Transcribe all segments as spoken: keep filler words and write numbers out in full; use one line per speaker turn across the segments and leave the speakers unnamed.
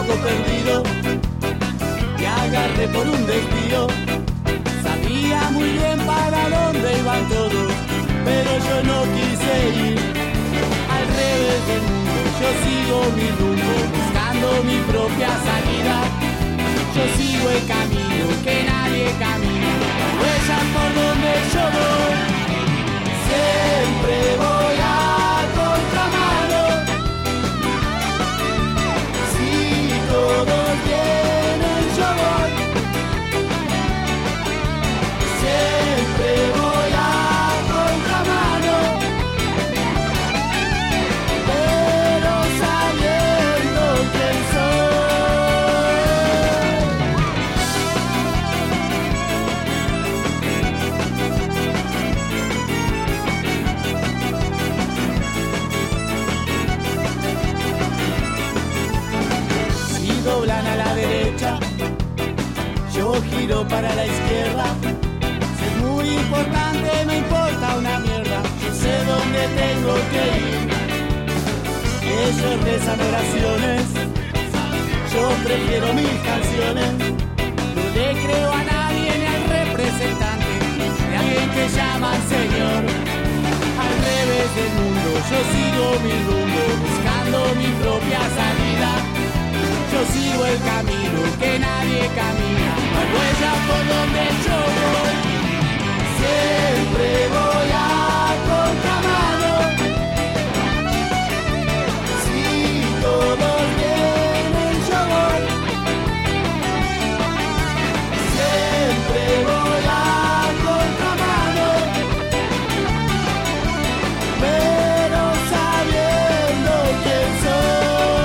poco perdido, te agarré por un desvío. Sabía muy bien para dónde iban todos, pero yo no quise ir. Al revés del mundo, yo sigo mi rumbo, buscando mi propia salida. Yo sigo el camino que nadie camina, huellas por donde yo voy. Siempre voy a contramano. Si todos vienen, yo voy. Siempre voy a contramano, pero sabiendo quién soy. Si doblan a la derecha, yo giro para la izquierda. Si es muy importante, me importa una mierda. Yo sé dónde tengo que ir. Ellos rezan oraciones, yo prefiero mis canciones. No le creo a nadie ni al representante de alguien que llama al Señor. Al revés del mundo, yo sigo mi rumbo, buscando mi propia salida. Yo sigo el camino que nadie camina, hay huellas por donde yo voy. Siempre voy a contramano. Si todos vienen, yo voy. Siempre voy a contramano, pero sabiendo quién soy.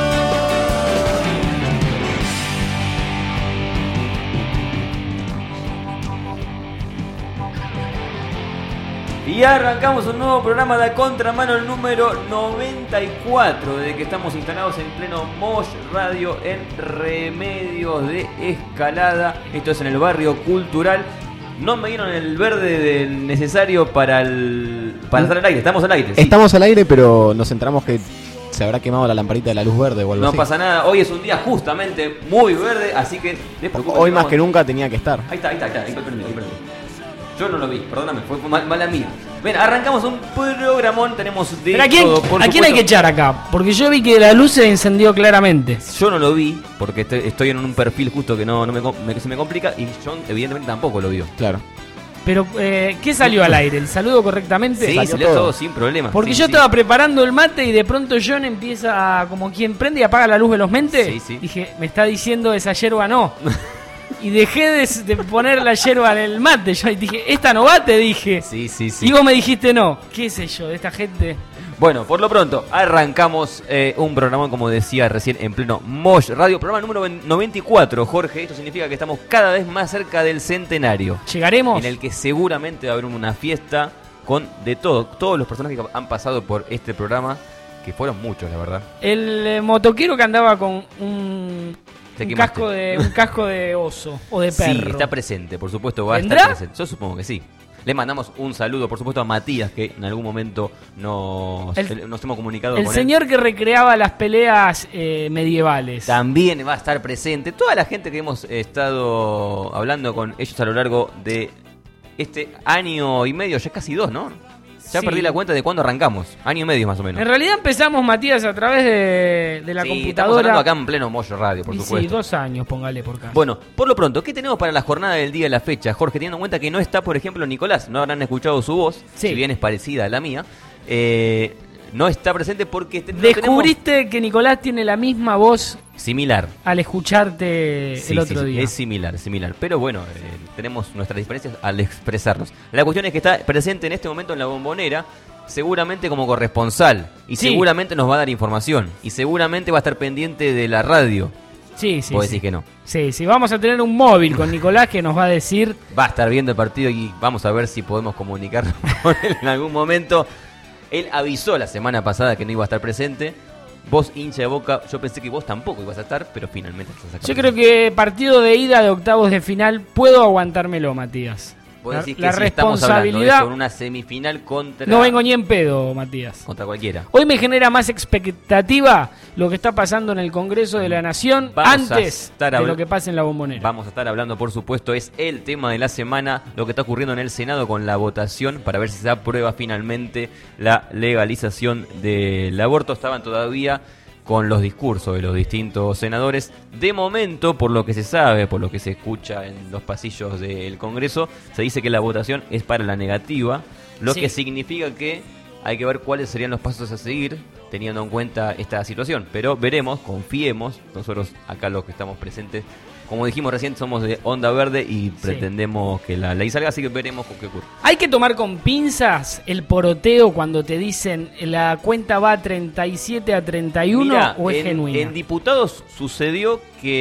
Y arrancamos un nuevo programa de A Contramano, el número noventa y cuatro, desde que estamos instalados en pleno Mosh Radio en Remedios de Escalada. Esto es en el barrio cultural. No me dieron el verde del necesario para el para estar al aire. Estamos al aire. Sí.
Estamos al aire, pero nos enteramos que se habrá quemado la lamparita de la luz verde o algo
No
así.
pasa nada. Hoy es un día justamente muy verde, así que
hoy más que nunca tenía que estar.
Ahí está, ahí está, ahí está. Ahí prendí, ahí prendí. Yo no lo vi, perdóname, fue mal, mala mía. Ven, arrancamos un programón, tenemos de
¿Pero a quién,
todo, por
¿a quién hay que echar acá? Porque yo vi que la luz se encendió claramente.
Yo no lo vi, porque estoy, estoy en un perfil justo que no, no me, me, se me complica, y John evidentemente tampoco lo vio.
Claro.
Pero, eh, ¿qué salió al aire? ¿El saludo correctamente?
Sí,
salió
salió
todo.
todo sin problema.
Porque
sí,
yo
sí.
estaba preparando el mate y de pronto John empieza a, como quien prende y apaga la luz velozmente.
Sí, sí.
Dije, me está diciendo esa yerba no. Y dejé de, de poner la yerba en el mate. Yo dije, esta no va, te dije.
Sí, sí, sí.
Y vos me dijiste no. ¿Qué sé yo de esta gente?
Bueno, por lo pronto, arrancamos eh, un programa, como decía recién, en pleno Mosh Radio, programa número noventa y cuatro, Jorge. Esto significa que estamos cada vez más cerca del centenario.
¿Llegaremos?
En el que seguramente va a haber una fiesta con de todo, todos los personajes que han pasado por este programa, que fueron muchos, la verdad.
El eh, motoquero que andaba con un,
Te
un,
quemaste.
casco de, un casco de oso o de perro.
Sí, está presente, por supuesto va a
¿Vendrá?
estar presente. Yo supongo que sí. Le mandamos un saludo, por supuesto, a Matías, que en algún momento nos,
El-
nos hemos comunicado
El
con
señor
él.
que recreaba las peleas eh, medievales.
También va a estar presente. Toda la gente que hemos estado hablando con ellos a lo largo de este año y medio, ya casi dos, ¿no? Ya
Sí.
perdí la cuenta de cuándo arrancamos. Año y medio más o menos.
En realidad empezamos, Matías, a través de, de la
Sí, estamos
computadora.
hablando acá en pleno Moyo Radio, por
Y
supuesto.
Sí, dos años, póngale por caso.
Bueno, por lo pronto, ¿qué tenemos para la jornada del día de la fecha, Jorge? Teniendo en cuenta que no está, por ejemplo, Nicolás, no habrán escuchado su voz,
Sí.
si bien es parecida a la mía, eh, no está presente porque te- no
Descubriste que Nicolás tiene la misma voz
tenemos similar.
al escucharte
Sí,
el
sí,
otro
sí,
día.
es similar, similar. Pero bueno, eh, tenemos nuestras diferencias al expresarnos. La cuestión es que está presente en este momento en la Bombonera, seguramente como corresponsal, y
Sí.
seguramente nos va a dar información, y seguramente va a estar pendiente de la radio.
Sí, sí.
Vos
sí.
decís que no.
Sí, sí, vamos a tener un móvil con Nicolás que nos va a decir.
Va a estar viendo el partido y vamos a ver si podemos comunicarnos con él en algún momento. Él avisó la semana pasada que no iba a estar presente. Vos, hincha de Boca, yo pensé que vos tampoco ibas a estar, pero finalmente estás acá.
Yo creo que partido de ida de octavos de final puedo aguantármelo, Matías.
Vos
La,
decís que
la
si estamos hablando de
responsabilidad...
eso en una semifinal contra...
No vengo ni en pedo, Matías.
Contra cualquiera.
Hoy me genera más expectativa lo que está pasando en el Congreso de la Nación
Vamos a
antes
estar
de
habl-
lo que pasa en la Bombonera.
Vamos a estar hablando, por supuesto, es el tema de la semana, lo que está ocurriendo en el Senado con la votación para ver si se aprueba finalmente la legalización del aborto. Estaban todavía con los discursos de los distintos senadores. De momento, por lo que se sabe, por lo que se escucha en los pasillos del Congreso, se dice que la votación es para la negativa, lo
Sí.
que significa que hay que ver cuáles serían los pasos a seguir teniendo en cuenta esta situación. Pero veremos, confiemos, nosotros acá los que estamos presentes, como dijimos recién, somos de Onda Verde y pretendemos que la ley salga, así que veremos con qué ocurre.
Hay que tomar con pinzas el poroteo cuando te dicen la cuenta va treinta y siete a treinta y uno.
Mirá,
¿O es
en,
genuina?
en diputados sucedió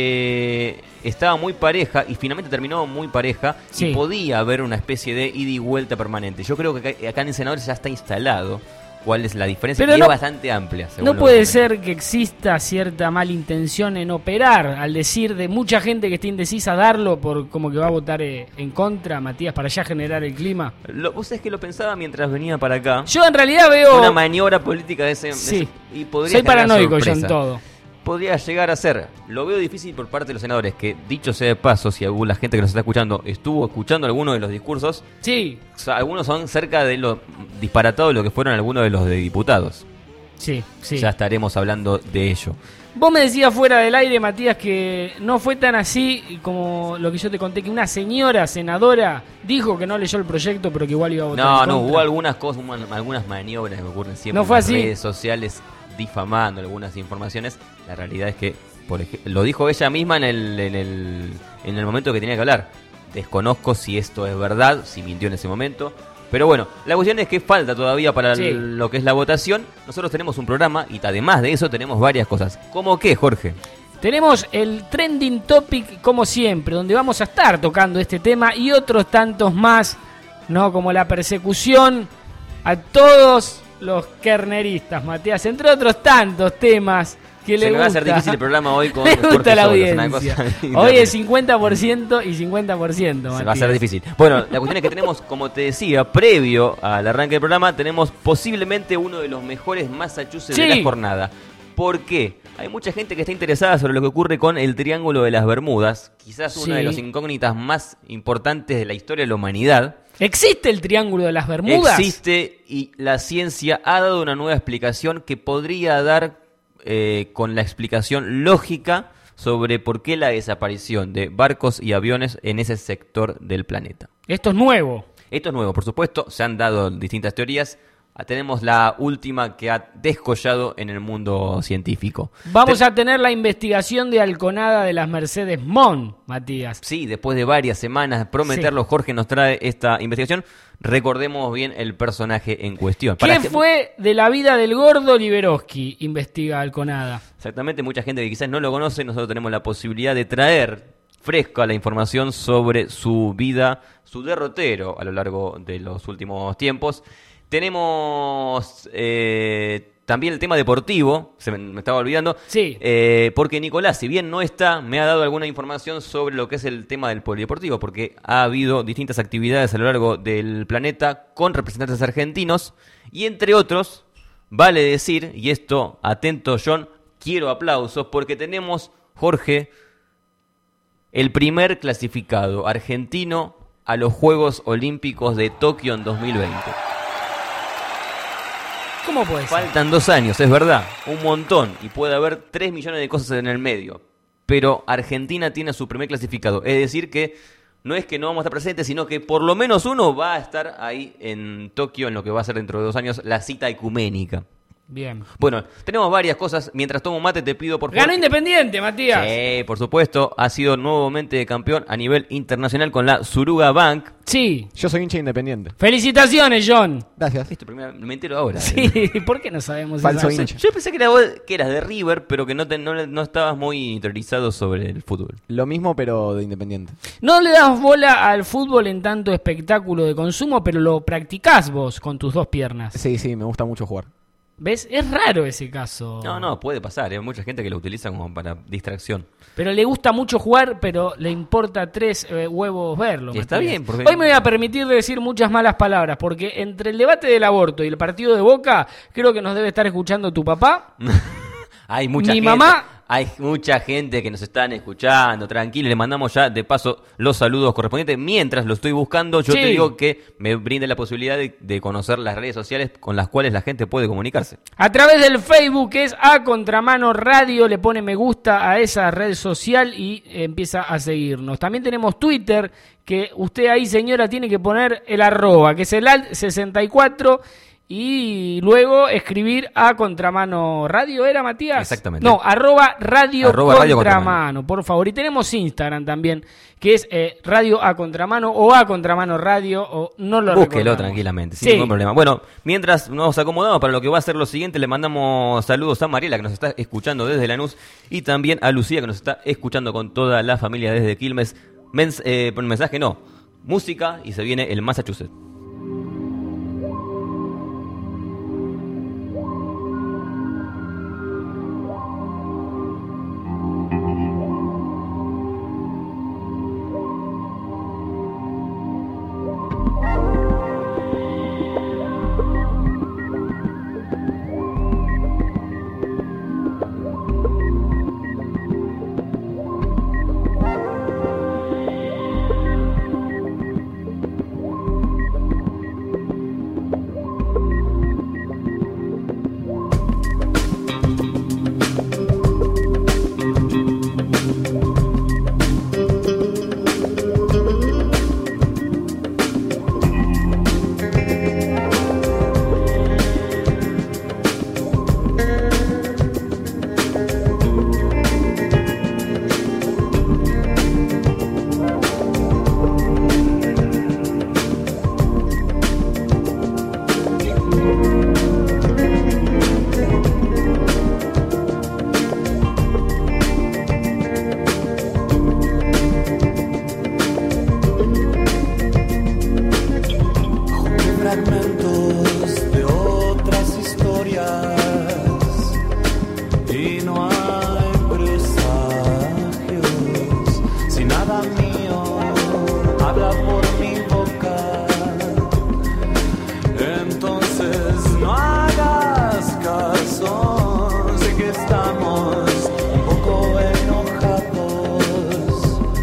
que estaba muy pareja y finalmente terminó muy pareja
Sí.
y podía haber una especie de ida y vuelta permanente. Yo creo que acá, acá en senadores ya está instalado cuál es la diferencia,
Pero
y
no-
es bastante amplia. según
No
lo
puede
que
ser que exista cierta malintención en operar al decir de mucha gente que está indecisa darlo por como que va a votar eh, en contra, Matías, para ya generar el clima.
Lo, vos sabés que lo pensaba mientras venía para acá.
Yo en realidad veo...
Una maniobra política de ese, de
Sí.
ese- y podría
Soy
generar
paranoico yo en
sorpresa.
todo.
Podría llegar a ser. Lo veo difícil por parte de los senadores, que dicho sea de paso, si alguna gente que nos está escuchando estuvo escuchando alguno de los discursos,
Sí,
o sea, algunos son cerca de lo disparatado de lo que fueron algunos de los de diputados.
sí, sí.
Ya estaremos hablando de ello.
Vos me decías fuera del aire, Matías, que no fue tan así como lo que yo te conté, que una señora senadora dijo que no leyó el proyecto, pero que igual iba a votar
No,
en
no,
contra.
hubo algunas cosas, hubo algunas maniobras que ocurren siempre
¿No fue
en las
así?
redes sociales difamando algunas informaciones. La realidad es que, por ejemplo, lo dijo ella misma en el, en el, en el momento que tenía que hablar. Desconozco si esto es verdad, si mintió en ese momento. Pero bueno, la cuestión es que falta todavía para
Sí.
el- lo que es la votación. Nosotros tenemos un programa y además de eso tenemos varias cosas. ¿Cómo qué, Jorge?
Tenemos el trending topic como siempre, donde vamos a estar tocando este tema y otros tantos más, ¿no? Como la persecución a todos los kerneristas, Matías, entre otros tantos temas que
Se
le
me va a
gusta.
hacer difícil el programa hoy con
Le
Jorge
gusta la
Solos, una
audiencia.
cosa
Hoy
increíble.
es cincuenta por ciento y cincuenta por ciento,
Se
Matías.
va a hacer difícil. Bueno, la cuestión es que tenemos, como te decía, previo al arranque del programa, tenemos posiblemente uno de los mejores Massachusetts de
Sí.
la jornada. ¿Por qué? Hay mucha gente que está interesada sobre lo que ocurre con el Triángulo de las Bermudas, quizás una
Sí.
de las incógnitas más importantes de la historia de la humanidad.
¿Existe el Triángulo de las Bermudas?
Existe y la ciencia ha dado una nueva explicación que podría dar eh, con la explicación lógica sobre por qué la desaparición de barcos y aviones en ese sector del planeta.
Esto es nuevo.
Esto es nuevo, por supuesto, se han dado distintas teorías. Ah, Tenemos la última que ha descollado en el mundo científico.
Vamos
Te-
a tener la investigación de Alconada de las Mercedes Mon, Matías.
Sí, después de varias semanas de prometerlo, Jorge nos trae esta investigación. Recordemos bien el personaje en cuestión.
¿Qué
Para que-
fue de la vida del gordo Liberoski? Investiga Alconada.
Exactamente, mucha gente que quizás no lo conoce, nosotros tenemos la posibilidad de traer fresca la información sobre su vida, su derrotero a lo largo de los últimos tiempos. Tenemos eh, también el tema deportivo, se me, me estaba olvidando,
Sí.
eh, porque Nicolás, si bien no está, me ha dado alguna información sobre lo que es el tema del polideportivo, porque ha habido distintas actividades a lo largo del planeta con representantes argentinos, y entre otros, vale decir, y esto, atento John, quiero aplausos, porque tenemos, Jorge, el primer clasificado argentino a los Juegos Olímpicos de Tokio en dos mil veinte.
¿Cómo puede ser?
Faltan dos años, es verdad, un montón, y puede haber tres millones de cosas en el medio. Pero Argentina tiene a su primer clasificado, es decir que no es que no vamos a estar presentes, sino que por lo menos uno va a estar ahí en Tokio en lo que va a ser dentro de dos años la cita ecuménica.
Bien.
Bueno, tenemos varias cosas. Mientras tomo mate te pido por favor...
Ganó Independiente, Matías.
Sí, por supuesto, ha sido nuevamente campeón a nivel internacional con la Suruga Bank.
Sí.
Yo soy hincha independiente.
Felicitaciones, John.
Gracias.
Esto primero, me entero ahora.
Sí, ¿por qué no sabemos
Falso
eso?
hincha.
Yo pensé que, era vos, que eras de River, pero que no, te- no, no estabas muy interiorizado sobre el fútbol.
Lo mismo, pero de independiente.
No le das bola al fútbol en tanto espectáculo de consumo, pero lo practicás vos con tus dos piernas.
Sí, sí, me gusta mucho jugar.
¿Ves? Es raro ese caso.
No, no, puede pasar. Hay mucha gente que lo utiliza como para distracción.
Pero le gusta mucho jugar, pero le importa tres eh, huevos verlo.
Y está
Matías.
bien, porque...
Hoy me voy a permitir decir muchas malas palabras, porque entre el debate del aborto y el partido de Boca, creo que nos debe estar escuchando tu papá.
Hay mucha
Mi
gente,
mamá.
Hay mucha gente que nos están escuchando, tranquilo, le mandamos ya de paso los saludos correspondientes. Mientras lo estoy buscando, yo
Sí.
te digo que me brinde la posibilidad de, de conocer las redes sociales con las cuales la gente puede comunicarse.
A través del Facebook, que es A Contramano Radio, le pone me gusta a esa red social y eh, empieza a seguirnos. También tenemos Twitter, que usted ahí, señora, tiene que poner el arroba, que es el alt sesenta y cuatro, y luego escribir A Contramano Radio, ¿era, Matías?
Exactamente.
No, arroba Radio,
Arroba
Contramano,
Radio Contramano,
por favor. Y tenemos Instagram también, que es eh, Radio A Contramano o A Contramano Radio, o no lo
Búsquelo
recordamos.
tranquilamente, sin
Sí.
ningún problema. Bueno, mientras nos acomodamos para lo que va a ser lo siguiente, le mandamos saludos a Mariela, que nos está escuchando desde Lanús, y también a Lucía, que nos está escuchando con toda la familia desde Quilmes. Mens eh, por mensaje no, música, y se viene el Massachusetts.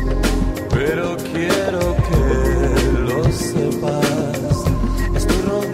Pero quiero que lo sepas. Estoy rodeado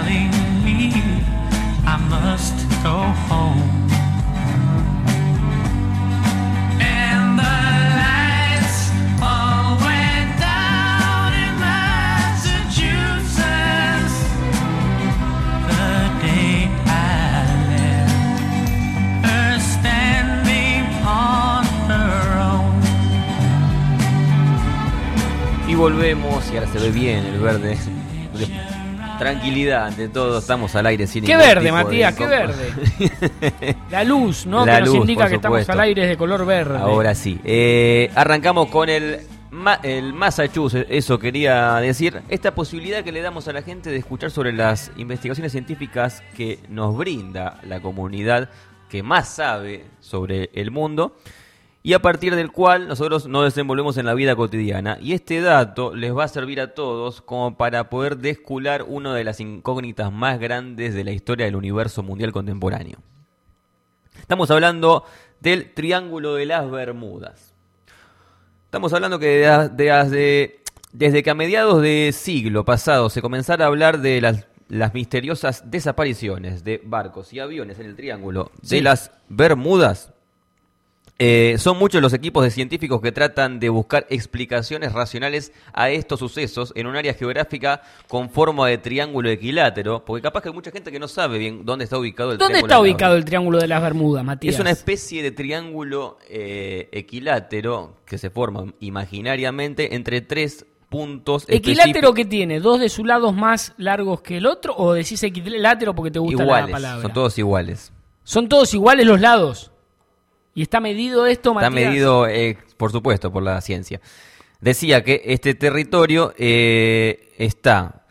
telling me I must go home. And the lights all went down in Massachusetts the day I left her standing on her own.
Y volvemos, y ahora se ve bien el verde. Tranquilidad ante todo, estamos al aire sin
¿Qué
ningún
verde,
tipo
Matías?
de
¿Qué
compa-
verde? La luz, ¿no?
La
que nos
luz,
indica
por
que estamos
supuesto.
al aire es de color verde.
Ahora sí. Eh, arrancamos con el, ma- el Massachusetts, eso quería decir. Esta posibilidad que le damos a la gente de escuchar sobre las investigaciones científicas que nos brinda la comunidad que más sabe sobre el mundo, y a partir del cual nosotros nos desenvolvemos en la vida cotidiana. Y este dato les va a servir a todos como para poder descular una de las incógnitas más grandes de la historia del universo mundial contemporáneo. Estamos hablando del Triángulo de las Bermudas. Estamos hablando que de, de, de, desde que a mediados de siglo pasado se comenzara a hablar de las, las misteriosas desapariciones de barcos y aviones en el Triángulo
Sí.
de las Bermudas, Eh, son muchos los equipos de científicos que tratan de buscar explicaciones racionales a estos sucesos en un área geográfica con forma de triángulo equilátero, porque capaz que hay mucha gente que no sabe bien dónde está ubicado el
¿Dónde
triángulo.
está
de las
ubicado el Triángulo de las Bermudas, Matías?
Es una especie de triángulo eh, equilátero que se forma imaginariamente entre tres puntos
¿Equilátero
específicos.
que tiene? ¿Dos de sus lados más largos que el otro? ¿O decís equilátero porque te gusta
Iguales,
la palabra?
son todos iguales.
¿Son todos iguales los lados? ¿Y está medido esto,
Está
Matías?
medido, eh, por supuesto, por la ciencia. Decía que este territorio eh, está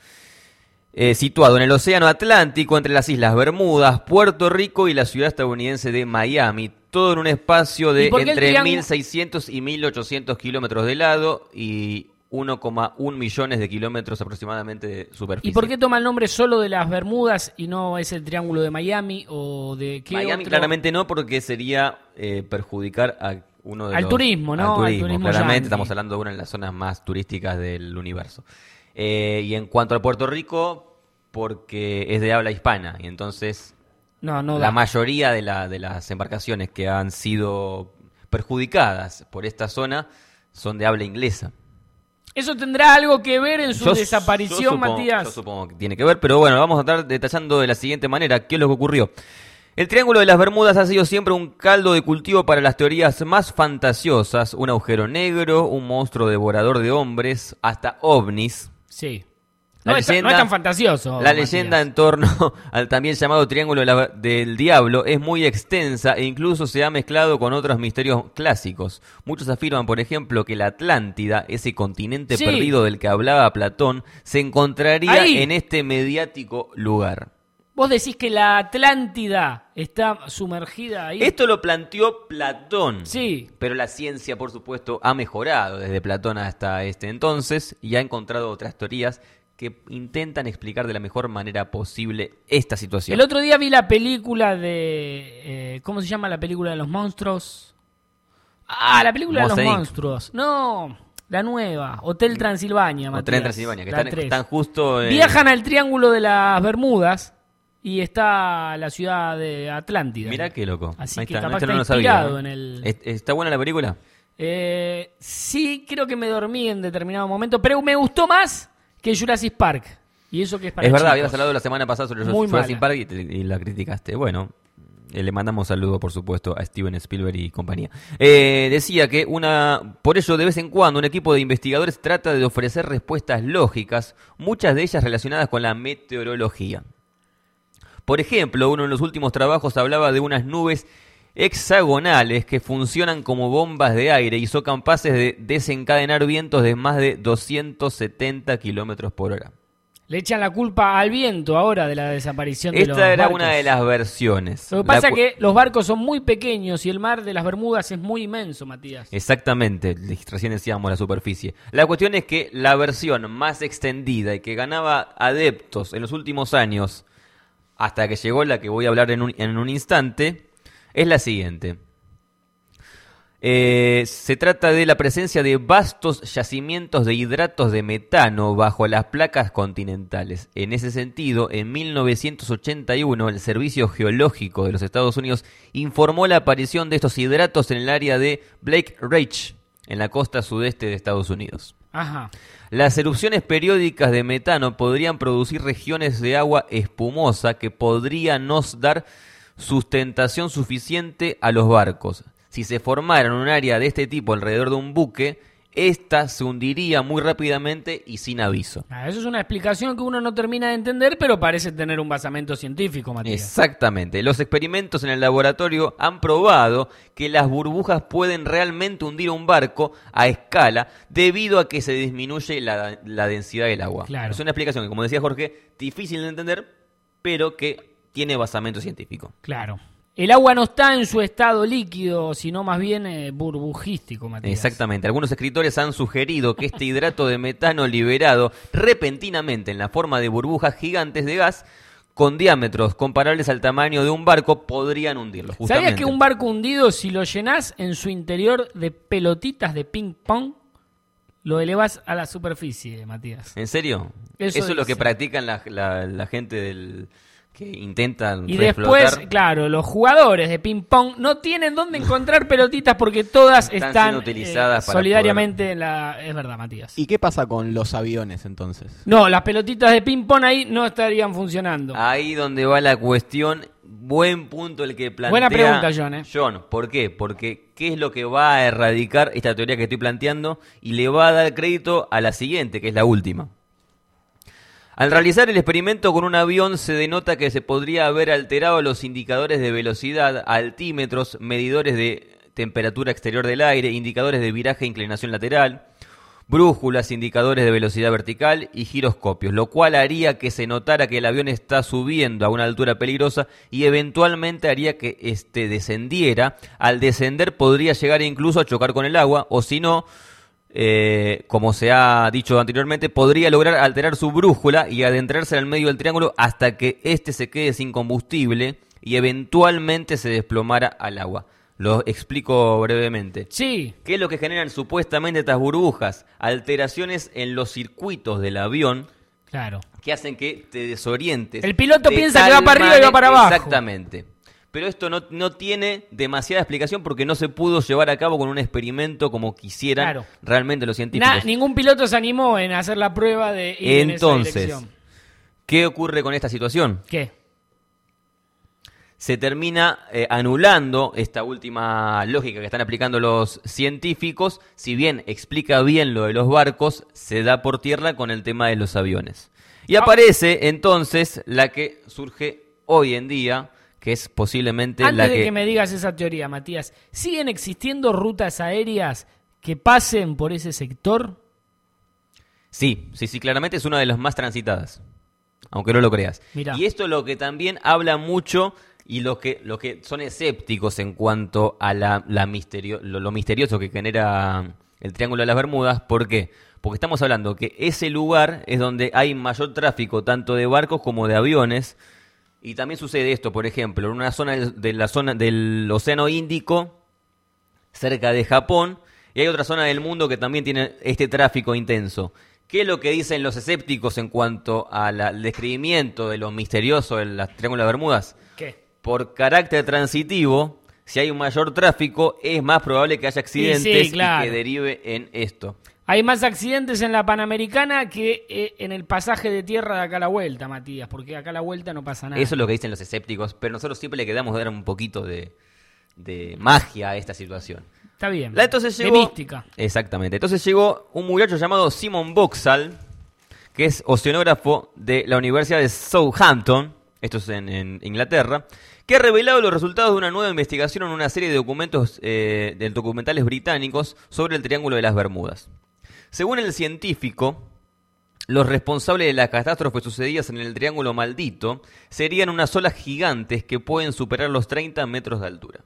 eh, situado en el Océano Atlántico, entre las Islas Bermudas, Puerto Rico y la ciudad estadounidense de Miami. Todo en un espacio
¿Y
de
por qué el
entre
triángulo-
mil seiscientos y mil ochocientos kilómetros de lado y uno coma uno millones de kilómetros aproximadamente de superficie.
¿Y por qué toma el nombre solo de las Bermudas y no es el Triángulo de Miami o de qué
Miami
otro?
claramente no, porque sería eh, perjudicar a uno de
Al
los...
turismo, ¿no?
Al
Al
turismo,
turismo
claramente.
yankee.
Estamos hablando de una de las zonas más turísticas del universo. Eh, y en cuanto a Puerto Rico, porque es de habla hispana, y entonces
No, no
la
da.
mayoría de, la, de las embarcaciones que han sido perjudicadas por esta zona son de habla inglesa.
¿Eso tendrá algo que ver en su
Yo-
desaparición,
yo supongo-
Matías?
Yo supongo que tiene que ver, pero bueno, vamos a estar detallando de la siguiente manera qué es lo que ocurrió. El Triángulo de las Bermudas ha sido siempre un caldo de cultivo para las teorías más fantasiosas, un agujero negro, un monstruo devorador de hombres, hasta ovnis.
Sí.
La
No, es,
leyenda-
no es tan fantasioso.
La
Matías.
leyenda en torno al también llamado Triángulo de la- del Diablo es muy extensa e incluso se ha mezclado con otros misterios clásicos. Muchos afirman, por ejemplo, que la Atlántida, ese continente
Sí.
perdido del que hablaba Platón, se encontraría
Ahí.
en este mediático lugar.
Vos decís que la Atlántida está sumergida ahí.
Esto lo planteó Platón.
Sí.
Pero la ciencia, por supuesto, ha mejorado desde Platón hasta este entonces y ha encontrado otras teorías que intentan explicar de la mejor manera posible esta situación.
El otro día vi la película de... eh, ¿Cómo se llama la película de los monstruos? Ah, la película
Monster
de los
Inc.
monstruos. No, la nueva. Hotel Transilvania,
O
Matías.
Tren en Transilvania, que
La
están,
tres.
están justo... eh,
Viajan al Triángulo de las Bermudas y está la ciudad de Atlántida.
Mirá qué loco.
Así
Ahí
que
está,
capaz
este
está
no lo sabía,
inspirado
¿no?
en el...
¿Es- ¿Está buena la película?
Eh, sí, creo que me dormí en determinado momento, pero me gustó más que Jurassic Park. Y eso que es para
Es verdad,
chicos.
habías hablado la semana pasada sobre
Muy
Jurassic
mala.
Park y, te- y la criticaste. Bueno, eh, le mandamos saludo, por supuesto, a Steven Spielberg y compañía. Eh, decía que una, por ello, de vez en cuando, un equipo de investigadores trata de ofrecer respuestas lógicas, muchas de ellas relacionadas con la meteorología. Por ejemplo, uno de los últimos trabajos hablaba de unas nubes hexagonales que funcionan como bombas de aire y son capaces de desencadenar vientos de más de doscientos setenta kilómetros por hora.
Le echan la culpa al viento ahora de la desaparición de los
Esta era
barcos.
una de las versiones.
Lo que pasa
La
es
cu-
que los barcos son muy pequeños y el mar de las Bermudas es muy inmenso, Matías.
Exactamente, recién decíamos la superficie. La cuestión es que la versión más extendida y que ganaba adeptos en los últimos años, hasta que llegó la que voy a hablar en un, en un instante, es la siguiente. Eh, se trata de la presencia de vastos yacimientos de hidratos de metano bajo las placas continentales. En ese sentido, en mil novecientos ochenta y uno, el Servicio Geológico de los Estados Unidos informó la aparición de estos hidratos en el área de Blake Ridge, en la costa sudeste de Estados Unidos.
Ajá.
Las erupciones periódicas de metano podrían producir regiones de agua espumosa que podrían nos dar sustentación suficiente a los barcos. Si se formara en un área de este tipo alrededor de un buque, ésta se hundiría muy rápidamente y sin aviso.
Ah, eso es una explicación que uno no termina de entender, pero parece tener un basamento científico, Matías.
Exactamente. Los experimentos en el laboratorio han probado que las burbujas pueden realmente hundir un barco a escala debido a que se disminuye la, la densidad del agua.
Claro.
Es una explicación que, como decía Jorge, difícil de entender, pero que tiene basamento científico.
Claro. El agua no está en su estado líquido, sino más bien eh, burbujístico, Matías.
Exactamente. Algunos escritores han sugerido que este hidrato de metano liberado repentinamente en la forma de burbujas gigantes de gas con diámetros comparables al tamaño de un barco podrían hundirlo. Justamente.
¿Sabías que un barco hundido, si lo llenás en su interior de pelotitas de ping pong, lo elevás a la superficie, Matías?
¿En serio?
Eso
Eso, es lo
dice.
que practican la, la, la gente del... que intentan
Y
reflotar.
después, claro, los jugadores de ping pong no tienen dónde encontrar pelotitas porque todas
Están
están,
siendo utilizadas
eh,
para
solidariamente en la... Es verdad, Matías.
¿Y qué pasa con los aviones entonces?
No, las pelotitas de ping pong ahí no estarían funcionando.
Ahí donde va la cuestión. Buen punto el que plantea
Buena pregunta, John, ¿eh?
John, ¿por qué? Porque ¿qué es lo que va a erradicar esta teoría que estoy planteando? Y le va a dar crédito a la siguiente, que es la última. Al realizar el experimento con un avión se denota que se podría haber alterado los indicadores de velocidad, altímetros, medidores de temperatura exterior del aire, indicadores de viraje e inclinación lateral, brújulas, indicadores de velocidad vertical y giroscopios, lo cual haría que se notara que el avión está subiendo a una altura peligrosa y eventualmente haría que este descendiera. Al descender podría llegar incluso a chocar con el agua, o si no, Eh, como se ha dicho anteriormente, podría lograr alterar su brújula y adentrarse al medio del triángulo hasta que éste se quede sin combustible y eventualmente se desplomara al agua. Lo explico brevemente.
Sí.
¿Qué es lo que generan supuestamente estas burbujas? Alteraciones en los circuitos del avión
Claro.
que hacen que te desorientes.
El piloto
de
piensa
tal
que va para arriba y va para
manera-
abajo.
Exactamente. Pero esto no, no tiene demasiada explicación porque no se pudo llevar a cabo con un experimento como quisieran
Claro.
realmente los científicos.
Na- ningún piloto se animó en hacer la prueba de ir en esa
Entonces,
dirección.
¿qué ocurre con esta situación?
¿Qué?
Se termina eh, anulando esta última lógica que están aplicando los científicos. Si bien explica bien lo de los barcos, se da por tierra con el tema de los aviones. Y aparece entonces la que surge hoy en día, que es posiblemente
Antes
la
de
que...
que me digas esa teoría, Matías, ¿siguen existiendo rutas aéreas que pasen por ese sector?
Sí, sí, sí, claramente es una de las más transitadas, aunque no lo creas.
Mirá.
Y esto es lo que también habla mucho y los que, lo que son escépticos en cuanto a la, la misterio, lo, lo misterioso que genera el Triángulo de las Bermudas. ¿Por qué? Porque estamos hablando que ese lugar es donde hay mayor tráfico tanto de barcos como de aviones. Y también sucede esto, por ejemplo, en una zona del- de la zona del Océano Índico, cerca de Japón, y hay otra zona del mundo que también tiene este tráfico intenso. ¿Qué es lo que dicen los escépticos en cuanto al al describimiento de lo misterioso del Triángulo de Bermudas?
¿Qué?
Por carácter transitivo, si hay un mayor tráfico, es más probable que haya accidentes
sí, claro.
y que derive en esto.
Hay más accidentes en la Panamericana que eh, en el pasaje de tierra de acá a la vuelta, Matías, porque acá a la vuelta no pasa nada.
Eso es lo que dicen los escépticos, pero nosotros siempre le quedamos dar un poquito de, de magia a esta situación.
Está bien.
La- Entonces
de
llegó,
mística.
Exactamente. Entonces llegó un muchacho llamado Simon Boxall, que es oceanógrafo de la Universidad de Southampton, esto es en, en Inglaterra, que ha revelado los resultados de una nueva investigación en una serie de documentos, eh, de documentales británicos sobre el Triángulo de las Bermudas. Según el científico, los responsables de las catástrofes sucedidas en el Triángulo Maldito serían unas olas gigantes que pueden superar los treinta metros de altura.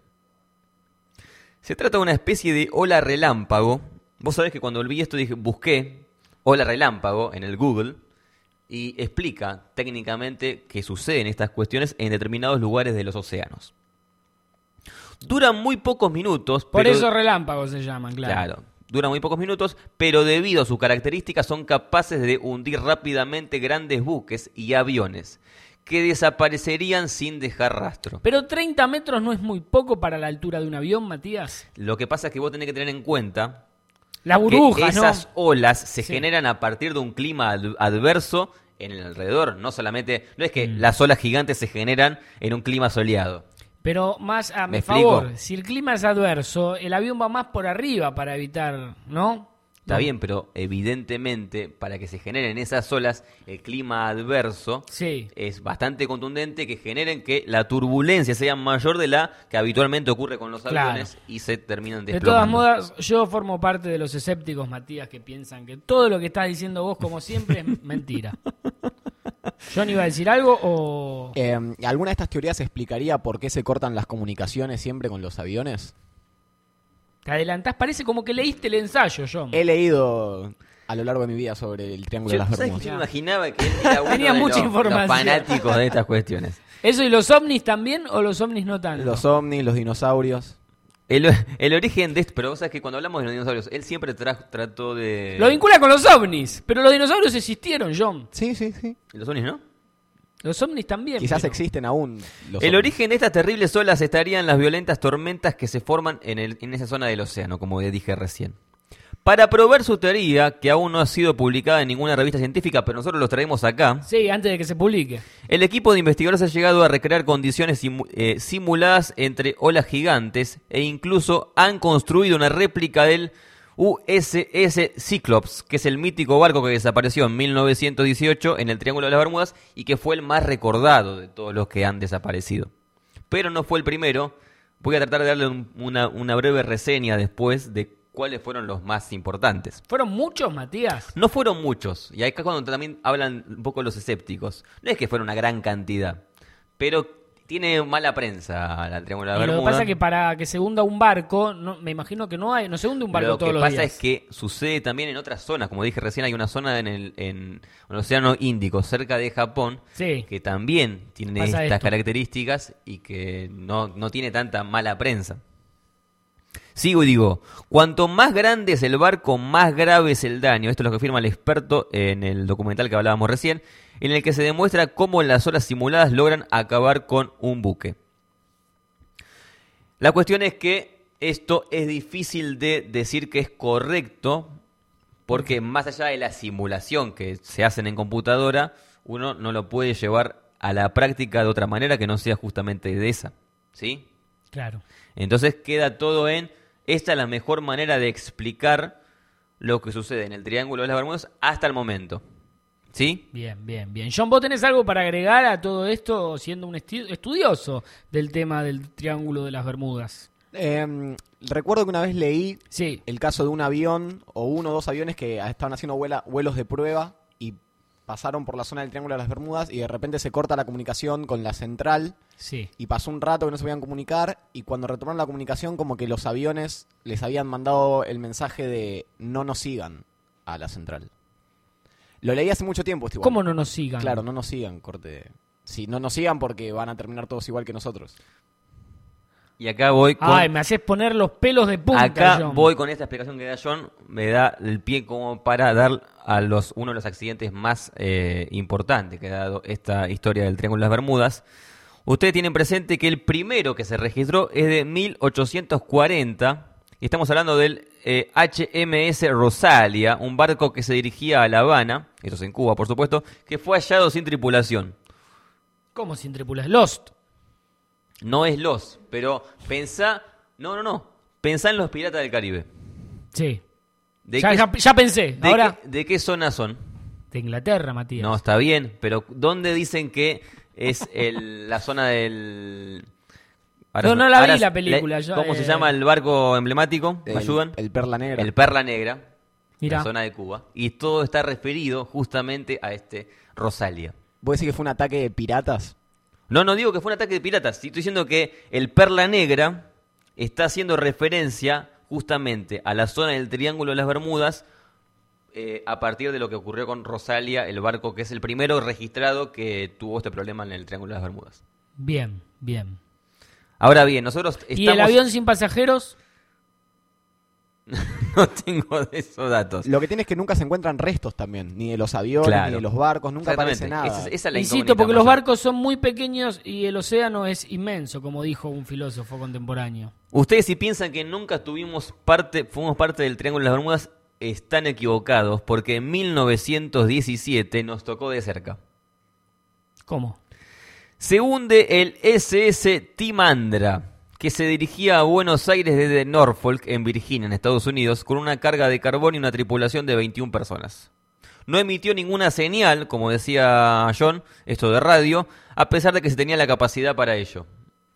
Se trata de una especie de ola relámpago. Vos sabés que cuando vi esto dije, busqué ola relámpago en el Google y explica técnicamente qué suceden estas cuestiones en determinados lugares de los océanos. Duran muy pocos minutos.
Por
pero...
eso relámpagos se llaman, claro.
Claro. Duran muy pocos minutos, pero debido a sus características son capaces de hundir rápidamente grandes buques y aviones que desaparecerían sin dejar rastro.
Pero treinta metros no es muy poco para la altura de un avión, Matías.
Lo que pasa es que vos tenés que tener en cuenta
La burbuja,
que esas
¿no?
olas se
Sí.
generan a partir de un clima ad- adverso en el alrededor. No solamente, no es que
Mm.
las olas gigantes se generan en un clima soleado.
Pero más a mi
¿Me
favor,
explico?
si el clima es adverso, el avión va más por arriba para evitar, ¿no?
Está
No.
bien, pero evidentemente para que se generen esas olas, el clima adverso
Sí.
es bastante contundente que generen que la turbulencia sea mayor de la que habitualmente ocurre con los
Claro.
aviones y se terminan
De
desplomando.
todas modas, yo formo parte de los escépticos, Matías, que piensan que todo lo que estás diciendo vos, como siempre, es mentira. ¿John iba a decir algo o...?
Eh, ¿Alguna de estas teorías explicaría por qué se cortan las comunicaciones siempre con los aviones?
Te adelantás, parece como que leíste el ensayo, John.
He leído a lo largo de mi vida sobre el Triángulo
Yo,
de las
¿sabes
Bermudas.
que yo me imaginaba que él era uno
Tenía
de
mucha
los,
información.
los fanáticos de estas cuestiones.
¿Eso y los ovnis también o los ovnis no tanto?
Los ovnis, los dinosaurios.
El, el origen de esto, pero vos sabés que cuando hablamos de los dinosaurios, él siempre tra- trató de...
Lo vincula con los ovnis, pero los dinosaurios existieron, John.
Sí, sí, sí.
¿Los ovnis, no?
Los ovnis también.
Quizás
pero-
existen aún los
El
ovnis.
origen de estas terribles olas estaría en las violentas tormentas que se forman en, el, en esa zona del océano, como dije recién. Para probar su teoría, que aún no ha sido publicada en ninguna revista científica, pero nosotros los traemos acá,
Sí, antes de que se publique.
el equipo de investigadores ha llegado a recrear condiciones simu- eh, simuladas entre olas gigantes e incluso han construido una réplica del U S S Cyclops, que es el mítico barco que desapareció en mil novecientos dieciocho en el Triángulo de las Bermudas y que fue el más recordado de todos los que han desaparecido. Pero no fue el primero. Voy a tratar de darle un- una, una breve reseña después de cuáles fueron los más importantes.
¿Fueron muchos, Matías?
No fueron muchos, y acá cuando también hablan un poco los escépticos, no es que fuera una gran cantidad, pero tiene mala prensa la Triángulo de
Y
la
lo que
Bermuda.
pasa es que para que se hunda un barco, no, me imagino que no hay, no se hunde un barco
Lo
todos
que
los
pasa
días.
es que sucede también en otras zonas, como dije recién, hay una zona en el, en el Océano Índico, cerca de Japón,
Sí.
que también tiene
Pasa
estas
esto.
características y que no, no tiene tanta mala prensa. Sigo y digo, cuanto más grande es el barco, más grave es el daño. Esto es lo que afirma el experto en el documental que hablábamos recién, en el que se demuestra cómo las olas simuladas logran acabar con un buque. La cuestión es que esto es difícil de decir que es correcto, porque más allá de la simulación que se hacen en computadora, uno no lo puede llevar a la práctica de otra manera que no sea justamente de esa, ¿sí?
Claro.
Entonces queda todo en, esta es la mejor manera de explicar lo que sucede en el Triángulo de las Bermudas hasta el momento, ¿sí?
Bien, bien, bien. John, ¿vos tenés algo para agregar a todo esto siendo un esti- estudioso del tema del Triángulo de las Bermudas?
Eh, recuerdo que una vez leí
Sí.
el caso de un avión o uno o dos aviones que estaban haciendo vuela- vuelos de prueba y pasaron por la zona del Triángulo de las Bermudas y de repente se corta la comunicación con la central
Sí.
y pasó un rato que no se podían comunicar y cuando retomaron la comunicación como que los aviones les habían mandado el mensaje de no nos sigan a la central. Lo leí hace mucho tiempo. Este igual.
¿Cómo no nos sigan?
Claro, no nos sigan, corte. Sí, no nos sigan porque van a terminar todos igual que nosotros.
Y acá voy con...
Ay, me haces poner los pelos de punta,
Acá
John.
voy con esta explicación que da John, me da el pie como para dar a los uno de los accidentes más eh, importantes que ha dado esta historia del Triángulo de las Bermudas. Ustedes tienen presente que el primero que se registró es de mil ochocientos cuarenta, y estamos hablando del eh, H M S Rosalia, un barco que se dirigía a La Habana, eso es en Cuba por supuesto, que fue hallado sin tripulación.
¿Cómo sin tripulas? Lost.
No es los, pero pensá, no, no, no, pensá en los piratas del Caribe.
Sí.
¿De
Ya,
qué-
ya, ya pensé.
¿De,
Ahora,
qué, ¿De qué zona son?
de Inglaterra, Matías.
No, está bien, pero ¿dónde dicen que es el, la zona del...
No, no la vi la película, yo,
¿Cómo
eh,
se llama el barco emblemático? ¿Me
El-
ayudan?
El Perla Negra.
El Perla Negra,
Mirá.
la zona de Cuba. Y todo está referido justamente a este Rosalia.
¿Vos decís que fue un ataque de piratas?
No, no digo que fue un ataque de piratas. Estoy diciendo que el Perla Negra está haciendo referencia justamente a la zona del Triángulo de las Bermudas eh, a partir de lo que ocurrió con Rosalia, el barco que es el primero registrado que tuvo este problema en el Triángulo de las Bermudas.
Bien, bien.
Ahora bien, nosotros estamos...
¿Y el avión sin pasajeros?
No tengo de esos datos.
Lo que tiene es que nunca se encuentran restos también, ni de los aviones,
Claro.
ni de los barcos, nunca aparece nada.
Esa, esa es la
Insisto,
incógnita
porque los
mayor.
barcos son muy pequeños y el océano es inmenso, como dijo un filósofo contemporáneo.
Ustedes si piensan que nunca tuvimos parte, fuimos parte del Triángulo de las Bermudas, están equivocados, porque en mil novecientos diecisiete nos tocó de cerca.
¿Cómo?
Se hunde el ese ese Timandra, que se dirigía a Buenos Aires desde Norfolk, en Virginia, en Estados Unidos, con una carga de carbón y una tripulación de veintiuna personas. No emitió ninguna señal, como decía John, esto de radio, a pesar de que se tenía la capacidad para ello.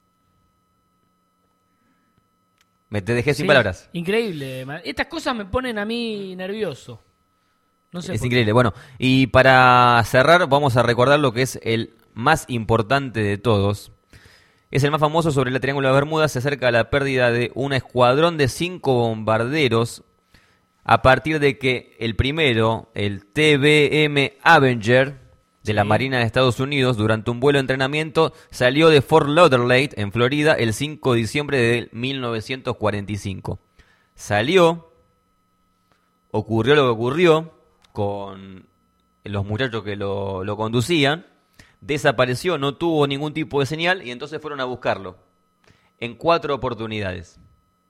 Me te dejé sin
Sí,
palabras.
Increíble. Estas cosas me ponen a mí nervioso. No sé
Es
por
increíble. Bueno, y para cerrar vamos a recordar lo que es el más importante de todos. Es el más famoso sobre el Triángulo de las Bermudas. Se acerca a la pérdida de un escuadrón de cinco bombarderos a partir de que el primero, el T B M Avenger de la
Sí.
Marina de Estados Unidos, durante un vuelo de entrenamiento, salió de Fort Lauderdale, en Florida, el cinco de diciembre de mil novecientos cuarenta y cinco. Salió, ocurrió lo que ocurrió con los muchachos que lo, lo conducían, desapareció, no tuvo ningún tipo de señal y entonces fueron a buscarlo en cuatro oportunidades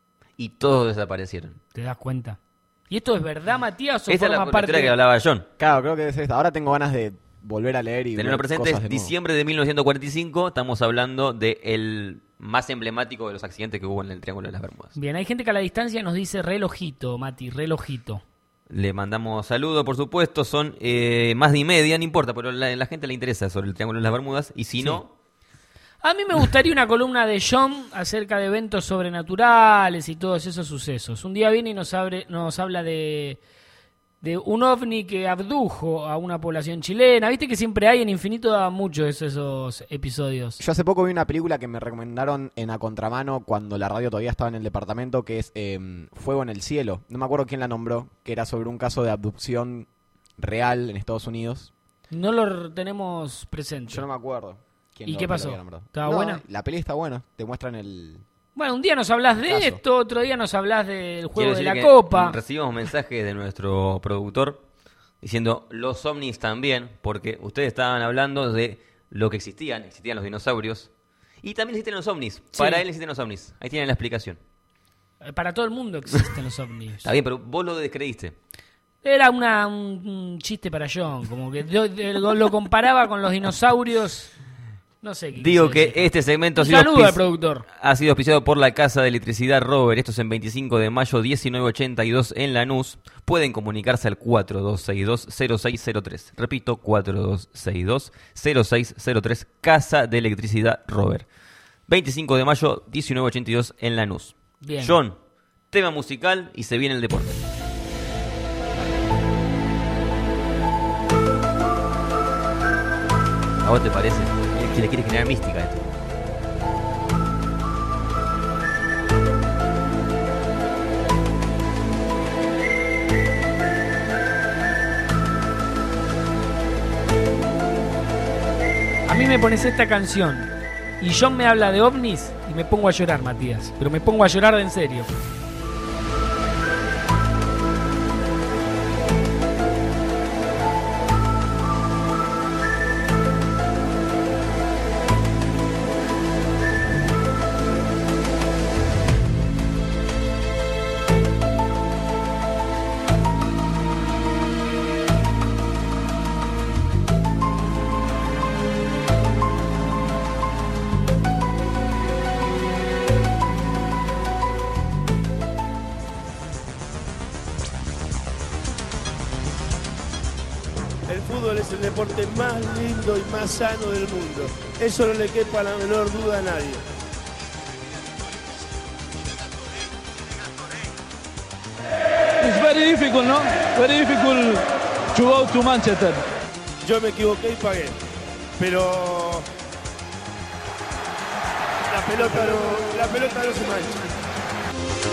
y todos desaparecieron.
¿Te das cuenta? ¿Y esto es verdad, Matías, o
Esa es la,
forma
la
parte
historia que hablaba John.
Claro, creo que es esta. Ahora tengo ganas de volver a leer y
Tenerlo
ver
presente,
cosas
es
de nuevo.
diciembre de mil novecientos cuarenta y cinco, estamos hablando del más emblemático de los accidentes que hubo en el Triángulo de las Bermudas.
Bien, hay gente que a la distancia nos dice relojito, Mati, relojito.
Le mandamos saludos, por supuesto, son eh, más de y media, no importa, pero la, la gente le interesa sobre el Triángulo de las Bermudas y si
Sí.
no,
A mí me gustaría una columna de John acerca de eventos sobrenaturales y todos esos sucesos. Un día viene y nos, abre, nos habla de, de un ovni que abdujo a una población chilena. Viste que siempre hay en Infinito, da muchos esos episodios.
Yo hace poco vi una película que me recomendaron en A Contramano cuando la radio todavía estaba en el departamento, que es eh, Fuego en el Cielo. No me acuerdo quién la nombró, que era sobre un caso de abducción real en Estados Unidos.
No lo tenemos presente.
Yo no me acuerdo. quién
¿Y
lo-
qué
lo
pasó?
había nombrado.
¿Estaba
No,
buena?
La peli está buena. Te muestran el...
Bueno, un día nos hablas de
Caso.
esto, otro día nos hablas del juego
quiero
de
decir
la
que
copa.
recibimos mensajes de nuestro productor diciendo los ovnis también, porque ustedes estaban hablando de lo que existían, existían los dinosaurios y también existen los ovnis.
Sí.
Para él existen los ovnis. Ahí tienen la explicación.
Eh, Para todo el mundo existen los ovnis.
Está bien, pero vos lo descreíste.
Era una, un, un chiste para John, como que yo- yo lo comparaba con los dinosaurios. No sé qué.
Digo
quise
que
decir.
este segmento ha
Un
sido,
saludo al
auspici-
productor.
ha sido auspiciado por la Casa de Electricidad Robert. Esto es en veinticinco de mayo, diecinueve ochenta y dos en Lanús. Pueden comunicarse al cuatro dos seis dos cero seis cero tres. Repito, cuatro dos seis dos cero seis cero tres. Casa de Electricidad Robert. veinticinco de mayo, diecinueve ochenta y dos en Lanús.
Bien.
John, tema musical y se viene el deporte. ¿A vos te parece? Es que le quiere generar mística a esto.
A mí me pones esta canción y John me habla de ovnis y me pongo a llorar, Matías. Pero me pongo a llorar de en serio.
El fútbol es el deporte más lindo y más sano del mundo. Eso no le quepa la menor duda a nadie.
It's very difficult, no? Very difficult to go to Manchester.
Yo me equivoqué y pagué. Pero la pelota no, la pelota no se mancha.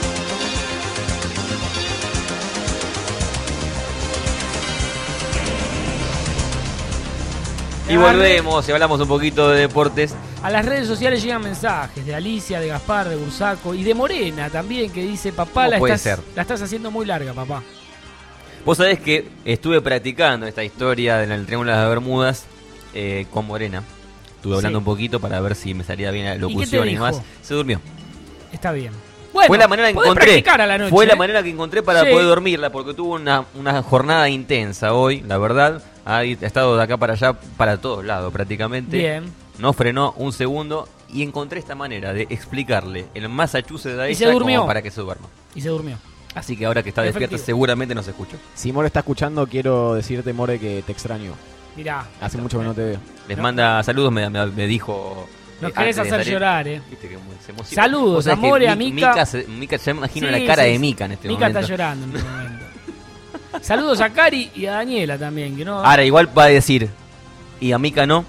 Y volvemos y hablamos un poquito de deportes.
A las redes sociales llegan mensajes de Alicia, de Gaspar, de Bursaco y de Morena también, que dice: papá, la
puede
estás,
ser?
la estás haciendo muy larga, papá.
Vos sabés que estuve practicando esta historia del Triángulo de las Bermudas eh, con Morena. Estuve hablando
Sí.
un poquito para ver si me salía bien la
¿Y qué te
locución y,
dijo?
más. Se durmió.
Está bien. Bueno,
fue la manera que
podés
encontré.
practicar a la noche,
fue la
¿eh?
manera que encontré para
Sí.
poder dormirla, porque tuvo una, una jornada intensa hoy, la verdad. Ha estado de acá para allá, para todos lados prácticamente.
Bien.
No frenó un segundo y encontré esta manera de explicarle el Massachusetts a
Y se
ella
durmió.
como para que se duerma.
Y se durmió.
Así que ahora que está
Efectivo.
despierta seguramente nos escucha.
Si More está escuchando, quiero decirte, More, que te extraño.
Mirá,
Hace mucho que no te veo.
Les
No.
manda saludos, me, me, me dijo.
nos
eh,
querés
antes de
hacer
salir.
llorar, eh.
Viste que se emociona.
Saludos,
Vos sabés que
amor, y a
Mi-
Mica.
Mica, se- Mica, ya me imagino
Sí,
la cara
sí,
de
sí.
Mica en este
Mica
momento.
está llorando en este momento. Saludos a Cari y a Daniela también, que no.
Ahora, igual va a decir, y a Mica no.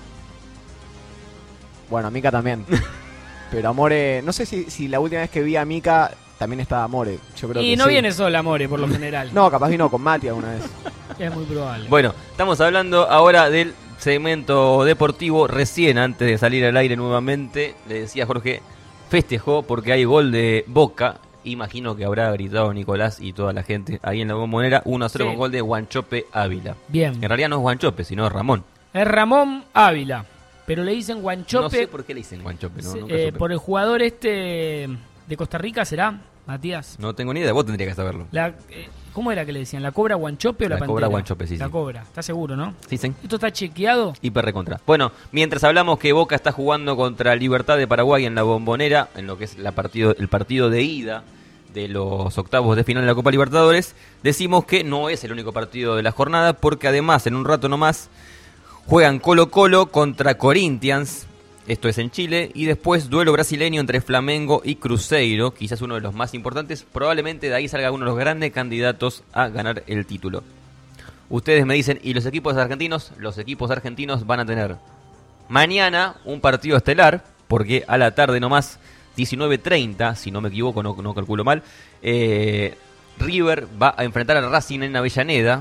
Bueno, a Mika también. Pero More, no sé si, si la última vez que vi a Mika también estaba More. Yo creo
y
que
no
sí.
viene sola, More, por lo general.
No, capaz vino con Mati alguna vez.
Es muy probable.
Bueno, estamos hablando ahora del segmento deportivo. Recién, antes de salir al aire nuevamente, le decía a Jorge, festejó porque hay gol de Boca. Imagino que habrá gritado Nicolás y toda la gente ahí en la Bombonera. uno a cero
Sí.
con gol de Guanchope Ávila.
Bien.
En realidad no es Guanchope, sino Ramón.
Es Ramón Ávila. Pero le dicen Guanchope.
No sé por qué le dicen Guanchope, ¿no?
se-
Nunca
eh,
supe.
por el jugador este de Costa Rica, ¿será? Matías.
No tengo ni idea, vos tendrías que saberlo.
La, eh, ¿Cómo era que le decían? ¿La cobra Guanchope o la,
La
pantera?
cobra Guanchope, sí,
La
sí.
cobra, ¿estás seguro, no?
Sí, sí.
¿Esto está chequeado?
Hiper recontra. Bueno, mientras hablamos que Boca está jugando contra Libertad de Paraguay en la Bombonera, en lo que es la partido, el partido de ida de los octavos de final de la Copa Libertadores, decimos que no es el único partido de la jornada, porque además en un rato nomás juegan Colo Colo contra Corinthians, esto es en Chile, y después duelo brasileño entre Flamengo y Cruzeiro, quizás uno de los más importantes, probablemente de ahí salga uno de los grandes candidatos a ganar el título. Ustedes me dicen, ¿y los equipos argentinos? Los equipos argentinos van a tener mañana un partido estelar, porque a la tarde nomás, diecinueve treinta, si no me equivoco, no, no calculo mal, eh, River va a enfrentar a Racing en Avellaneda,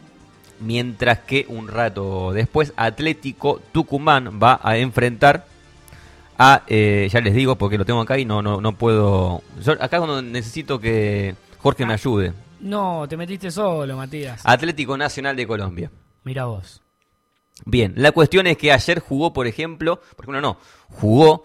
mientras que un rato después Atlético Tucumán va a enfrentar a, eh, ya les digo porque lo tengo acá y no no no puedo, yo acá es cuando necesito que Jorge me ayude.
No, te metiste solo, Matías.
Atlético Nacional de Colombia.
Mira vos.
Bien, la cuestión es que ayer jugó, por ejemplo, por ejemplo no, jugó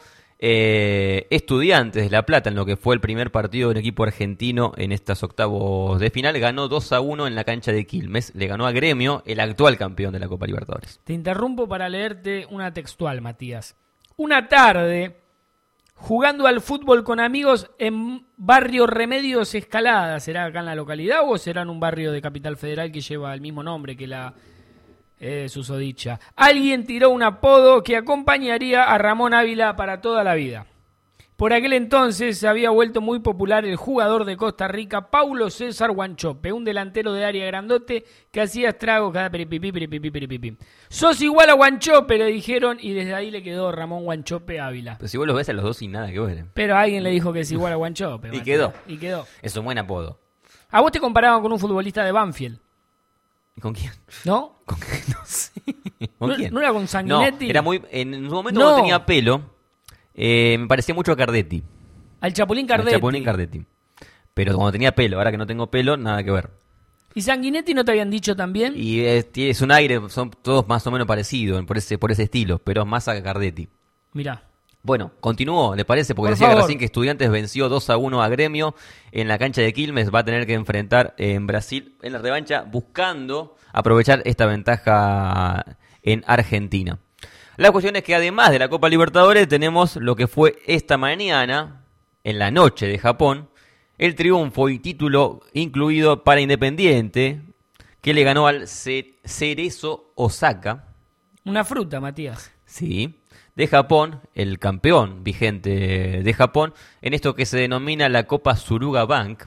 eh, Estudiantes de La Plata en lo que fue el primer partido del equipo argentino en estos octavos de final, ganó dos a uno en la cancha de Quilmes, le ganó a Gremio, el actual campeón de la Copa Libertadores.
Te interrumpo para leerte una textual, Matías. Una tarde, jugando al fútbol con amigos en barrio Remedios Escalada. ¿Será acá en la localidad o será en un barrio de Capital Federal que lleva el mismo nombre que la eh, susodicha? Alguien tiró un apodo que acompañaría a Ramón Ávila para toda la vida. Por aquel entonces se había vuelto muy popular el jugador de Costa Rica, Paulo César Guanchope, un delantero de área grandote que hacía estragos cada peripipí, peripipí, peripipí. Sos igual a Guanchope, le dijeron, y desde ahí le quedó Ramón Guanchope Ávila.
Pero si vos los ves a los dos sin nada que ver.
Pero alguien le dijo que es igual a Guanchope.
Y
Matías.
quedó.
Y quedó.
Es un buen apodo.
A vos te comparaban con un futbolista de Banfield,
¿Y con quién?
¿no?
¿Con quién? No sé. ¿Con
¿No,
quién?
¿No era con Sanguinetti?
No, era muy, en su momento
No.
cuando tenía pelo, eh, me parecía mucho a Cardetti.
Al Chapulín
Al
Cardetti.
Chapulín Cardetti. Pero cuando tenía pelo, ahora que no tengo pelo, nada que ver.
¿Y Sanguinetti no te habían dicho también?
Y es, es un aire, son todos más o menos parecidos por ese, por ese estilo, pero más a Cardetti.
Mirá.
Bueno, continuó, ¿le parece? Porque
Por
decía
favor.
recién que Estudiantes venció dos a uno a Gremio en la cancha de Quilmes. Va a tener que enfrentar en Brasil en la revancha, buscando aprovechar esta ventaja en Argentina. La cuestión es que además de la Copa Libertadores tenemos lo que fue esta mañana, en la noche de Japón, el triunfo y título incluido para Independiente, que le ganó al Ce- Cerezo Osaka.
Una fruta, Matías.
Sí, de Japón, el campeón vigente de Japón, en esto que se denomina la Copa Suruga Bank,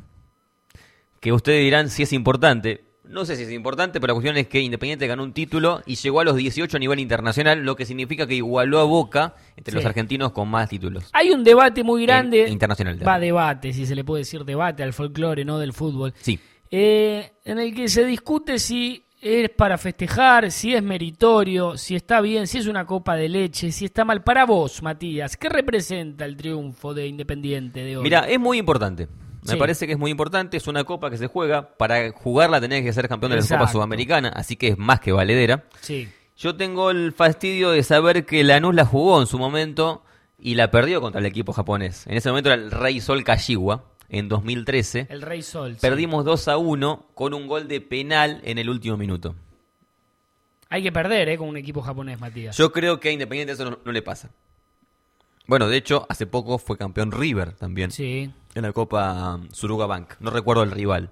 que ustedes dirán si es importante. No sé si es importante, pero la cuestión es que Independiente ganó un título y llegó a los dieciocho a nivel internacional, lo que significa que igualó a Boca entre
Sí.
los argentinos con más títulos.
Hay un debate muy grande.
En- internacional.
Va, debate, si se le puede decir debate al folclore, no del fútbol.
Sí,
Eh, en el que se discute si es para festejar, si es meritorio, si está bien, si es una copa de leche, si está mal. Para vos, Matías, ¿qué representa el triunfo de Independiente de hoy?
Mira, es muy importante. Me
Sí.
parece que es muy importante. Es una copa que se juega. Para jugarla tenés que ser campeón de la
Exacto.
Copa Sudamericana, así que es más que valedera.
Sí.
Yo tengo el fastidio de saber que Lanús la jugó en su momento y la perdió contra el equipo japonés. En ese momento era el Rey Sol Kashiwa, en dos mil trece.
El Rey Sol. sí.
Perdimos dos a uno con un gol de penal en el último minuto.
Hay que perder, ¿eh? Con un equipo japonés, Matías.
Yo creo que a Independiente eso no, no le pasa. Bueno, de hecho, hace poco fue campeón River también.
Sí.
En la Copa Suruga Bank. No recuerdo el rival.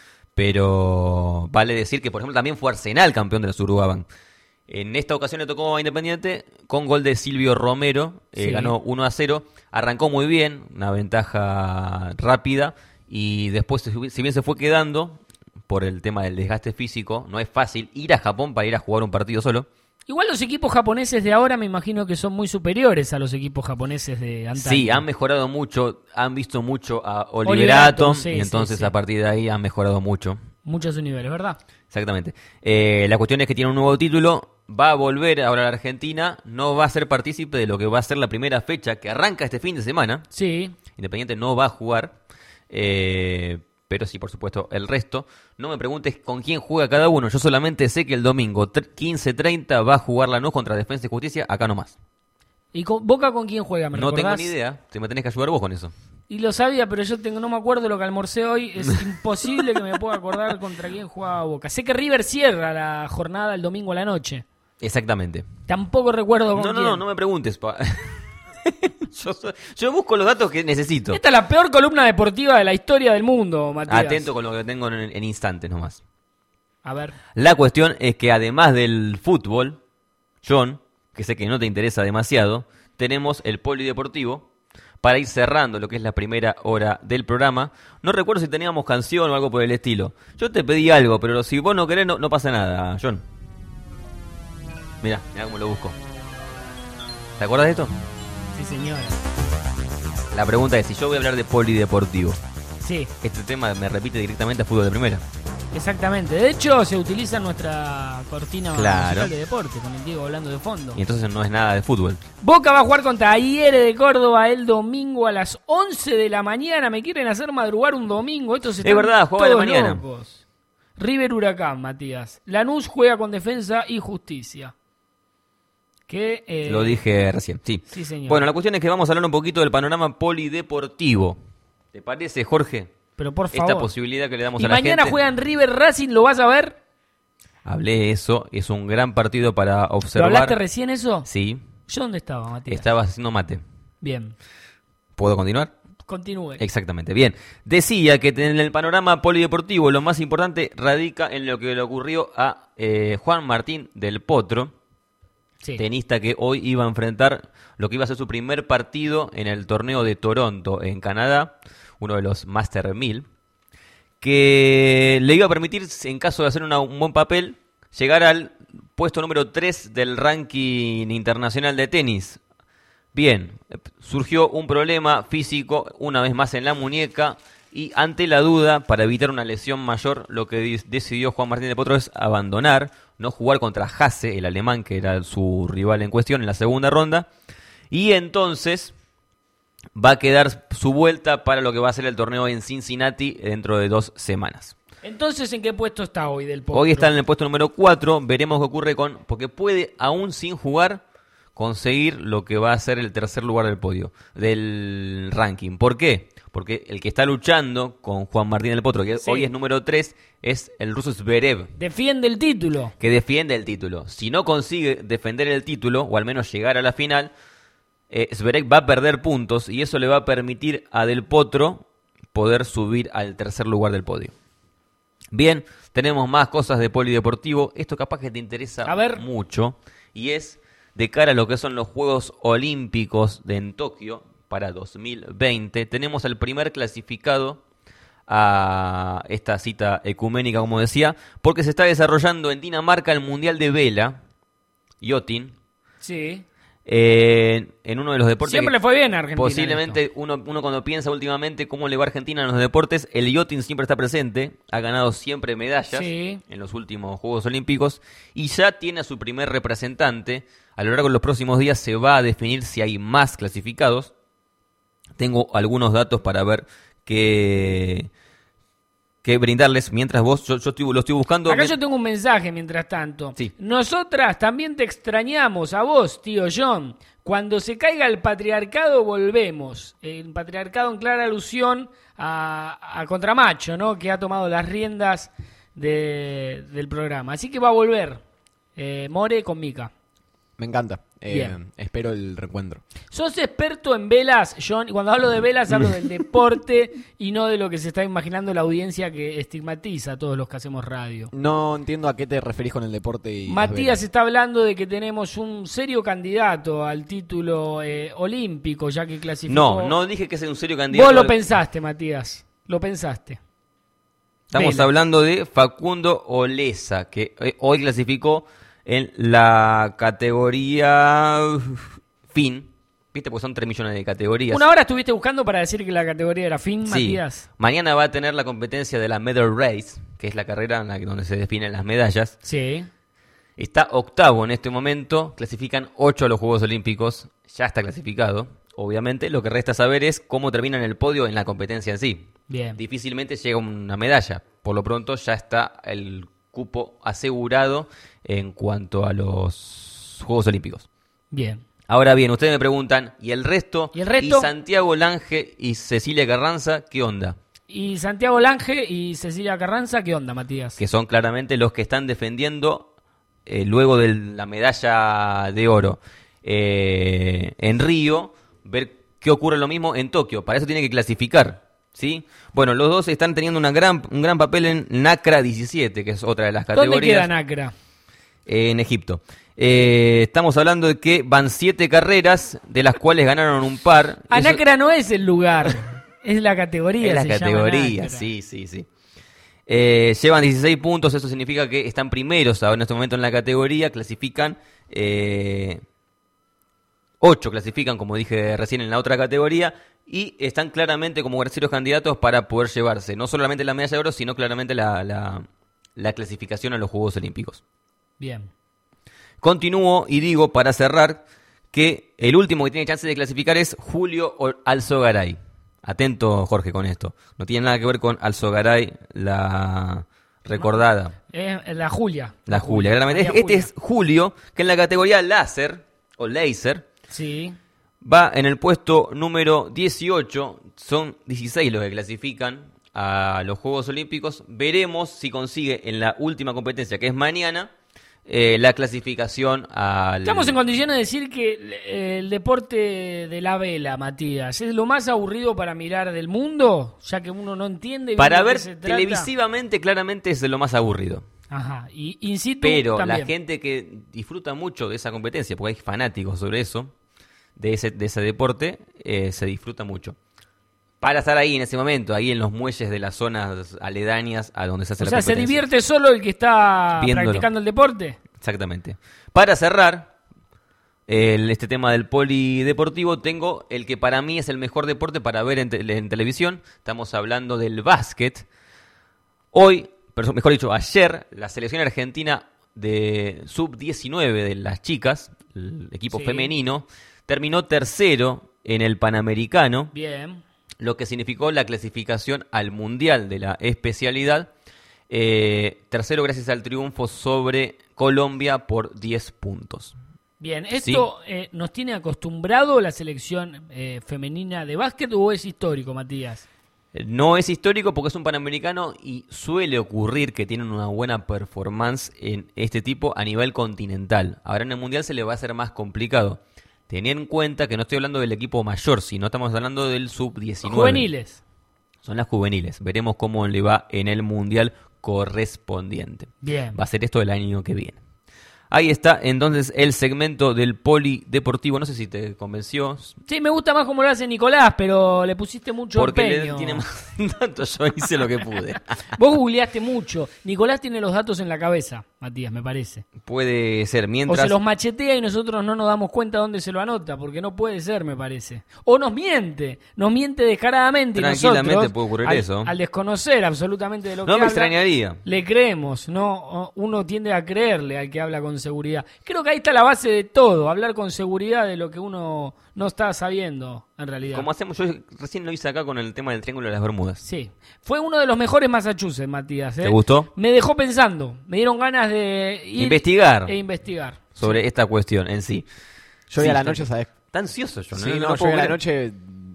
Pero vale decir que, por ejemplo, también fue Arsenal campeón de la Suruga Bank. En esta ocasión le tocó a Independiente con gol de Silvio Romero. Eh,
Sí.
Ganó uno a cero. Arrancó muy bien, una ventaja rápida. Y después, si bien se fue quedando por el tema del desgaste físico, no es fácil ir a Japón para ir a jugar un partido solo.
Igual los equipos japoneses de ahora me imagino que son muy superiores a los equipos japoneses de antaño.
Sí, han mejorado mucho, han visto mucho a
Oliver
Oliver
Atom,
Atom,
sí,
y entonces
sí, sí.
a partir de ahí han mejorado mucho.
Muchos de niveles, ¿verdad?
Exactamente. Eh, la cuestión es que tiene un nuevo título, va a volver ahora a la Argentina, no va a ser partícipe de lo que va a ser la primera fecha que arranca este fin de semana.
Sí.
Independiente no va a jugar, eh, pero sí, por supuesto, el resto. No me preguntes con quién juega cada uno, yo solamente sé que el domingo quince treinta va a jugar Lanús contra Defensa y Justicia, acá nomás.
¿Y con, Boca con quién juega? ¿Me
No tengo
recordás?
ni idea, te me tenés que ayudar vos con eso.
Y lo sabía, pero yo tengo, no me acuerdo lo que almorcé hoy. Es imposible que me pueda acordar contra quién jugaba Boca. Sé que River cierra la jornada el domingo a la noche.
Exactamente.
Tampoco recuerdo con
No, no,
quién.
no, no me preguntes. pa- yo, soy- yo busco los datos que necesito.
Esta es la peor columna deportiva de la historia del mundo, Matías.
Atento con lo que tengo en, en instantes nomás.
A ver.
La cuestión es que además del fútbol, John, que sé que no te interesa demasiado, tenemos el polideportivo para ir cerrando lo que es la primera hora del programa. No recuerdo si teníamos canción o algo por el estilo. Yo te pedí algo, pero si vos no querés, no, no pasa nada, John. Mirá, mirá cómo lo busco. ¿Te acuerdas de esto?
Sí, señora.
La pregunta es, si yo voy a hablar de polideportivo,
Sí,
este tema me repite directamente a fútbol de primera.
exactamente. De hecho, se utiliza nuestra cortina
Claro.
musical de deporte, con el Diego hablando de fondo.
Y entonces no es nada de fútbol.
Boca va a jugar contra Talleres de Córdoba el domingo a las once de la mañana. Me quieren hacer madrugar un domingo. Estos están
verdad, juega a la
todos
mañana.
locos. River Huracán, Matías. Lanús juega con Defensa y Justicia. Que, eh,
Lo dije recién, sí.
Sí, señor.
Bueno, la cuestión es que vamos a hablar un poquito del panorama polideportivo. ¿Te parece, Jorge?
Pero por favor.
Esta posibilidad que le damos
y
a la
mañana
gente.
juegan River Racing, ¿lo vas a ver?
Hablé eso, es un gran partido para
¿Lo
observar.
hablaste recién eso?
Sí,
¿Yo dónde estaba, Matías?
estabas haciendo mate.
Bien.
¿Puedo continuar?
Continúe.
Exactamente, bien. Decía que en el panorama polideportivo lo más importante radica en lo que le ocurrió a eh, Juan Martín del Potro,
Sí.
tenista que hoy iba a enfrentar lo que iba a ser su primer partido en el torneo de Toronto, en Canadá, uno de los Master mil, que le iba a permitir, en caso de hacer una- un buen papel, llegar al puesto número tres del ranking internacional de tenis. Bien, surgió un problema físico, una vez más en la muñeca, y ante la duda, para evitar una lesión mayor, lo que di- decidió Juan Martín de Potro es abandonar, no jugar contra Hasse, el alemán, que era su rival en cuestión en la segunda ronda, y entonces va a quedar su vuelta para lo que va a ser el torneo en Cincinnati dentro de dos semanas.
Entonces, ¿en qué puesto está hoy del Potro?
Hoy está en el puesto número cuatro, veremos qué ocurre con... Porque puede, aún sin jugar, conseguir lo que va a ser el tercer lugar del podio, del ranking. ¿Por qué? Porque el que está luchando con Juan Martín del Potro, que
Sí.
hoy es número tres, es el ruso Zverev,
Defiende el título.
que defiende el título. Si no consigue defender el título, o al menos llegar a la final, eh, Zverev va a perder puntos y eso le va a permitir a Del Potro poder subir al tercer lugar del podio. Bien, tenemos más cosas de polideportivo. Esto capaz que te interesa
A ver.
mucho. Y es de cara a lo que son los Juegos Olímpicos de en Tokio para dos mil veinte. Tenemos el primer clasificado a esta cita ecuménica, como decía, porque se está desarrollando en Dinamarca el Mundial de Vela, Yachting.
Sí.
Eh, en uno de los deportes...
Siempre le fue bien a Argentina.
Posiblemente uno, uno cuando piensa últimamente cómo le va a Argentina en los deportes, el yachting siempre está presente, ha ganado siempre medallas
sí.
en los últimos Juegos Olímpicos y ya tiene a su primer representante. A lo largo de los próximos días se va a definir si hay más clasificados. Tengo algunos datos para ver qué... que brindarles mientras vos, yo, yo estoy, lo estoy buscando.
Acá
me...
yo tengo un mensaje mientras tanto.
Sí.
Nosotras también te extrañamos a vos, tío John. Cuando se caiga el patriarcado, volvemos. El patriarcado en clara alusión a, a Contramacho, ¿no? Que ha tomado las riendas de, del programa. Así que va a volver eh, More con Mica.
Me encanta. Eh,
Bien.
Espero el reencuentro.
Sos experto en velas, John, y cuando hablo de velas hablo del deporte y no de lo que se está imaginando la audiencia que estigmatiza a todos los que hacemos radio.
No entiendo a qué te referís con el deporte y las
Matías
velas.
está hablando de que tenemos un serio candidato al título eh, olímpico, ya que clasificó...
No, no dije que sea un serio candidato.
Vos lo
al...
pensaste, Matías, lo pensaste.
Estamos
Vela.
hablando de Facundo Oleza, que eh, hoy clasificó en la categoría fin. ¿Viste? Porque son tres millones de categorías.
Una hora estuviste buscando para decir que la categoría era fin,
Sí.
Matías.
Mañana va a tener la competencia de la Medal Race, que es la carrera en la que, donde se definen las medallas.
Sí.
Está octavo en este momento, clasifican ocho a los Juegos Olímpicos, ya está clasificado. Obviamente, lo que resta saber es cómo termina en el podio en la competencia en sí.
Bien.
Difícilmente llega una medalla. Por lo pronto ya está el cupo asegurado en cuanto a los Juegos Olímpicos.
Bien.
Ahora bien, ustedes me preguntan, ¿y el resto?
¿Y el resto?
¿Y Santiago Lange y Cecilia Carranza? ¿Qué onda?
Y Santiago Lange y Cecilia Carranza, ¿qué onda, Matías?
Que son claramente los que están defendiendo eh, luego de la medalla de oro eh, en Río, ver qué ocurre lo mismo en Tokio. Para eso tiene que clasificar, ¿sí? Bueno, los dos están teniendo una gran, un gran papel en NACRA diecisiete, que es otra de las categorías.
¿Dónde queda Nacra?
Eh, en Egipto. Eh, estamos hablando de que van siete carreras, de las cuales ganaron un par.
Ah,
Eso-
Nacra no es el lugar, es la categoría.
Es la
se llama
categoría,
Nacra.
sí, sí, sí. Eh, llevan dieciséis puntos, eso significa que están primeros ahora en este momento en la categoría, clasifican eh, ocho clasifican, como dije recién, en la otra categoría, y están claramente como terceros candidatos para poder llevarse no solamente la medalla de oro, sino claramente la, la, la clasificación a los Juegos Olímpicos.
Bien.
Continúo y digo, para cerrar, que el último que tiene chance de clasificar es Julio Alzogaray. Atento, Jorge, con esto. No tiene nada que ver con Alzogaray, la recordada.
Es la Julia.
La Julia, claramente.
María
Este
Julia.
es Julio, que en la categoría láser, o laser,
Sí.
va en el puesto número dieciocho. Son dieciséis los que clasifican a los Juegos Olímpicos. Veremos si consigue en la última competencia, que es mañana, eh, la clasificación al...
Estamos en condiciones de decir que eh, el deporte de la vela, Matías, es lo más aburrido para mirar del mundo, ya que uno no entiende bien
Para
de qué
ver
se trata.
televisivamente, claramente es de lo más aburrido.
Ajá, y in situ
Pero
también.
la gente que disfruta mucho de esa competencia, porque hay fanáticos sobre eso, de ese, de ese deporte, eh, se disfruta mucho. Para estar ahí en ese momento, ahí en los muelles de las zonas aledañas a donde se hace
O
la
sea, ¿se
competencia.
divierte solo el que está
Viéndolo.
practicando el deporte?
Exactamente. Para cerrar el, este tema del polideportivo, tengo el que para mí es el mejor deporte para ver en, te- en televisión. Estamos hablando del básquet. Hoy, pero mejor dicho, ayer, la selección argentina de sub diecinueve de las chicas, el equipo
Sí.
femenino, terminó tercero en el Panamericano,
Bien.
lo que significó la clasificación al Mundial de la especialidad. Eh, tercero gracias al triunfo sobre Colombia por diez puntos.
Bien, ¿esto eh, nos tiene acostumbrado la selección eh, femenina de básquet o es histórico, Matías?
No es histórico porque es un Panamericano y suele ocurrir que tienen una buena performance en este tipo a nivel continental. Ahora en el Mundial se le va a hacer más complicado. Tened en cuenta que no estoy hablando del equipo mayor, sino estamos hablando del sub diecinueve.
Juveniles.
Son las juveniles. Veremos cómo le va en el Mundial correspondiente.
Bien.
Va a ser esto el año que viene. Ahí está entonces el segmento del polideportivo. No sé si te convenció.
Sí, me gusta más como lo hace Nicolás, pero le pusiste mucho
Porque
empeño.
le tiene más datos, yo hice lo que pude.
Vos googleaste mucho. Nicolás tiene los datos en la cabeza, Matías, me parece.
Puede ser,
O
mientras...
se los machetea y nosotros no nos damos cuenta dónde se lo anota, porque no puede ser, me parece. O nos miente, nos miente descaradamente y
Tranquilamente
nosotros,
puede ocurrir
al,
eso.
al desconocer absolutamente de lo
No
que
me
habla,
extrañaría.
le creemos, no, uno tiende a creerle al que habla con seguridad. Creo que ahí está la base de todo, hablar con seguridad de lo que uno no está sabiendo en realidad.
Como hacemos, yo recién lo hice acá con el tema del Triángulo de las Bermudas.
Sí, fue uno de los mejores Massachusetts, Matías. ¿eh?
¿Te gustó?
Me dejó pensando, me dieron ganas de ir
Investigar.
e investigar.
Sobre
Sí.
esta cuestión en sí.
Yo hoy
Sí,
a la
está-
noche, ¿sabes?
Está ansioso yo, ¿no?
Sí,
No
no,
lo
yo
puedo
hoy a la
creer.
noche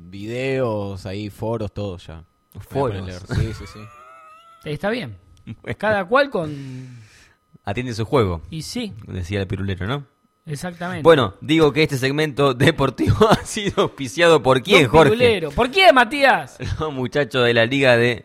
videos, ahí, foros, todo ya. Voy a
Foros.
poner a leer. Sí, sí, sí.
Está bien. Cada cual con...
Atiende su juego,
Y sí,
decía el pirulero, ¿no?
exactamente.
Bueno, digo que este segmento deportivo ha sido auspiciado por quién,
Don
Jorge.
Pirulero. ¿Por qué, Matías?
Los muchachos de la Liga de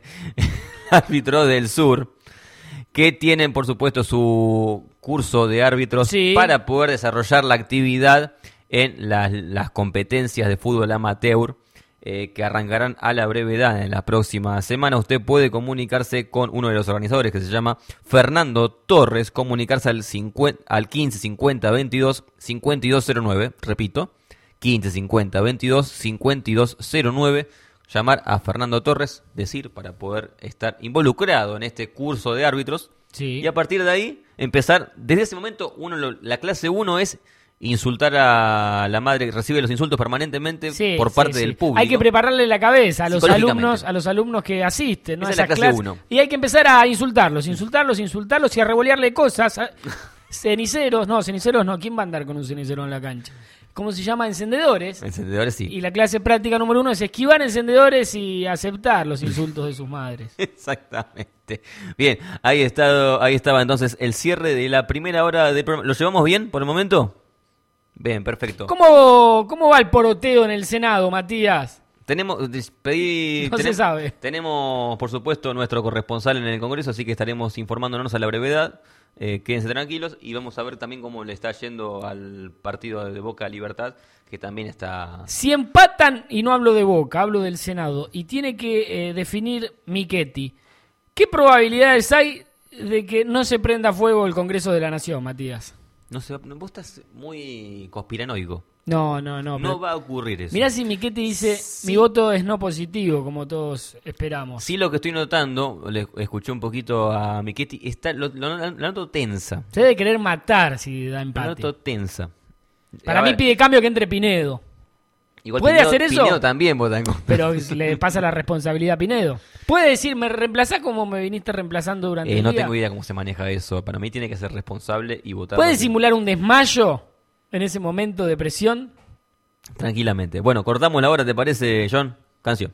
Árbitros del Sur, que tienen, por supuesto, su curso de árbitros
Sí.
para poder desarrollar la actividad en las, las competencias de fútbol amateur, eh, que arrancarán a la brevedad en la próxima semana. Usted puede comunicarse con uno de los organizadores, que se llama Fernando Torres, comunicarse al, cincuenta, al quince cincuenta veintidós cincuenta y dos cero nueve, repito, quince cincuenta veintidós cincuenta y dos cero nueve, llamar a Fernando Torres, decir, para poder estar involucrado en este curso de árbitros,
Sí.
y a partir de ahí empezar. Desde ese momento, uno lo- la clase uno es insultar a la madre, que recibe los insultos permanentemente
Sí,
por
sí,
parte
sí.
del público.
Hay que prepararle la cabeza a los
Psicológicamente.
alumnos, a los alumnos que asisten, ¿no?
Esa
A
es la
esas
clase
clases.
uno.
Y hay que empezar a insultarlos, insultarlos, insultarlos y a revolearle cosas. a- Ceniceros, no, ceniceros no. ¿Quién va a andar con un cenicero en la cancha? ¿Cómo se llama? Encendedores.
Encendedores, sí.
Y la clase práctica número uno es esquivar encendedores y aceptar los insultos de sus madres.
Exactamente. Bien, ahí, estado, ahí estaba entonces el cierre de la primera hora del programa. ¿Lo llevamos bien por el momento? Bien, perfecto.
¿Cómo, cómo va el poroteo en el Senado, Matías?
Tenemos, des- pedí-
No se
tenem-
sabe.
Tenemos, por supuesto, nuestro corresponsal en el Congreso, así que estaremos informándonos a la brevedad. Eh, quédense tranquilos y vamos a ver también cómo le está yendo al partido de Boca Libertad, que también está...
Si empatan, y no hablo de Boca, hablo del Senado, y tiene que eh, definir Michetti, ¿qué probabilidades hay de que no se prenda fuego el Congreso de la Nación, Matías?
No sé, vos estás muy conspiranoico.
No, no, no.
No
pero-
va a ocurrir eso.
Mirá si Michetti dice,
Sí.
mi voto es no positivo, como todos esperamos.
Sí, lo que estoy notando, le escuché un poquito a Michetti, está, lo, lo- la noto tensa.
Se debe querer matar si da
La
empate.
noto tensa.
Para
A
mí
ver,
pide cambio que entre Pinedo.
igual
¿puede
Pinedo-
hacer eso?
Pinedo también vota en contra.
Pero le pasa la responsabilidad a Pinedo. ¿Puede decir, me reemplazás como me viniste reemplazando durante
Eh,
el
no
día?
tengo idea cómo se maneja eso. Para mí tiene que ser responsable y votar.
¿Puede
también.
simular un desmayo en ese momento de presión?
Tranquilamente. Bueno, cortamos la hora, ¿te parece, John? Canción.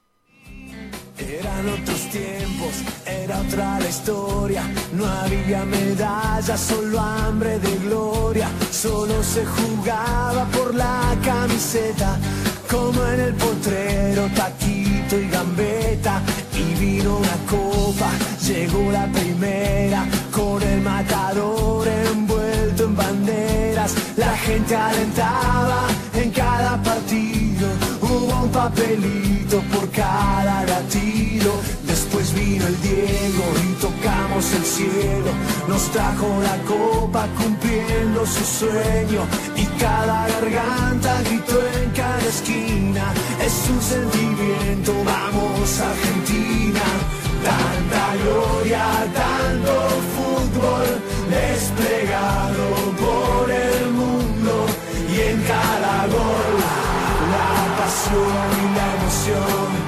Eran otros tiempos, era otra la historia. No había medallas, solo hambre de gloria. Solo se jugaba por la camiseta, como en el potrero, taquito y gambeta. Y vino una copa, llegó la primera, con el matador envuelto en banderas. La gente alentaba en cada partido, hubo un papelito por cada latido. Después vino el Diego y tocamos el cielo, nos trajo la copa cumpliendo su sueño. Y cada garganta gritó en cada esquina, es un sentimiento, vamos Argentina. Tanta gloria, tanto fútbol desplegado por el mundo, y en cada gol la pasión y la emoción.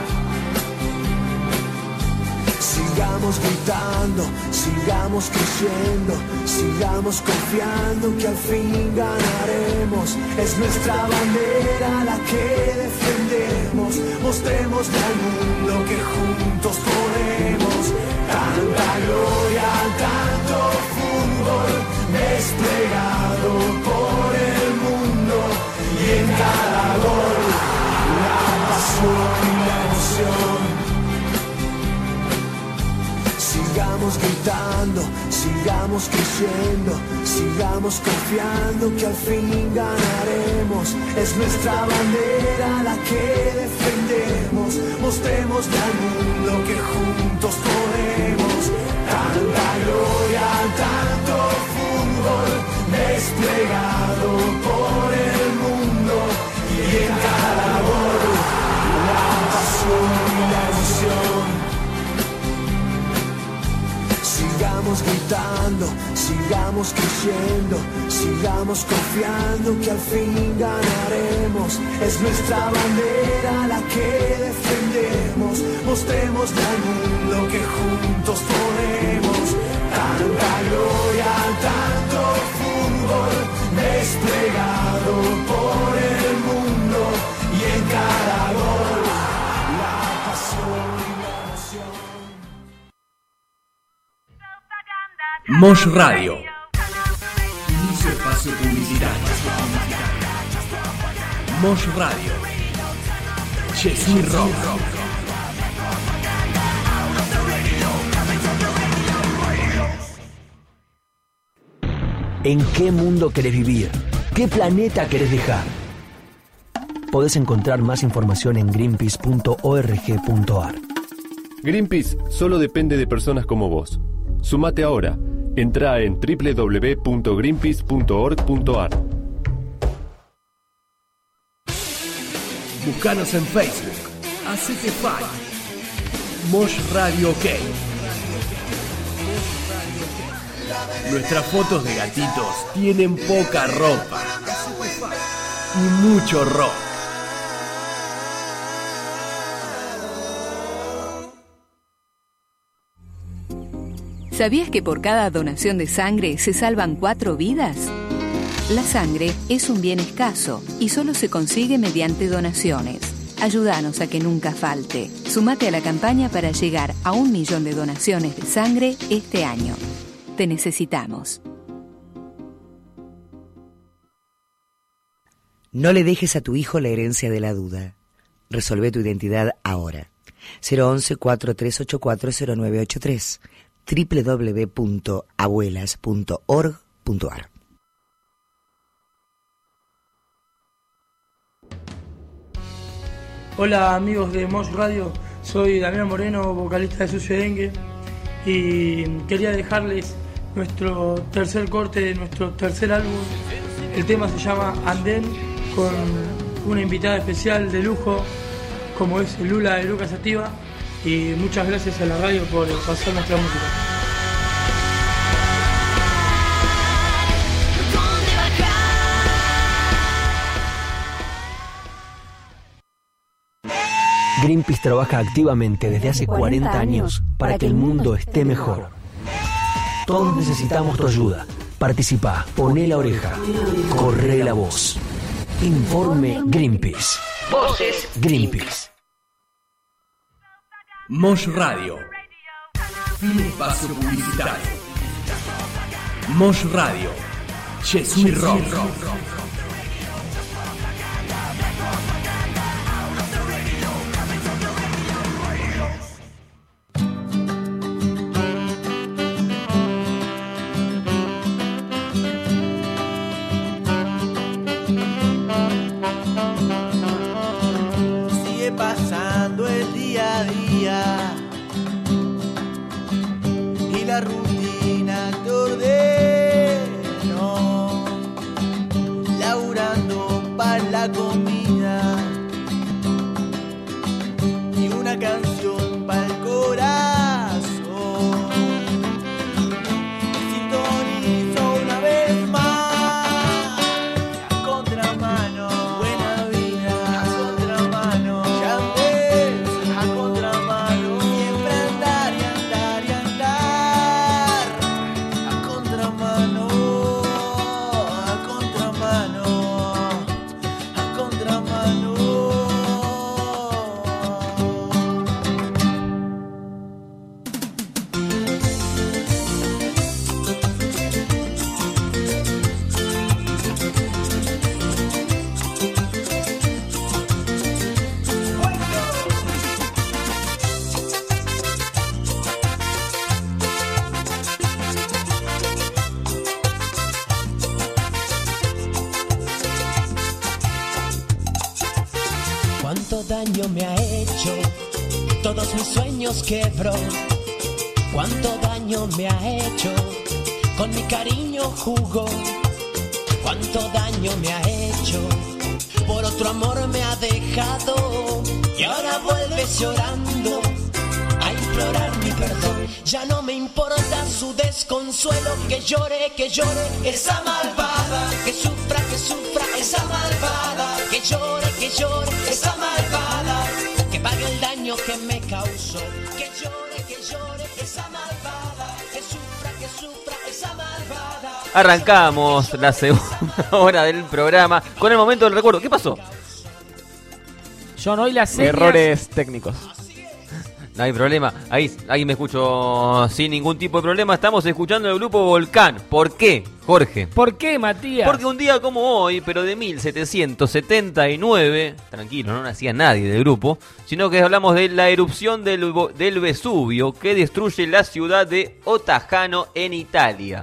Sigamos gritando, sigamos creciendo, sigamos confiando que al fin ganaremos. Es nuestra bandera la que defendemos, mostrémosle al mundo que juntos podemos. Tanta gloria, tanto fútbol desplegado por el mundo, y en cada gol la pasión y la emoción. Sigamos gritando, sigamos creciendo,
Sigamos confiando que al fin ganaremos. Es nuestra bandera la que defendemos. Mostrémosle al mundo que juntos podemos. Tanta gloria, tanto fútbol desplegado por el mundo. Y en cada gol la pasión y la emoción. Sigamos gritando, sigamos creciendo, sigamos confiando que al fin ganaremos. Es nuestra bandera la que defendemos. Mostrémosle al mundo que juntos podemos. Tanta gloria, tanto fútbol desplegado por el mundo. Y en cada gol la pasión y la emoción.
Mosh Radio. Inicio espacio publicitario. Mosh Radio. Jesús Rock.
¿En qué mundo querés vivir? ¿Qué planeta querés dejar? Podés encontrar más información en greenpeace punto org punto ar.
Greenpeace solo depende de personas como vos. Sumate ahora. Entrá en doble u doble u doble u punto greenpeace punto org punto ar.
Buscanos en Facebook. Hacete fan. Mosh Radio OK. Nuestras fotos de gatitos tienen poca ropa y mucho rock.
¿Sabías que por cada donación de sangre se salvan cuatro vidas? La sangre es un bien escaso y solo se consigue mediante donaciones. Ayúdanos a que nunca falte. Sumate a la campaña para llegar a un millón de donaciones de sangre este año. Te necesitamos.
No le dejes a tu hijo la herencia de la duda. Resolvé tu identidad ahora. cero once, cuatro tres ocho cuatro, cero nueve ocho tres. doble u doble u doble u punto abuelas punto org punto ar.
Hola amigos de Mosh Radio, soy Damián Moreno, vocalista de Sucio Dengue, y quería dejarles nuestro tercer corte de nuestro tercer álbum. El tema se llama Andén, con una invitada especial de lujo como es Lula de Lucas Sativa, y muchas gracias a la radio por pasar nuestra música.
Greenpeace trabaja activamente desde hace cuarenta años para que el mundo esté mejor. Todos necesitamos tu ayuda. Participa, poné la oreja, corre la voz. Informe Greenpeace. Voces Greenpeace.
Mosh Radio. Fin espacio publicitario. Mosh Radio. Jesús Rock.
Sigue pasando el día a día y la rutina te ordeno, laburando para la comida y una canción para el corazón. Sintonizo una vez más a contramano, buena vida, a contramano, ya ves, a contramano, siempre andar y andar y andar, a contramano, a contramano, a contramano.
Cuánto daño me ha hecho, todos mis sueños quebró. Cuánto daño me ha hecho, con mi cariño jugó. Cuánto daño me ha hecho, por otro amor me ha dejado. Y ahora vuelves llorando a implorar mi perdón. Ya no me importa su desconsuelo, que llore, que llore esa malvada, que sufra, que sufra esa malvada, que llore, que llore esa malvada, que pague el daño que me causó. Que llore, que llore esa malvada, que sufra, que sufra esa malvada.
Arrancamos la segunda hora del programa con el momento del recuerdo. ¿Qué pasó?
Yo no oí las señas.
Errores técnicos.
No hay problema, ahí, ahí me escucho sin ningún tipo de problema. Estamos escuchando el grupo Volcán. ¿Por qué, Jorge?
¿Por qué, Matías?
Porque un día como hoy, pero de mil setecientos setenta y nueve, tranquilo, no nacía nadie del grupo, sino que hablamos de la erupción del, del Vesubio que destruye la ciudad de Otajano en Italia.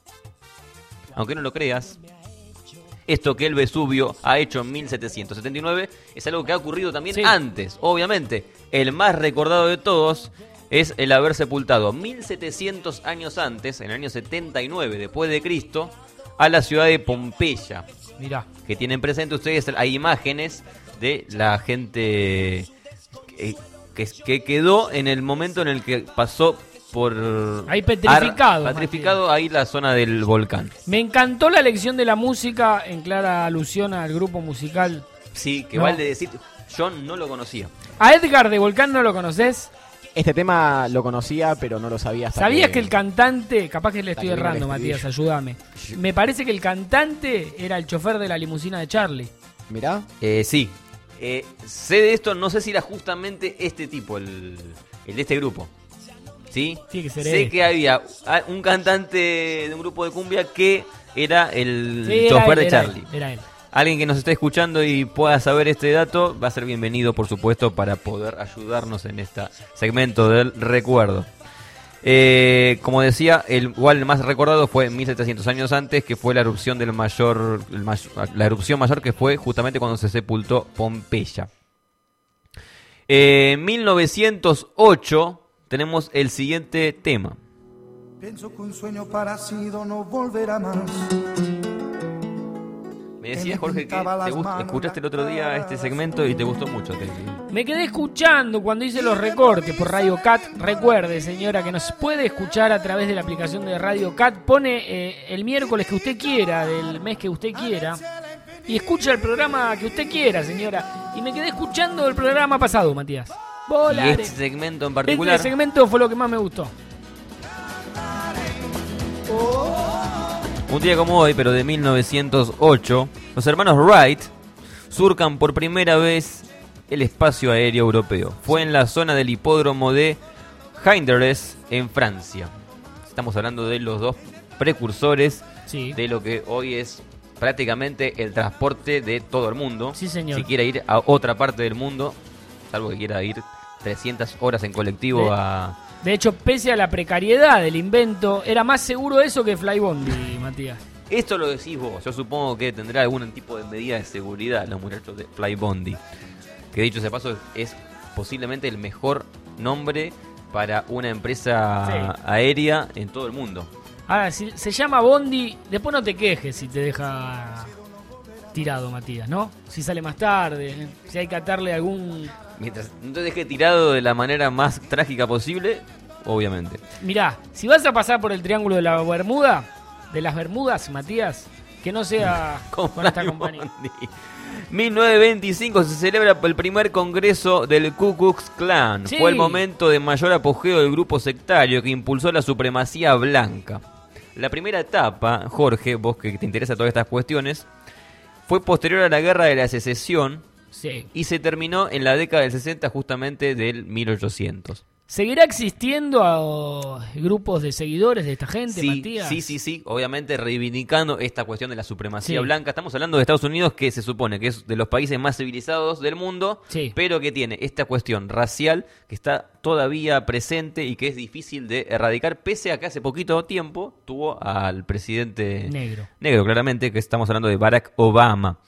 Aunque no lo creas, esto que el Vesubio ha hecho en mil setecientos setenta y nueve es algo que ha ocurrido también sí. antes, obviamente. El más recordado de todos es el haber sepultado mil setecientos años antes, en el año setenta y nueve después de Cristo, a la ciudad de Pompeya.
Mirá.
Que tienen presente ustedes, hay imágenes de la gente que, que, que quedó en el momento en el que pasó por...
Ahí petrificado.
Ar, petrificado ahí la zona del volcán.
Me encantó la elección de la música en clara alusión al grupo musical.
Sí, que
¿no?
vale decir, yo no lo conocía.
¿A Edgar de Volcán no lo conoces?
Este tema lo conocía, pero no lo sabía hasta
¿Sabías
que...
que el cantante, capaz que le estoy
que
errando, Matías, ayúdame? Me parece que el cantante era el chofer de la limusina de Charlie.
¿Mirá?
Eh, sí. Eh, sé de esto, no sé si era justamente este tipo, el, el de este grupo. ¿Sí?
Sí, que
sé
él.
que había un cantante de un grupo de cumbia que era el
sí,
chofer
era él,
de Charlie.
Era él, era él.
Alguien que nos esté escuchando y pueda saber este dato va a ser bienvenido, por supuesto, para poder ayudarnos en este segmento del recuerdo. Eh, como decía, el igual el más recordado fue mil setecientos años antes, que fue la erupción del mayor, el mayor, la erupción mayor que fue justamente cuando se sepultó Pompeya. En eh, mil novecientos ocho tenemos el siguiente tema.
Pienso que un sueño parecido no volverá más.
Me decías, Jorge, que te gust- escuchaste el otro día este segmento y te gustó mucho. Te...
Me quedé escuchando cuando hice los recortes por Radio Cat. Recuerde, señora, que nos puede escuchar a través de la aplicación de Radio Cat. Pone eh, el miércoles que usted quiera, del mes que usted quiera, y escucha el programa que usted quiera, señora. Y me quedé escuchando el programa pasado, Matías. Volare.
Y este segmento en particular.
Este segmento fue lo que más me gustó.
Un día como hoy, pero de mil novecientos ocho, los hermanos Wright surcan por primera vez el espacio aéreo europeo. Fue en la zona del hipódromo de Hinderès, en Francia. Estamos hablando de los dos precursores
sí.
de lo que hoy es prácticamente el transporte de todo el mundo.
Sí, señor.
Si quiere ir a otra parte del mundo, salvo que quiera ir trescientas horas en colectivo
de,
a...
De hecho, pese a la precariedad del invento, era más seguro eso que Flybondi, Matías.
Esto lo decís vos. Yo supongo que tendrá algún tipo de medida de seguridad los muchachos de Flybondi. Que dicho sea paso, es posiblemente el mejor nombre para una empresa sí. aérea en todo el mundo.
Ahora, si se llama Bondi, después no te quejes si te deja tirado, Matías, ¿no? Si sale más tarde, si hay que atarle algún...
Mientras no te deje tirado de la manera más trágica posible, obviamente.
Mirá, si vas a pasar por el Triángulo de la Bermuda, de las Bermudas, Matías, que no sea con, con esta compañía.
mil novecientos veinticinco se celebra el primer congreso del Ku Klux Klan. Sí. Fue el momento de mayor apogeo del grupo sectario que impulsó la supremacía blanca. La primera etapa, Jorge, vos que te interesa todas estas cuestiones, fue posterior a la Guerra de la Secesión.
Sí.
Y se terminó en la década del sesenta, justamente del mil ochocientos.
¿Seguirá existiendo a grupos de seguidores de esta gente,
sí,
Matías?
Sí, sí, sí, obviamente reivindicando esta cuestión de la supremacía
sí.
blanca. Estamos hablando de Estados Unidos, que se supone que es de los países más civilizados del mundo,
sí.
pero que tiene esta cuestión racial que está todavía presente y que es difícil de erradicar, pese a que hace poquito tiempo tuvo al presidente
negro,
negro claramente, que estamos hablando de Barack Obama.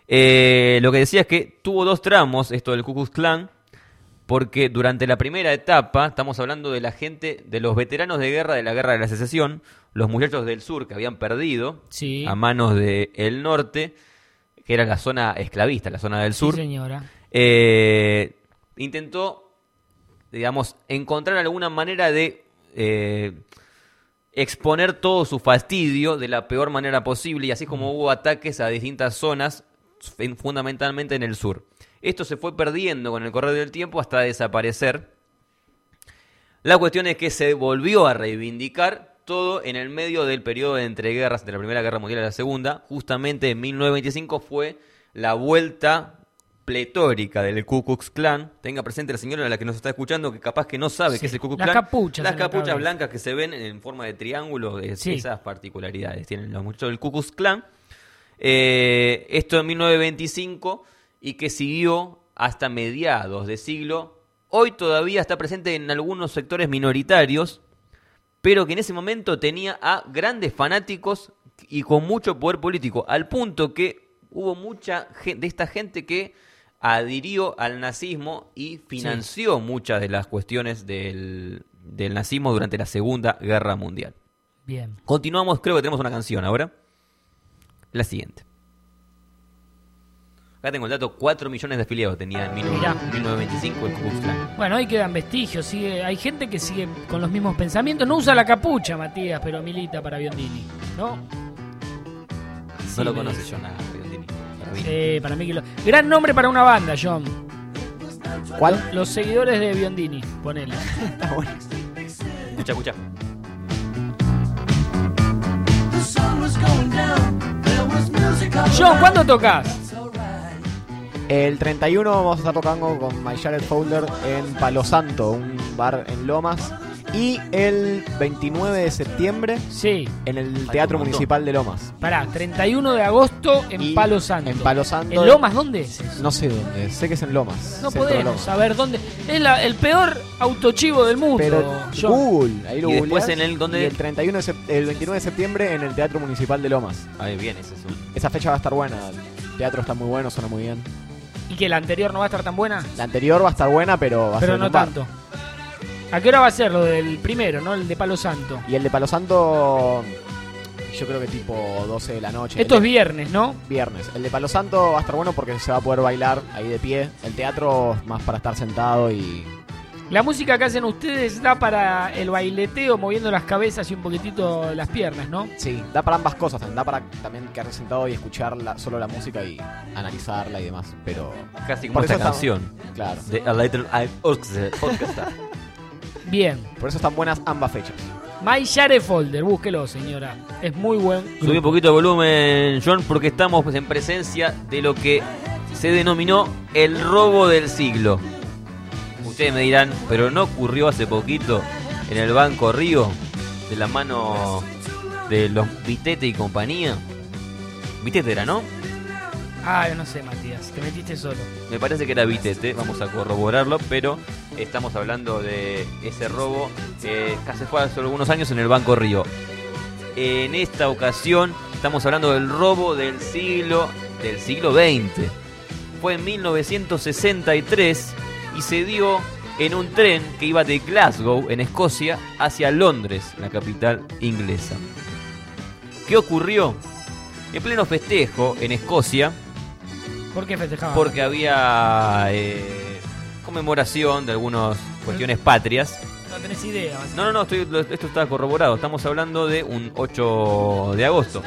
Eh, lo que decía es que tuvo dos tramos esto del Ku Klux Klan, porque durante la primera etapa, estamos hablando de la gente, de los veteranos de guerra de la Guerra de la Secesión, los muchachos del sur que habían perdido
sí.
a manos del norte, que era la zona esclavista, la zona del sur.
Sí, señora.
Eh, intentó, digamos, encontrar alguna manera de eh, exponer todo su fastidio de la peor manera posible, y así como hubo ataques a distintas zonas, fundamentalmente en el sur. Esto se fue perdiendo con el correr del tiempo hasta desaparecer. La cuestión es que se volvió a reivindicar todo en el medio del periodo de entreguerras de la Primera Guerra Mundial a la Segunda. Justamente en mil novecientos veinticinco fue la vuelta pletórica del Ku Klux Klan. Tenga presente la señora a la que nos está escuchando que capaz que no sabe sí. qué es el Ku Klux
Las
Klan.
capuchas.
Las capuchas blancas que se ven en forma de triángulo, es, sí. esas particularidades tienen los muchachos del Ku Klux Klan. Eh, esto en mil novecientos veinticinco y que siguió hasta mediados de siglo. Hoy todavía está presente en algunos sectores minoritarios, pero que en ese momento tenía a grandes fanáticos y con mucho poder político, al punto que hubo mucha gente, de esta gente que adhirió al nazismo y financió sí. muchas de las cuestiones del, del nazismo durante la Segunda Guerra Mundial.
Bien.
Continuamos, creo que tenemos una canción ahora. La siguiente. Acá tengo el dato, cuatro millones de afiliados tenía en mil novecientos veinticinco el Ku Klux Klan.
Bueno, ahí quedan vestigios, sigue, hay gente que sigue con los mismos pensamientos. No usa la capucha, Matías, pero milita para Biondini, ¿no?
No
sí,
lo conoce yo nada, Biondini.
Sí, para mí que lo... Gran nombre para una banda, John.
¿Cuál?
Los seguidores de Biondini, ponele.
Está bueno.
Escucha, escucha.
John, ¿cuándo tocas?
El treinta y uno vamos a estar tocando con My Jared Folder en Palo Santo, un bar en Lomas. Y el veintinueve de septiembre
sí.
en el Teatro Municipal de Lomas.
Pará, treinta y uno de agosto en
y
Palo Santo.
En Palo Santo.
¿En Lomas dónde es eso?
No sé dónde, sé que es en Lomas.
No podemos saber dónde. Es la, el peor autochivo del mundo.
Pero
John.
Google, ahí lo
y después
googleás,
en el donde
y el treinta y uno de sep- el veintinueve de septiembre en el Teatro Municipal de Lomas.
Ahí viene ese sur.
Esa fecha va a estar buena. El teatro está muy bueno, suena muy bien.
¿Y que la anterior no va a estar tan buena?
La anterior va a estar buena, pero va a
pero
ser
no
un bar.
tanto. ¿A qué hora va a ser lo del primero, no? El de Palo Santo.
Y el de Palo Santo, yo creo que tipo doce de la noche.
Esto
el
es
de...
viernes, ¿no?
Viernes. El de Palo Santo va a estar bueno porque se va a poder bailar ahí de pie. El teatro es más para estar sentado y...
La música que hacen ustedes da para el baileteo, moviendo las cabezas y un poquitito las piernas, ¿no?
Sí, da para ambas cosas. Da para también quedarse sentado y escuchar la, solo la música y analizarla y demás. Pero...
Casi como esta
está...
canción.
Claro.
De A Little Orchestra.
Bien.
Por eso están buenas ambas fechas.
My Share Folder, búsquelo, señora. Es muy buen grupo.
Subí un poquito de volumen, John, porque estamos pues, en presencia de lo que se denominó el robo del siglo. Ustedes me dirán, pero no ocurrió hace poquito en el Banco Río, de la mano de los Vitete y compañía. Vitete era, ¿no?
Ah, no sé, Matías, te metiste solo.
Me parece que era Vitete, vamos a corroborarlo, pero estamos hablando de ese robo eh, que hace fue hace algunos años en el Banco Río. En esta ocasión estamos hablando del robo del siglo del siglo veinte. Fue en mil novecientos sesenta y tres y se dio en un tren que iba de Glasgow, en Escocia, hacia Londres, la capital inglesa. ¿Qué ocurrió? En pleno festejo en Escocia.
¿Por qué festejaban?
Porque había eh, conmemoración de algunas cuestiones patrias.
No tenés idea.
No, no, no, estoy, esto está corroborado. Estamos hablando de un ocho de agosto.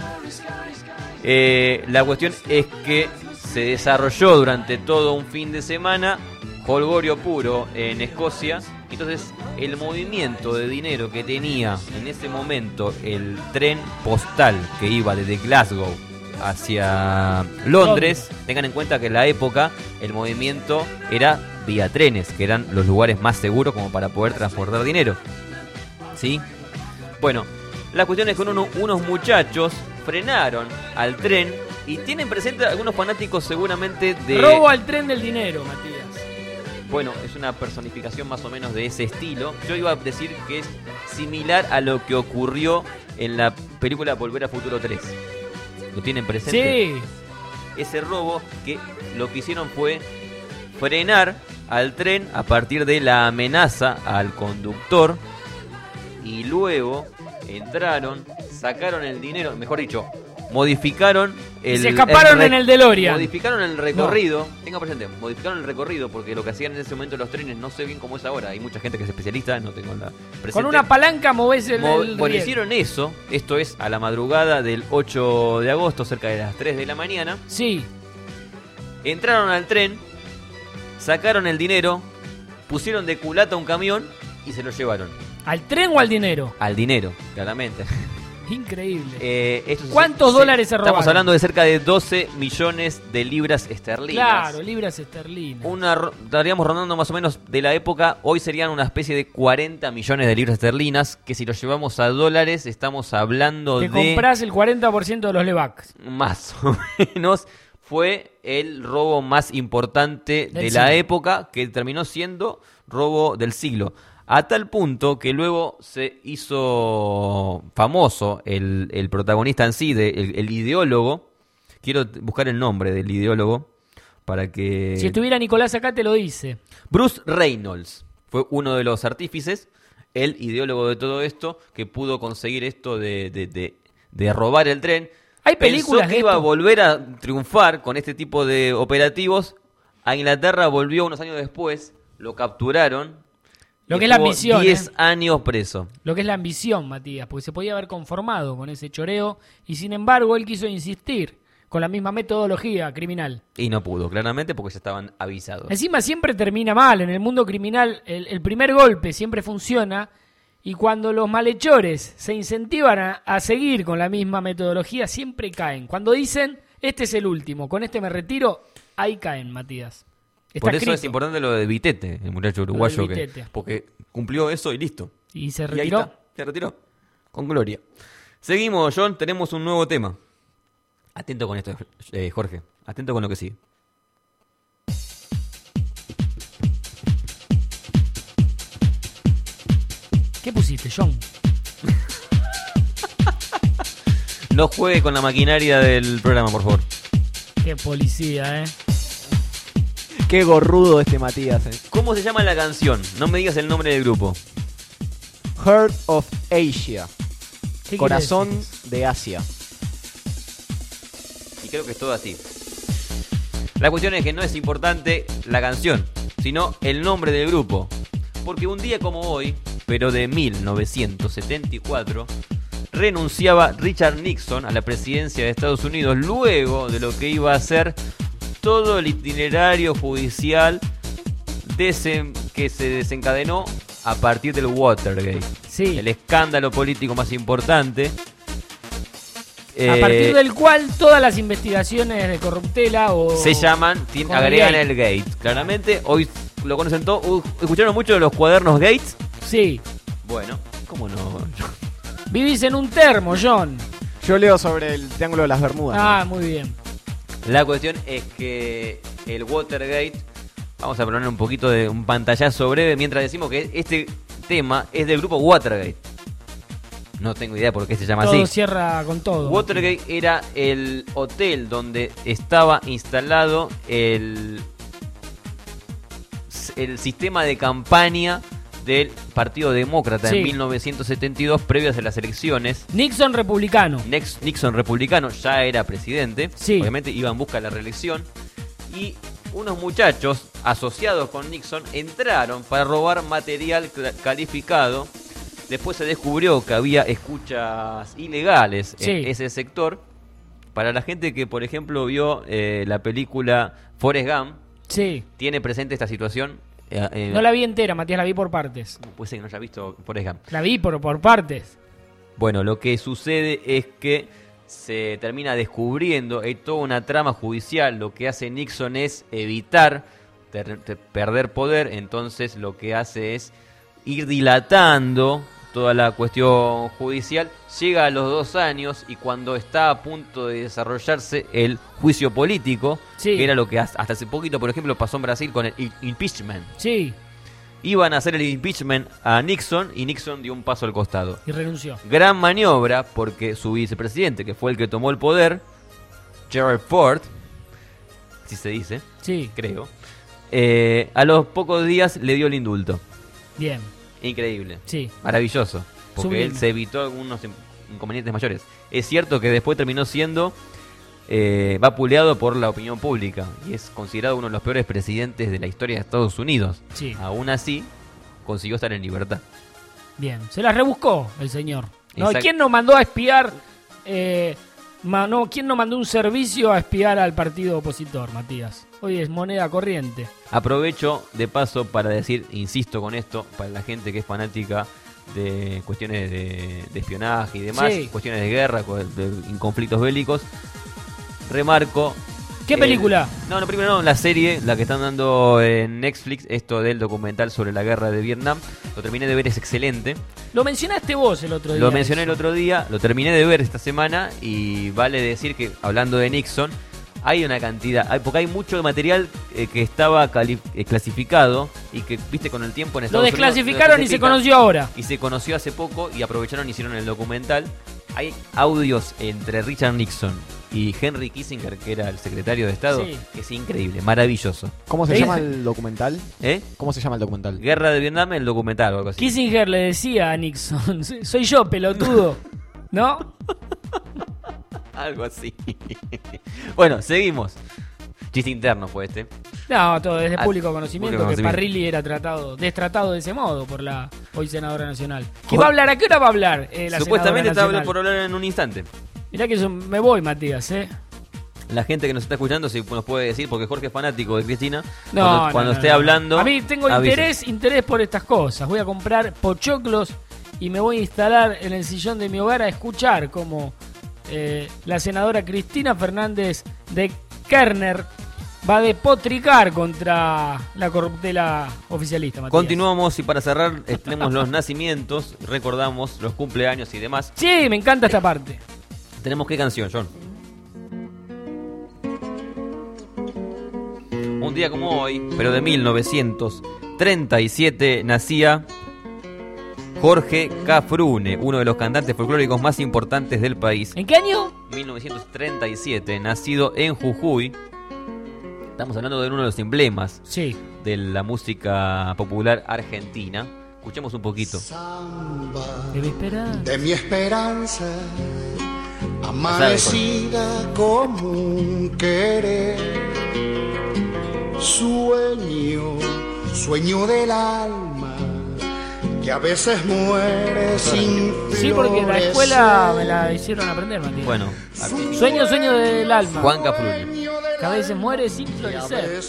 Eh, la cuestión es que se desarrolló durante todo un fin de semana jolgorio puro en Escocia. Entonces el movimiento de dinero que tenía en ese momento el tren postal que iba desde Glasgow hacia Londres, tengan en cuenta que en la época el movimiento era vía trenes, que eran los lugares más seguros como para poder transportar dinero. ¿Sí? Bueno, la cuestión es que uno, unos muchachos frenaron al tren y tienen presente algunos fanáticos seguramente de...
Robo al tren del dinero, Matías.
Bueno, es una personificación más o menos de ese estilo. Yo iba a decir que es similar a lo que ocurrió en la película Volver a Futuro tres. ¿Lo tienen presente?
Sí.
ese robo, que lo que hicieron fue frenar al tren a partir de la amenaza al conductor y luego entraron, sacaron el dinero, mejor dicho, modificaron el...
Se escaparon
el
en el DeLorean.
Modificaron el recorrido, no. tenga presente, modificaron el recorrido porque lo que hacían en ese momento los trenes, no sé bien cómo es ahora, hay mucha gente que es especialista, no tengo la presente.
Con una palanca movés el,
Mo
el
Bueno,
riel.
hicieron eso, esto es a la madrugada del ocho de agosto, cerca de las tres de la mañana.
Sí.
Entraron al tren, sacaron el dinero, pusieron de culata un camión y se lo llevaron.
¿Al tren o al dinero?
Al dinero, claramente.
Increíble.
Eh, esto
¿Cuántos
se,
dólares se robaron?
Estamos hablando de cerca de doce millones de libras esterlinas.
Claro, libras esterlinas.
Una, estaríamos rondando más o menos de la época, hoy serían una especie de cuarenta millones de libras esterlinas, que si lo llevamos a dólares estamos hablando
Te
de...
Te comprás el cuarenta por ciento de los Levax.
Más o menos. Fue el robo más importante
del
de
siglo.
la época, que terminó siendo robo del siglo. A tal punto que luego se hizo famoso el, el protagonista en sí, de, el, el ideólogo. Quiero buscar el nombre del ideólogo para que...
Si estuviera Nicolás acá te lo dice.
Bruce Reynolds fue uno de los artífices, el ideólogo de todo esto, que pudo conseguir esto de, de, de, de robar el tren.
Hay películas
Pensó que
de
iba
esto.
a volver a triunfar con este tipo de operativos. A Inglaterra volvió unos años después, lo capturaron.
Lo que es la ambición,
diez
¿eh?
años preso.
Lo que es la ambición, Matías, porque se podía haber conformado con ese choreo y sin embargo él quiso insistir con la misma metodología criminal.
Y no pudo, claramente, porque ya estaban avisados.
Encima siempre termina mal, en el mundo criminal el, el primer golpe siempre funciona y cuando los malhechores se incentivan a, a seguir con la misma metodología siempre caen. Cuando dicen, este es el último, con este me retiro, ahí caen, Matías. Está
Por eso
escrito.
es importante lo de Vitete, el muchacho uruguayo, que,
Vitete.
porque cumplió eso y listo.
Y se
Y ahí
retiró.
está, se retiró. Con gloria. Seguimos, John, tenemos un nuevo tema. Atento con esto, eh, Jorge. Atento con lo que sigue.
¿Qué pusiste, John?
No juegue con la maquinaria del programa, por favor.
Qué policía, ¿eh?
Qué gorrudo este Matías, eh.
¿Cómo se llama la canción? No me digas el nombre del grupo.
Heart of Asia.
¿Qué
Corazón
quiere decir?
de Asia.
Y creo que es todo así. La cuestión es que no es importante la canción, sino el nombre del grupo. Porque un día como hoy, pero de mil novecientos setenta y cuatro, renunciaba Richard Nixon a la presidencia de Estados Unidos luego de lo que iba a ser todo el itinerario judicial desen- que se desencadenó a partir del Watergate.
Sí.
El escándalo político más importante.
A
Eh,
partir del cual todas las investigaciones de corruptela o...
se llaman, tien-
con el
agregan
gate.
el Gate. Claramente, hoy lo conocen todos. Uh, ¿Escucharon mucho de los cuadernos Gates?
Sí.
Bueno, ¿cómo no?
Vivís en un termo, John.
Yo leo sobre el Triángulo de las Bermudas.
Ah, muy bien.
La cuestión es que el Watergate, vamos a poner un poquito de un pantallazo breve mientras decimos que este tema es del grupo Watergate. No tengo idea por qué se llama
Todo
así.
cierra con todo.
Watergate era el hotel donde estaba instalado el, el sistema de campaña del Partido Demócrata
Sí.
en mil novecientos setenta y dos, previas a las elecciones.
Nixon republicano.
Nex- Nixon republicano ya era presidente,
Sí.
obviamente iba en busca de la reelección, y unos muchachos asociados con Nixon entraron para robar material cla- calificado. Después se descubrió que había escuchas ilegales
Sí.
en ese sector. Para la gente que, por ejemplo, vio eh, la película Forrest Gump,
Sí.
tiene presente esta situación. Eh, eh,
No la vi entera, Matías, la vi por partes.
Puede ser que no haya visto Forrest Gump.
La vi por, por partes.
Bueno, lo que sucede es que se termina descubriendo, hay toda una trama judicial. Lo que hace Nixon es evitar ter- ter- perder poder, entonces lo que hace es ir dilatando toda la cuestión judicial. Llega a los dos años y cuando está a punto de desarrollarse el juicio político,
Sí.
que era lo que hasta hace poquito, por ejemplo, pasó en Brasil con el i- impeachment.
Sí.
Iban a hacer el impeachment a Nixon y Nixon dio un paso al costado.
Y renunció.
Gran maniobra porque su vicepresidente, que fue el que tomó el poder, Gerald Ford, si se dice,
sí,
creo. Eh, a los pocos días le dio el indulto.
Bien.
Increíble.
Sí.
Maravilloso. Porque
Sublime.
él se evitó algunos inconvenientes mayores. Es cierto que después terminó siendo eh, vapuleado por la opinión pública y es considerado uno de los peores presidentes de la historia de Estados Unidos.
Sí.
Aún así, consiguió estar en libertad.
Bien. Se las rebuscó el señor. ¿No?
Exacto.
¿Quién nos mandó a espiar? Eh, ma- no, ¿Quién nos mandó un servicio a espiar al partido opositor, Matías? Hoy es moneda corriente.
Aprovecho de paso para decir, insisto con esto, para la gente que es fanática de cuestiones de, de espionaje y demás,
Sí.
cuestiones de guerra, co- de, de conflictos bélicos, remarco...
¿Qué
el-
película?
no, no, primero no, la serie, la que están dando en Netflix, esto del documental sobre la guerra de Vietnam, lo terminé de ver, es excelente.
Lo mencionaste vos el otro día.
Lo mencioné el
eso.
otro día, lo terminé de ver esta semana y vale decir que, hablando de Nixon, hay una cantidad, hay, porque hay mucho material eh, que estaba cali- eh, clasificado y que, viste, con el tiempo en
Lo
Estados Unidos...
desclasificaron y se
clasifican.
conoció ahora.
Y se conoció hace poco y aprovecharon y hicieron el documental. Hay audios entre Richard Nixon y Henry Kissinger, que era el secretario de Estado,
Sí.
que es increíble, maravilloso.
¿Cómo se
¿Eh?
llama el documental?
¿Eh?
¿Cómo se llama el documental?
Guerra de Vietnam, el documental o algo así.
Kissinger le decía a Nixon, soy yo, pelotudo. ¿No?
Algo así. Bueno, seguimos. Chiste interno fue este.
No, todo desde
Ah,
público conocimiento,
público
que
conocimiento.
Parrilli era tratado, destratado de ese modo por la hoy senadora nacional. ¿Qué
Jo-
va a hablar? ¿A qué hora va a hablar eh, la
Supuestamente está
senadora
por
nacional?
hablar en un instante.
Mirá que yo me voy, Matías, ¿eh?
La gente que nos está escuchando si nos puede decir, porque Jorge es fanático de Cristina,
No,
cuando,
no,
cuando
no,
esté
no.
hablando...
A mí tengo
avise.
interés, interés por estas cosas. Voy a comprar pochoclos y me voy a instalar en el sillón de mi hogar a escuchar como eh, la senadora Cristina Fernández de Kirchner va a depotricar contra la corruptela oficialista, Matías.
Continuamos y para cerrar eh, tenemos los nacimientos, recordamos los cumpleaños y demás.
Sí, me encanta esta parte.
¿Tenemos qué canción, John? Un día como hoy, pero de mil novecientos treinta y siete, nacía Jorge Cafrune, uno de los cantantes folclóricos más importantes del país.
¿En qué año?
mil novecientos treinta y siete, nacido en Jujuy. Estamos hablando de uno de los emblemas
sí.
de la música popular argentina. Escuchemos un poquito.
De mi esperanza.
De mi esperanza, amanecida como un querer. Sueño, sueño del alma, que a veces muere sin
Sí, porque en la escuela me la hicieron aprender, Matías.
Bueno,
Sueño, sueño del alma.
Juan Cafrune.
Que a veces muere sin florecer.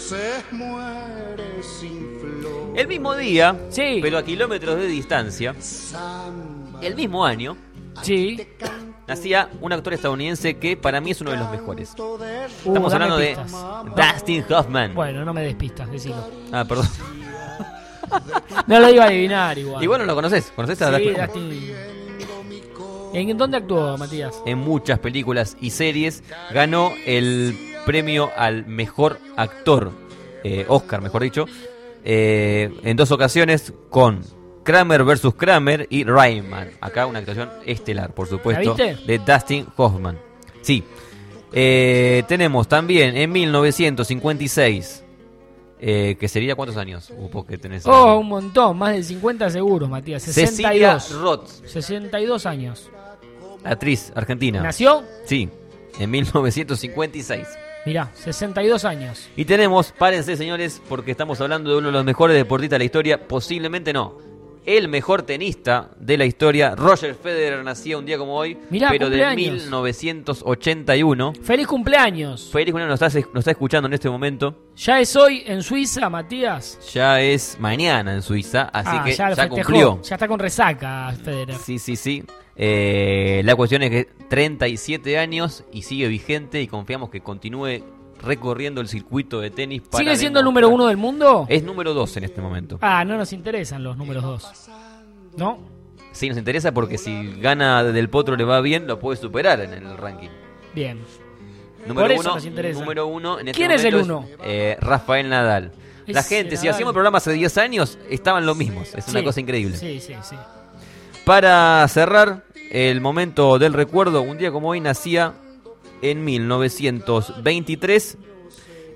El mismo día,
sí.
pero a kilómetros de distancia, el mismo año,
sí.
nacía un actor estadounidense que para mí es uno de los mejores.
Uh,
Estamos
dame
hablando
pistas.
de Dustin Hoffman.
Bueno, no me des pistas, decilo.
Ah, perdón.
No lo iba a adivinar igual.
Igual no lo conoces. ¿Conoces a
Sí,
Dustin Hoffman?
Dustin. ¿En dónde actuó, Matías?
En muchas películas y series. Ganó el premio al mejor actor, eh, Oscar, mejor dicho, eh, en dos ocasiones con Kramer versus Kramer y Rayman. Acá una actuación estelar, por supuesto,
¿La viste?
de Dustin Hoffman. Sí. Eh, tenemos también en mil novecientos cincuenta y seis, eh, que sería ¿cuántos años? Uh, porque tenés
Oh, un montón, más de cincuenta seguros, Matías. sesenta y dos.
Cecilia Roth,
sesenta y dos años.
actriz argentina.
¿Nació?
Sí, en mil novecientos cincuenta y seis.
Mirá, sesenta y dos años.
Y tenemos, párense señores, porque estamos hablando de uno de los mejores deportistas de la historia, posiblemente no, el mejor tenista de la historia. Roger Federer nacía un día como hoy,
Mirá,
pero de
cumpleaños.
mil novecientos ochenta y uno.
¡Feliz cumpleaños!
Feliz cumpleaños, nos está, nos está escuchando en este momento.
Ya es hoy en Suiza, Matías.
Ya es mañana en Suiza, así
Ah,
que
ya,
ya,
lo festejó.
cumplió.
Ya está con resaca, Federer.
Sí, sí, sí. Eh, la cuestión es que treinta y siete años y sigue vigente y confiamos que continúe recorriendo el circuito de tenis. Para
¿Sigue siendo el
demostrar-
número uno del mundo?
Es número dos en este momento.
Ah, no nos interesan los números dos. ¿No?
Sí, nos interesa porque si gana Del Potro le va bien, lo puede superar en el ranking.
Bien.
Número
Por eso
uno,
nos interesa.
número uno en este
¿Quién es el
momento
uno?
eh, Rafael Nadal. La
Ese
gente, si
Nadal.
hacíamos el programa hace diez años, estaban los mismos. Es una
Sí.
cosa increíble.
Sí, sí, sí.
Para cerrar el momento del recuerdo, un día como hoy nacía en mil novecientos veintitrés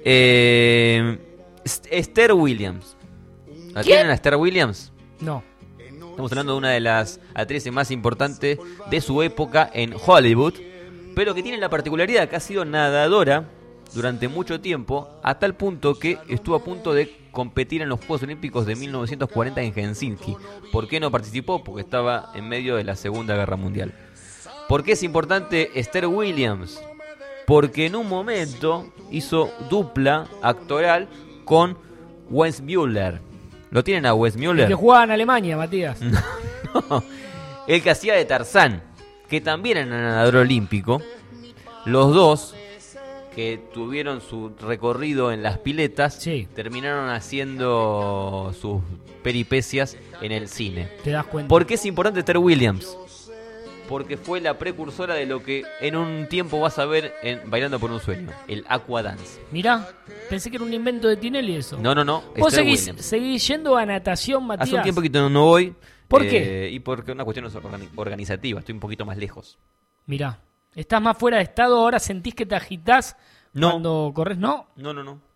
Eh, Esther Williams. ¿La tienen a Esther Williams?
No.
Estamos hablando de una de las actrices más importantes de su época en Hollywood, pero que tiene la particularidad que ha sido nadadora durante mucho tiempo, a tal punto que estuvo a punto de competir en los Juegos Olímpicos de mil novecientos cuarenta en Helsinki. ¿Por qué no participó? Porque estaba en medio de la Segunda Guerra Mundial. ¿Por qué es importante Esther Williams? Porque en un momento hizo dupla actoral con Wes Mueller. ¿Lo tienen a Wes Mueller?
El que jugaba en Alemania, Matías.
No, el que hacía de Tarzán, que también era nadador olímpico. Los dos, que tuvieron su recorrido en las piletas, sí, terminaron haciendo sus peripecias en el cine.
¿Te das cuenta?
¿Por qué es importante Esther Williams? Porque fue la precursora de lo que en un tiempo vas a ver en Bailando por un Sueño, el Aqua Dance.
Mirá, pensé que era un invento de Tinelli eso.
No, no, no.
¿Vos seguís, seguís yendo a natación, Matías?
Hace un tiempo que no, no voy.
¿Por
eh,
qué?
Y porque una cuestión organi- organizativa, estoy un poquito más lejos.
Mirá, estás más fuera de estado, ahora sentís que te agitás
no.
cuando corres, ¿no?
No, no, no.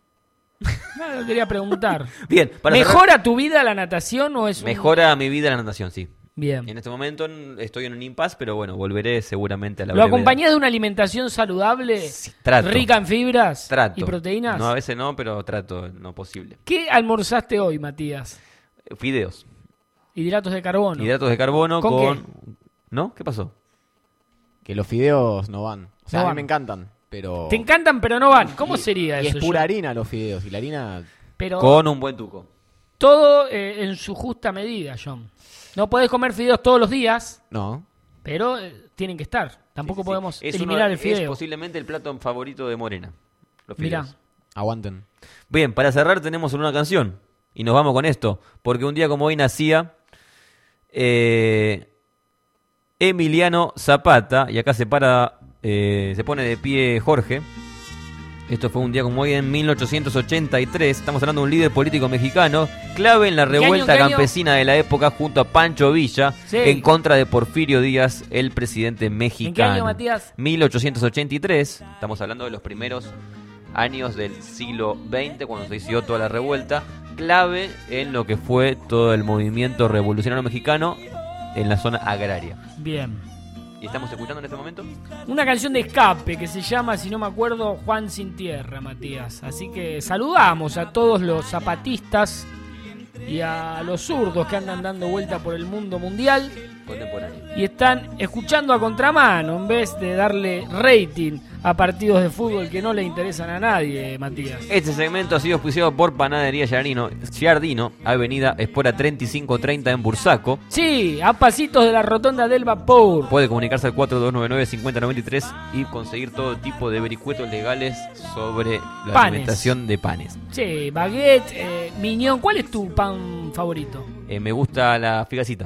No, quería preguntar.
Bien, para
¿Mejora
cerrar,
tu vida la natación o es
Mejora un... mi vida la natación, sí.
Bien.
En este momento estoy en un impasse, pero bueno, volveré seguramente a la
¿Lo
brevedad.
acompañás de una alimentación saludable?
Sí, trato.
¿Rica en fibras
Trato.
y proteínas?
No, a veces no, pero trato, no posible.
¿Qué almorzaste hoy, Matías?
Fideos.
Hidratos de carbono.
Hidratos de carbono
con...
con...
¿Qué?
¿No? ¿Qué pasó?
Que los fideos no van. O sea,
no
a
van.
mí me encantan, pero...
Te encantan, pero no van. ¿Cómo
y,
sería
y
eso?
es pura
yo?
harina los fideos, y la harina...
Pero...
Con un buen tuco.
Todo eh, en su justa medida, John. No podés comer fideos todos los días.
No.
Pero eh, tienen que estar. Tampoco
sí, sí,
podemos
sí. Es
eliminar
uno,
el fideo.
Es posiblemente el plato favorito de Morena. Los fideos.
Mirá.
Aguanten.
Bien, para cerrar tenemos una canción. Y nos vamos con esto. Porque un día como hoy nacía eh, Emiliano Zapata. Y acá se para, eh, se pone de pie Jorge. Esto fue un día como hoy en mil ochocientos ochenta y tres. Estamos hablando de un líder político mexicano clave en la revuelta
¿Qué año, qué
campesina año? de la época junto a Pancho Villa,
sí,
en contra de Porfirio Díaz, el presidente mexicano.
¿En qué año, Matías?
mil ochocientos ochenta y tres. Estamos hablando de los primeros años del siglo veinte, cuando se inició toda la revuelta. Clave en lo que fue todo el movimiento revolucionario mexicano en la zona agraria.
Bien.
¿Y estamos escuchando en este momento?
Una canción de escape que se llama, si no me acuerdo, Juan Sin Tierra, Matías. Así que saludamos a todos los zapatistas y a los zurdos que andan dando vuelta por el mundo mundial
Contemporáneo.
y están escuchando a contramano en vez de darle rating a partidos de fútbol que no le interesan a nadie, Matías.
Este segmento ha sido auspiciado por Panadería Giardino, Giardino, Avenida Espora treinta y cinco treinta en Bursaco.
Sí, a pasitos de la rotonda del Vapor.
Puede comunicarse al cuatro dos nueve nueve, cinco cero nueve tres y conseguir todo tipo de vericuetos legales sobre la
Panes.
alimentación de panes.
Sí, baguette, eh, miñón. ¿Cuál es tu pan favorito?
Eh, me gusta la figacita.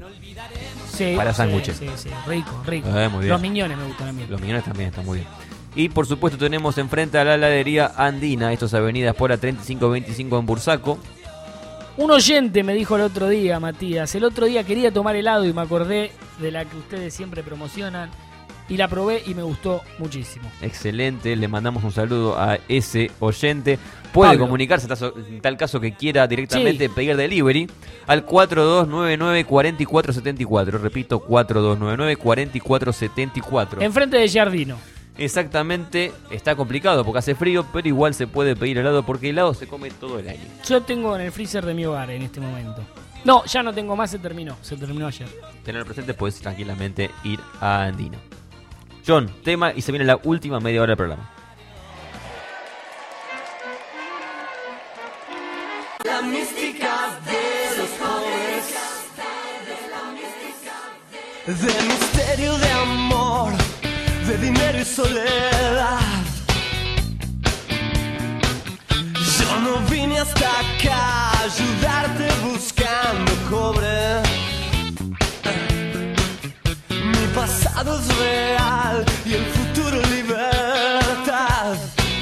Sí,
para
sí,
sándwiches.
Sí, sí, rico, rico.
Eh, muy bien.
Los miñones me gustan a mí.
Los miñones también están muy bien. Y por supuesto tenemos enfrente a la heladería Andina, esto es Avenida Espora treinta y cinco veinticinco en Bursaco.
Un oyente me dijo el otro día, Matías, el otro día quería tomar helado y me acordé de la que ustedes siempre promocionan y la probé y me gustó muchísimo.
Excelente, le mandamos un saludo a ese oyente. Puede
Pablo.
comunicarse en tal caso que quiera directamente
Sí.
pedir delivery al cuatro dos nueve nueve, cuatro cuatro siete cuatro. Repito, cuatro dos nueve nueve, cuatro cuatro siete cuatro.
Enfrente de Giardino.
Exactamente, está complicado porque hace frío, pero igual se puede pedir helado porque helado se come todo el año.
Yo tengo en el freezer de mi hogar en este momento. No, ya no tengo más, se terminó. Se terminó ayer.
Tener presente, puedes tranquilamente ir a Andino. John, tema y se viene la última media hora del programa.
La mística de los jóvenes, de misterio, de amor, de dinero y soledad. Yo no vine hasta acá a ayudarte buscando cobre. Mi pasado es real y el futuro libertad.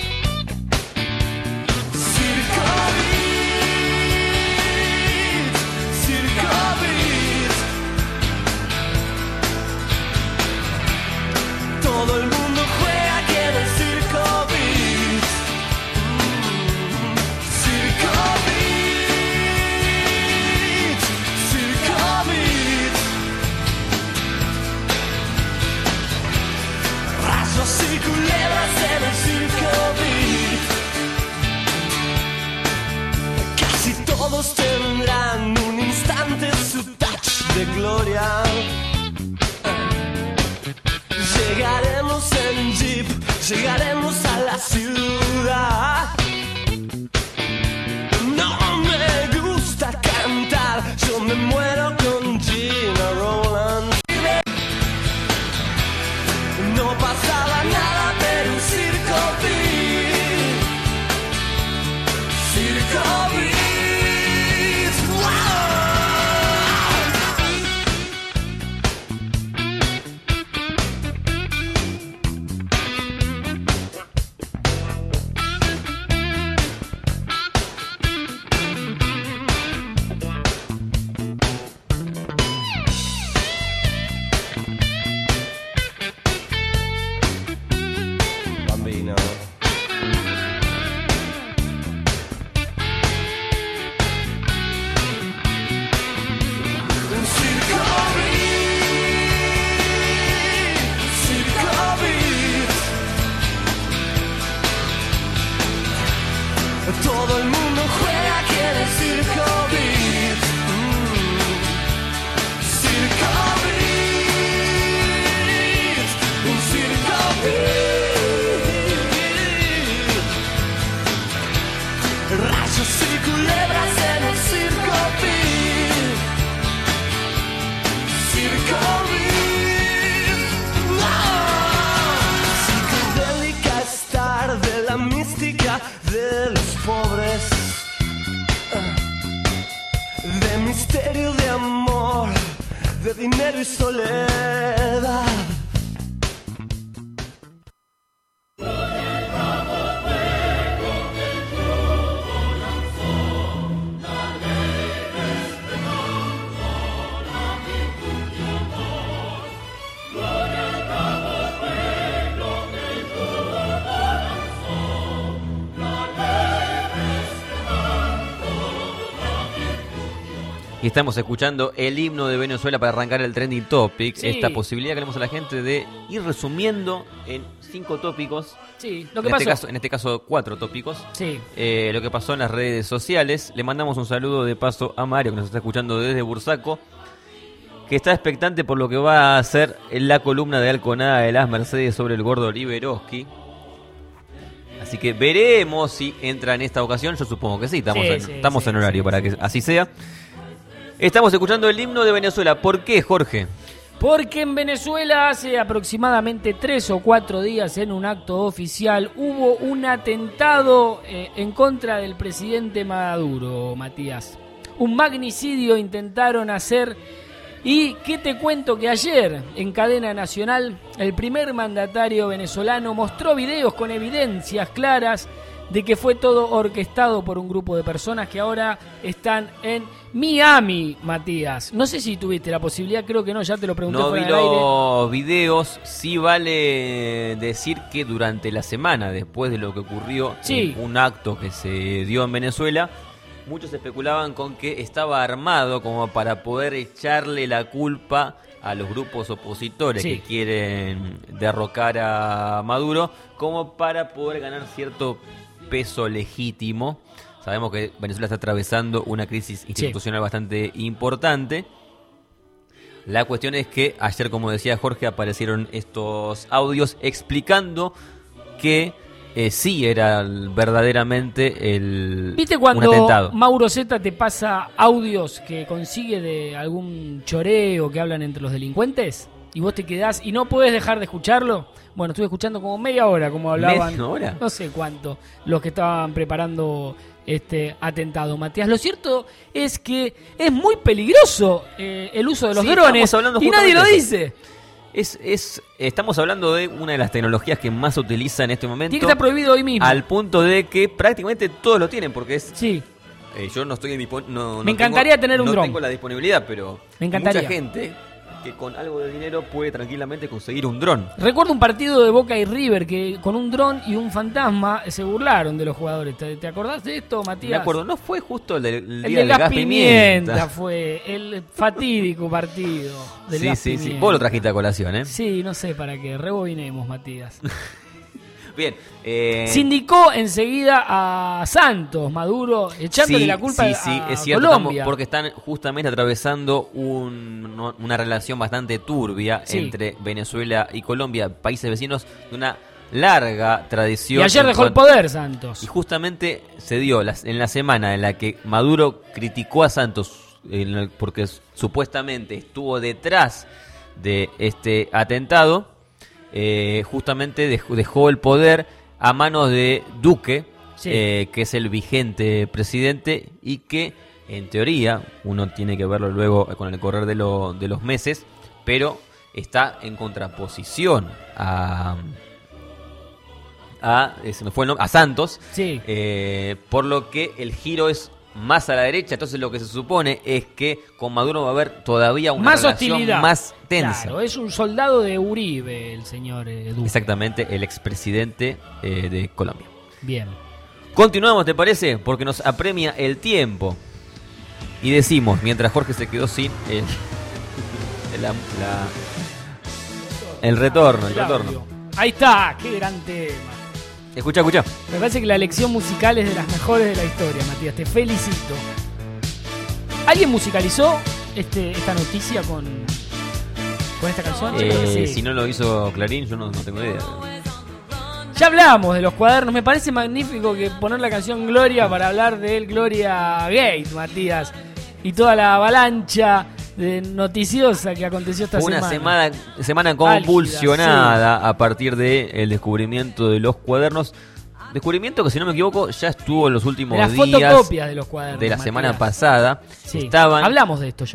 Circo Beat, Circo Beat. Todo el mundo juega aquí en el Circo Beat. Mm. de gloria. Llegaremos en jeep, llegaremos a la ciudad. No me gusta cantar, yo me muero con Gina Rowland. No pasaba nada, pero un circo vi. Circo vi. Bambino. Un circo beat, circo beat. Todo el mundo juega aquí en el circo beat. Mm. Circo beat, un circo beat. Rayos y culebras en el circo beat. Circo beat. Oh. Psicodélica estar de la mística de los pobres, de misterio, de amor, de dinero y soledad.
Y estamos escuchando el himno de Venezuela para arrancar el Trending Topic.
Sí.
Esta posibilidad que le damos a la gente de ir resumiendo en cinco tópicos.
Sí, lo que
en, este
pasó.
caso, en este caso, cuatro tópicos.
Sí.
Eh, lo que pasó en las redes sociales. Le mandamos un saludo de paso a Mario, que nos está escuchando desde Bursaco, que está expectante por lo que va a hacer la columna de Alconada de las Mercedes sobre el gordo Liberoski. Así que veremos si entra en esta ocasión. Yo supongo que sí, estamos,
Sí,
en,
sí,
estamos
sí,
en horario
sí,
para
sí.
que así sea. Estamos escuchando el himno de Venezuela. ¿Por qué, Jorge?
Porque en Venezuela hace aproximadamente tres o cuatro días, en un acto oficial, hubo un atentado eh, en contra del presidente Maduro, Matías. Un magnicidio intentaron hacer. Y qué te cuento que ayer, en cadena nacional, el primer mandatario venezolano mostró videos con evidencias claras de que fue todo orquestado por un grupo de personas que ahora están en Miami, Matías. No sé si tuviste la posibilidad, creo que no, ya te lo pregunté
No
fuera
vi
del aire.
los videos. Sí vale decir que durante la semana, después de lo que ocurrió
Sí.
en un acto que se dio en Venezuela, muchos especulaban con que estaba armado como para poder echarle la culpa a los grupos opositores
Sí.
que quieren derrocar a Maduro, como para poder ganar cierto peso legítimo. Sabemos que Venezuela está atravesando una crisis institucional sí. bastante importante. La cuestión es que ayer, como decía Jorge, aparecieron estos audios explicando que eh, sí era el, verdaderamente el
¿Viste
un
cuando
atentado.
Mauro Zeta te pasa audios que consigue de algún choreo que hablan entre los delincuentes? Y vos te quedás y no podés dejar de escucharlo. Bueno, estuve escuchando como media hora, como hablaban.
¿Media hora?
No sé cuánto, los que estaban preparando este atentado, Matías. Lo cierto es que es muy peligroso eh, el uso de los
Sí,
drones
estamos hablando
y nadie lo
justamente de
dice.
eso. Es, es, estamos hablando de una de las tecnologías que más se utiliza en este momento.
Tiene que estar prohibido hoy mismo.
Al punto de que prácticamente todos lo tienen, porque es...
Sí.
Eh, yo no estoy en dispon- no,
Me
no
encantaría
tengo,
tener un
no
dron.
tengo la disponibilidad, pero
Me encantaría.
mucha gente que con algo de dinero puede tranquilamente conseguir un dron.
Recuerdo un partido de Boca y River que con un dron y un fantasma se burlaron de los jugadores. ¿Te, te acordás de esto, Matías?
Me acuerdo, ¿no fue justo el, del, el
El
día
del
del
gas, pimienta,
pimienta?
fue el fatídico partido del
Sí,
gas
sí, sí.
pimienta.
Vos lo trajiste a colación, ¿eh?
Sí, no sé para qué. Rebobinemos, Matías.
Bien. Eh...
Sindicó enseguida a Santos, Maduro, echándole
sí,
la culpa
sí,
a,
sí,
a
es cierto,
Colombia.
Estamos, porque están justamente atravesando un, una relación bastante turbia sí. entre Venezuela y Colombia, países vecinos de una larga tradición.
Y ayer dejó el poder Santos.
Y justamente se dio las, en la semana en la que Maduro criticó a Santos en el, porque supuestamente estuvo detrás de este atentado, eh, justamente dejó, dejó el poder a manos de Duque, sí. eh, que es el vigente presidente y que en teoría, uno tiene que verlo luego con el correr de, lo, de los meses, pero está en contraposición a... A, se me fue el nombre, a Santos,
sí.
eh, por lo que el giro es más a la derecha. Entonces lo que se supone es que con Maduro va a haber todavía una
más
relación
hostilidad.
Más tensa.
Claro, es un soldado de Uribe el señor eh, Duque.
Exactamente, el expresidente eh, de Colombia.
Bien.
Continuamos, ¿te parece? Porque nos apremia el tiempo. Y decimos, mientras Jorge se quedó sin el, la, la, el retorno, el
Claudio.
retorno.
Ahí está, qué gran tema.
Escucha, escucha.
Me parece que la elección musical es de las mejores de la historia, Matías. Te felicito. ¿Alguien musicalizó este, esta noticia con, con esta canción?
Eh, sí. Si no lo hizo Clarín, yo no, no tengo idea.
Ya hablamos de los cuadernos. Me parece magnífico que poner la canción Gloria para hablar del Gloria Gate, Matías. Y toda la avalancha de noticiosa que aconteció esta
Una
semana.
Una semana, semana convulsionada sí. a partir del descubrimiento de los cuadernos. Descubrimiento que, si no me equivoco, ya estuvo en los últimos
de las
días
fotocopias de los cuadernos
de la
Matías.
semana pasada.
Sí.
Estaban,
hablamos de esto ya.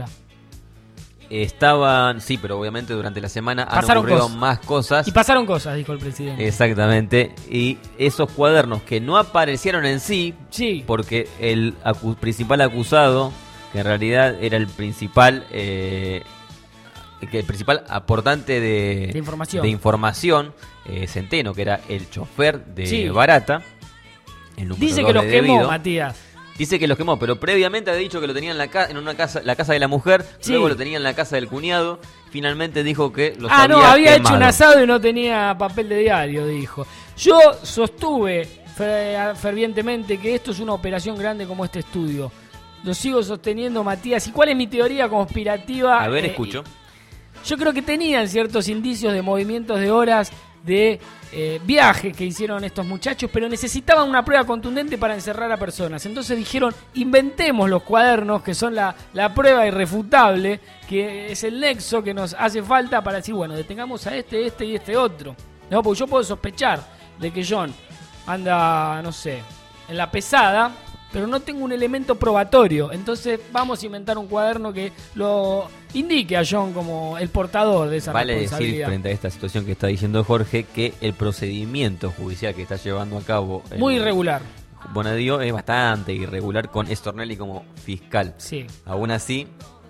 Estaban, sí, pero obviamente durante la semana
pasaron
han ocurrido
cosas.
más cosas.
Y pasaron cosas, dijo el presidente.
Exactamente. Y esos cuadernos que no aparecieron en sí,
sí.
porque el acu- principal acusado, que en realidad era el principal eh, que el principal aportante de,
de información,
de información eh, Centeno, que era el chofer de
sí.
Barata. El
Dice que los quemó, debido. Matías.
Dice que los quemó, pero previamente había dicho que lo tenía en, la ca- en una casa, la casa de la mujer, sí. luego lo tenía en la casa del cuñado, finalmente dijo que los
ah,
había
no, había
quemado.
hecho un asado y no tenía papel de diario, dijo. Yo sostuve fervientemente que esto es una operación grande como este estudio. Lo sigo sosteniendo, Matías. ¿Y cuál es mi teoría conspirativa?
A ver,
eh,
escucho.
Yo creo que tenían ciertos indicios de movimientos de horas de eh, viajes que hicieron estos muchachos, pero necesitaban una prueba contundente para encerrar a personas. Entonces dijeron, inventemos los cuadernos, que son la, la prueba irrefutable, que es el nexo que nos hace falta para decir, bueno, detengamos a este, este y este otro. No, porque yo puedo sospechar de que John anda, no sé, en la pesada, pero no tengo un elemento probatorio. Entonces vamos a inventar un cuaderno que lo indique a John como el portador de esa
vale
responsabilidad.
Decir, frente a esta situación que está diciendo Jorge, que el procedimiento judicial que está llevando a cabo
muy
el,
irregular.
Bonadío es bastante irregular con Stornelli como fiscal.
Sí.
Aún así,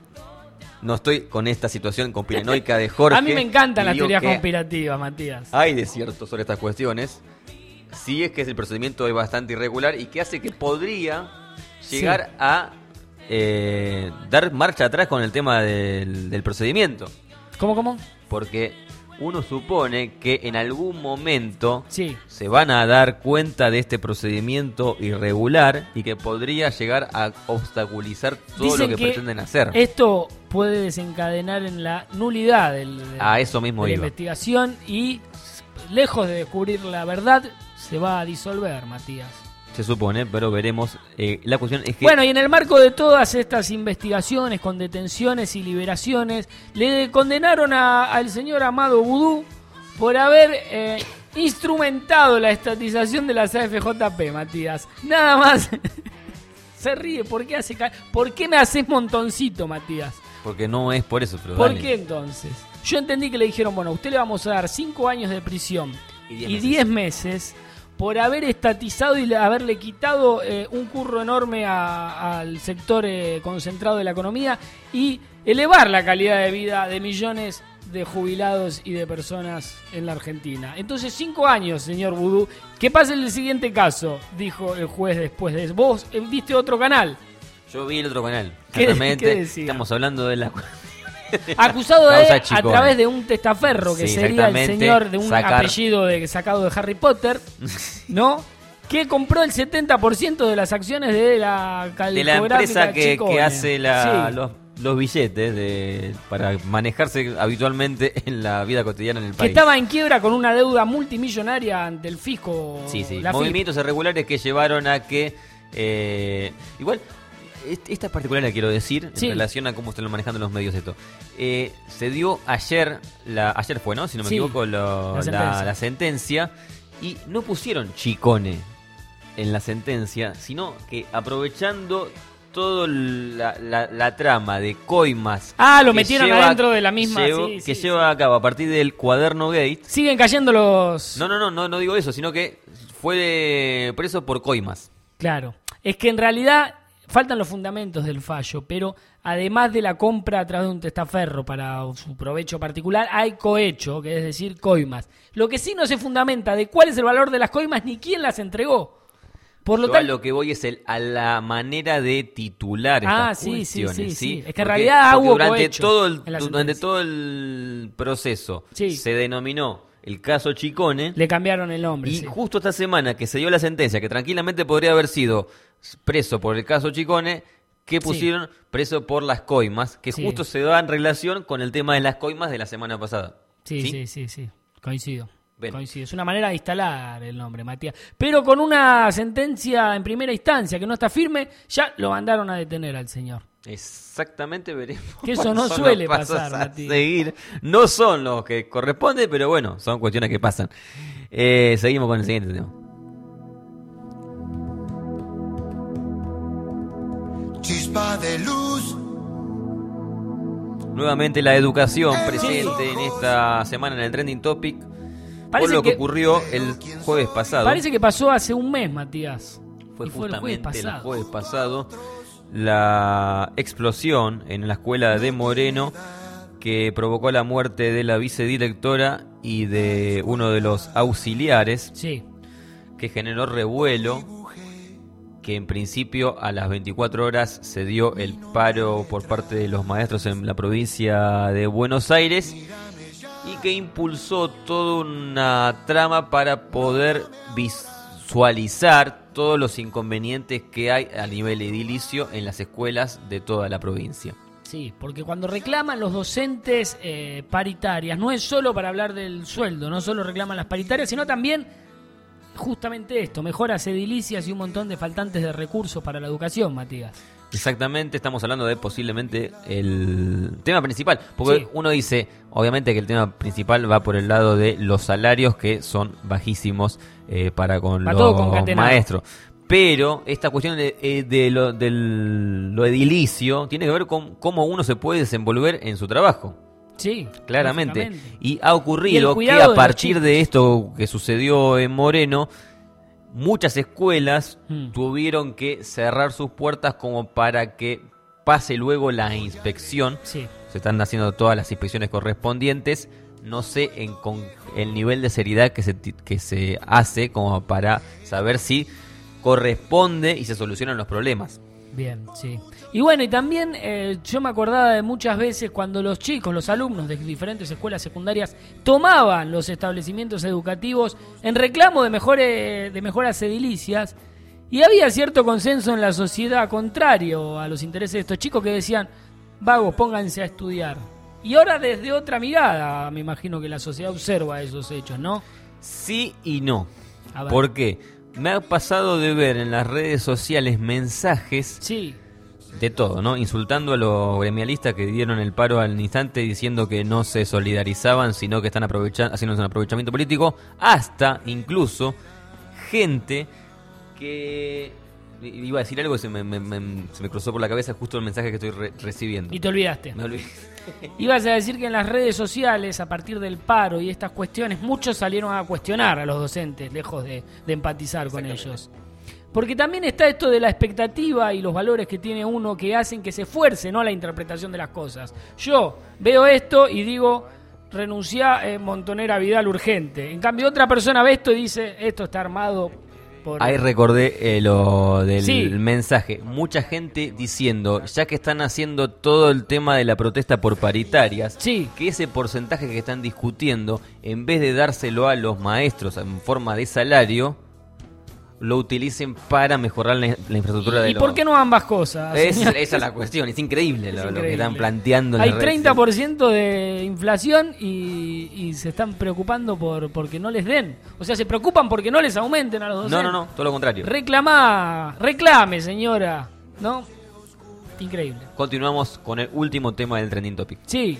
no estoy con esta situación conspiranoica de Jorge.
A mí me encantan las teorías
que
conspirativas, Matías.
Hay desierto sobre estas cuestiones. Sí, es que el procedimiento es bastante irregular y que hace que podría llegar sí. a eh, dar marcha atrás con el tema del, del procedimiento.
¿Cómo, cómo?
Porque uno supone que en algún momento
sí.
se van a dar cuenta de este procedimiento irregular y que podría llegar a obstaculizar todo
Dicen
lo que,
que
pretenden hacer.
Esto puede desencadenar en la nulidad del, del,
a eso mismo
de la
iba.
investigación y, lejos de descubrir la verdad, se va a disolver, Matías.
Se supone, pero veremos. Eh, la cuestión es que...
Bueno, y en el marco de todas estas investigaciones con detenciones y liberaciones, le condenaron a, al señor Amado Vudú por haber eh, instrumentado la estatización de las A F J P, Matías. Nada más. Se ríe. ¿Por qué, hace ca... ¿Por qué me haces montoncito, Matías?
Porque no es por eso, pero
¿Por
dale.
qué entonces? Yo entendí que le dijeron, bueno, a usted le vamos a dar cinco años de prisión y diez meses por haber estatizado y haberle quitado eh, un curro enorme a, al sector eh, concentrado de la economía y elevar la calidad de vida de millones de jubilados y de personas en la Argentina. Entonces, cinco años, señor Vudú. ¿Qué pasa en el siguiente caso? Dijo el juez después de eso. ¿Vos viste otro canal?
Yo vi el otro canal.
¿Qué,
Exactamente.
¿qué decía?
Estamos hablando de la...
Acusado de,
Causa
a
Chicone.
través de un testaferro, que
Sí,
sería el
exactamente,
señor de un
sacar-
apellido de, sacado de Harry Potter, ¿no? Que compró el setenta por ciento de las acciones de la
De la
calcográfica
empresa que,
Chicone.
que hace la,
Sí.
los, los billetes de, para manejarse habitualmente en la vida cotidiana en el
Que
país.
estaba en quiebra con una deuda multimillonaria ante el fisco.
Sí, sí.
la F I P.
Movimientos irregulares que llevaron a que... eh, igual, est- esta particular la quiero decir
Sí.
en relación a cómo están manejando los medios esto. Eh, se dio ayer, la, ayer fue, ¿no? Si no me
Sí,
equivoco, lo-
la
la,
sentencia.
la sentencia. Y no pusieron Chicone en la sentencia, sino que aprovechando toda la, la- la trama de coimas...
Ah, lo
que
metieron
lleva-
adentro de la misma,
llevo-
sí,
que
sí,
lleva a cabo a partir del Cuaderno Gate.
Siguen cayendo los...
No, no, no, no, no digo eso, sino que fue preso por coimas.
Claro. Es que en realidad faltan los fundamentos del fallo, pero además de la compra a través de un testaferro para su provecho particular, hay cohecho, que es decir, coimas. Lo que sí no se fundamenta de cuál es el valor de las coimas ni quién las entregó. Por lo
Yo a
tanto,
lo que voy es el, a la manera de titular estas
Ah, sí, sí,
cuestiones,
sí, sí. Es que en
Porque-
realidad
porque
hubo
durante
cohecho
todo el
en la
durante
sentencia.
todo el proceso
Sí.
se denominó el caso Chicone.
le cambiaron el nombre.
Y
sí.
justo esta semana que se dio la sentencia, que tranquilamente podría haber sido preso por el caso Chicone, que pusieron preso por las coimas, que
Sí.
justo se da en relación con el tema de las coimas de la semana pasada.
Sí, sí, sí, sí. Coincido.
Bien.
Coincido. Es una manera de instalar el nombre, Matías. Pero con una sentencia en primera instancia que no está firme, ya lo mandaron a detener al señor.
Exactamente, veremos.
Que eso
cuáles
no
son
suele
los pasos
pasar,
a
Matías.
seguir. No son los que corresponde, pero bueno, son cuestiones que pasan. Eh, seguimos con el siguiente tema.
Chispa de luz.
Nuevamente la educación presente en esta semana en el Trending Topic.
Parece
por lo que,
que-
ocurrió el jueves pasado.
Parece que pasó hace un mes, Matías.
Fue
Y fue el jueves
justamente el
pasado.
jueves pasado la explosión en la escuela de Moreno que provocó la muerte de la vicedirectora y de uno de los auxiliares,
Sí.
que generó revuelo, que en principio a las veinticuatro horas se dio el paro por parte de los maestros en la provincia de Buenos Aires y que impulsó toda una trama para poder visualizar todos los inconvenientes que hay a nivel edilicio en las escuelas de toda la provincia.
Sí, porque cuando reclaman los docentes eh, paritarias, no es solo para hablar del sueldo, no solo reclaman las paritarias, sino también justamente esto, mejoras edilicias y un montón de faltantes de recursos para la educación, Matías.
Exactamente, estamos hablando de posiblemente el tema principal, porque
Sí.
uno dice, obviamente que el tema principal va por el lado de los salarios que son bajísimos eh, para con
Va todo
los
concatenado.
maestros. Pero esta cuestión de, eh, de lo, del, lo edilicio tiene que ver con cómo uno se puede desenvolver en su trabajo.
Sí,
Claramente.
lógicamente.
Y ha
Y
ocurrido
el
que
cuidado de
a
los
partir
chicos.
de esto que sucedió en Moreno, muchas escuelas
Mm.
tuvieron que cerrar sus puertas como para que pase luego la inspección.
Sí.
Se están haciendo todas las inspecciones correspondientes. No sé en, con el nivel de seriedad que se, ti- que se hace como para saber si corresponde y se solucionan los problemas.
Bien, sí. Y bueno, y también eh, yo me acordaba de muchas veces cuando los chicos, los alumnos de diferentes escuelas secundarias tomaban los establecimientos educativos en reclamo de, mejores, de mejoras edilicias y había cierto consenso en la sociedad contrario a los intereses de estos chicos que decían, vagos, pónganse a estudiar. Y ahora desde otra mirada, me imagino que la sociedad observa esos hechos, ¿no?
Sí y no.
A ver.
¿Por qué? Me ha pasado de ver en las redes sociales mensajes
Sí.
de todo, ¿no? Insultando a los gremialistas que dieron el paro al instante diciendo que no se solidarizaban, sino que están aprovechando, haciendo un aprovechamiento político, hasta incluso gente que iba a decir algo que se me, me- me- se me cruzó por la cabeza justo el mensaje que estoy re- recibiendo.
Y te olvidaste.
Me olvidé.
Ibas a decir que en las redes sociales, a partir del paro y estas cuestiones, muchos salieron a cuestionar a los docentes, lejos de, de empatizar con ellos. Porque también está esto de la expectativa y los valores que tiene uno que hacen que se esfuerce, ¿no?, a la interpretación de las cosas. Yo veo esto y digo, renuncia eh, Montonera Vidal urgente. En cambio, otra persona ve esto y dice, esto está armado por...
Ahí recordé eh, lo del
Sí.
mensaje. Mucha gente diciendo, ya que están haciendo todo el tema de la protesta por paritarias,
sí.
que ese porcentaje que están discutiendo, en vez de dárselo a los maestros en forma de salario, lo utilicen para mejorar la, la infraestructura de
¿Y
los...
por qué no ambas cosas?
Es-
señor?
esa es la cuestión, es increíble,
Es
lo, lo que
increíble.
están planteando en
Hay
las redes
treinta por ciento de inflación y, y se están preocupando por porque no les den. O sea, se preocupan porque no les aumenten a los docentes.
No, no, no, todo lo contrario.
Reclamá, reclame, señora. ¿No? Increíble.
Continuamos con el último tema del Trending Topic.
Sí.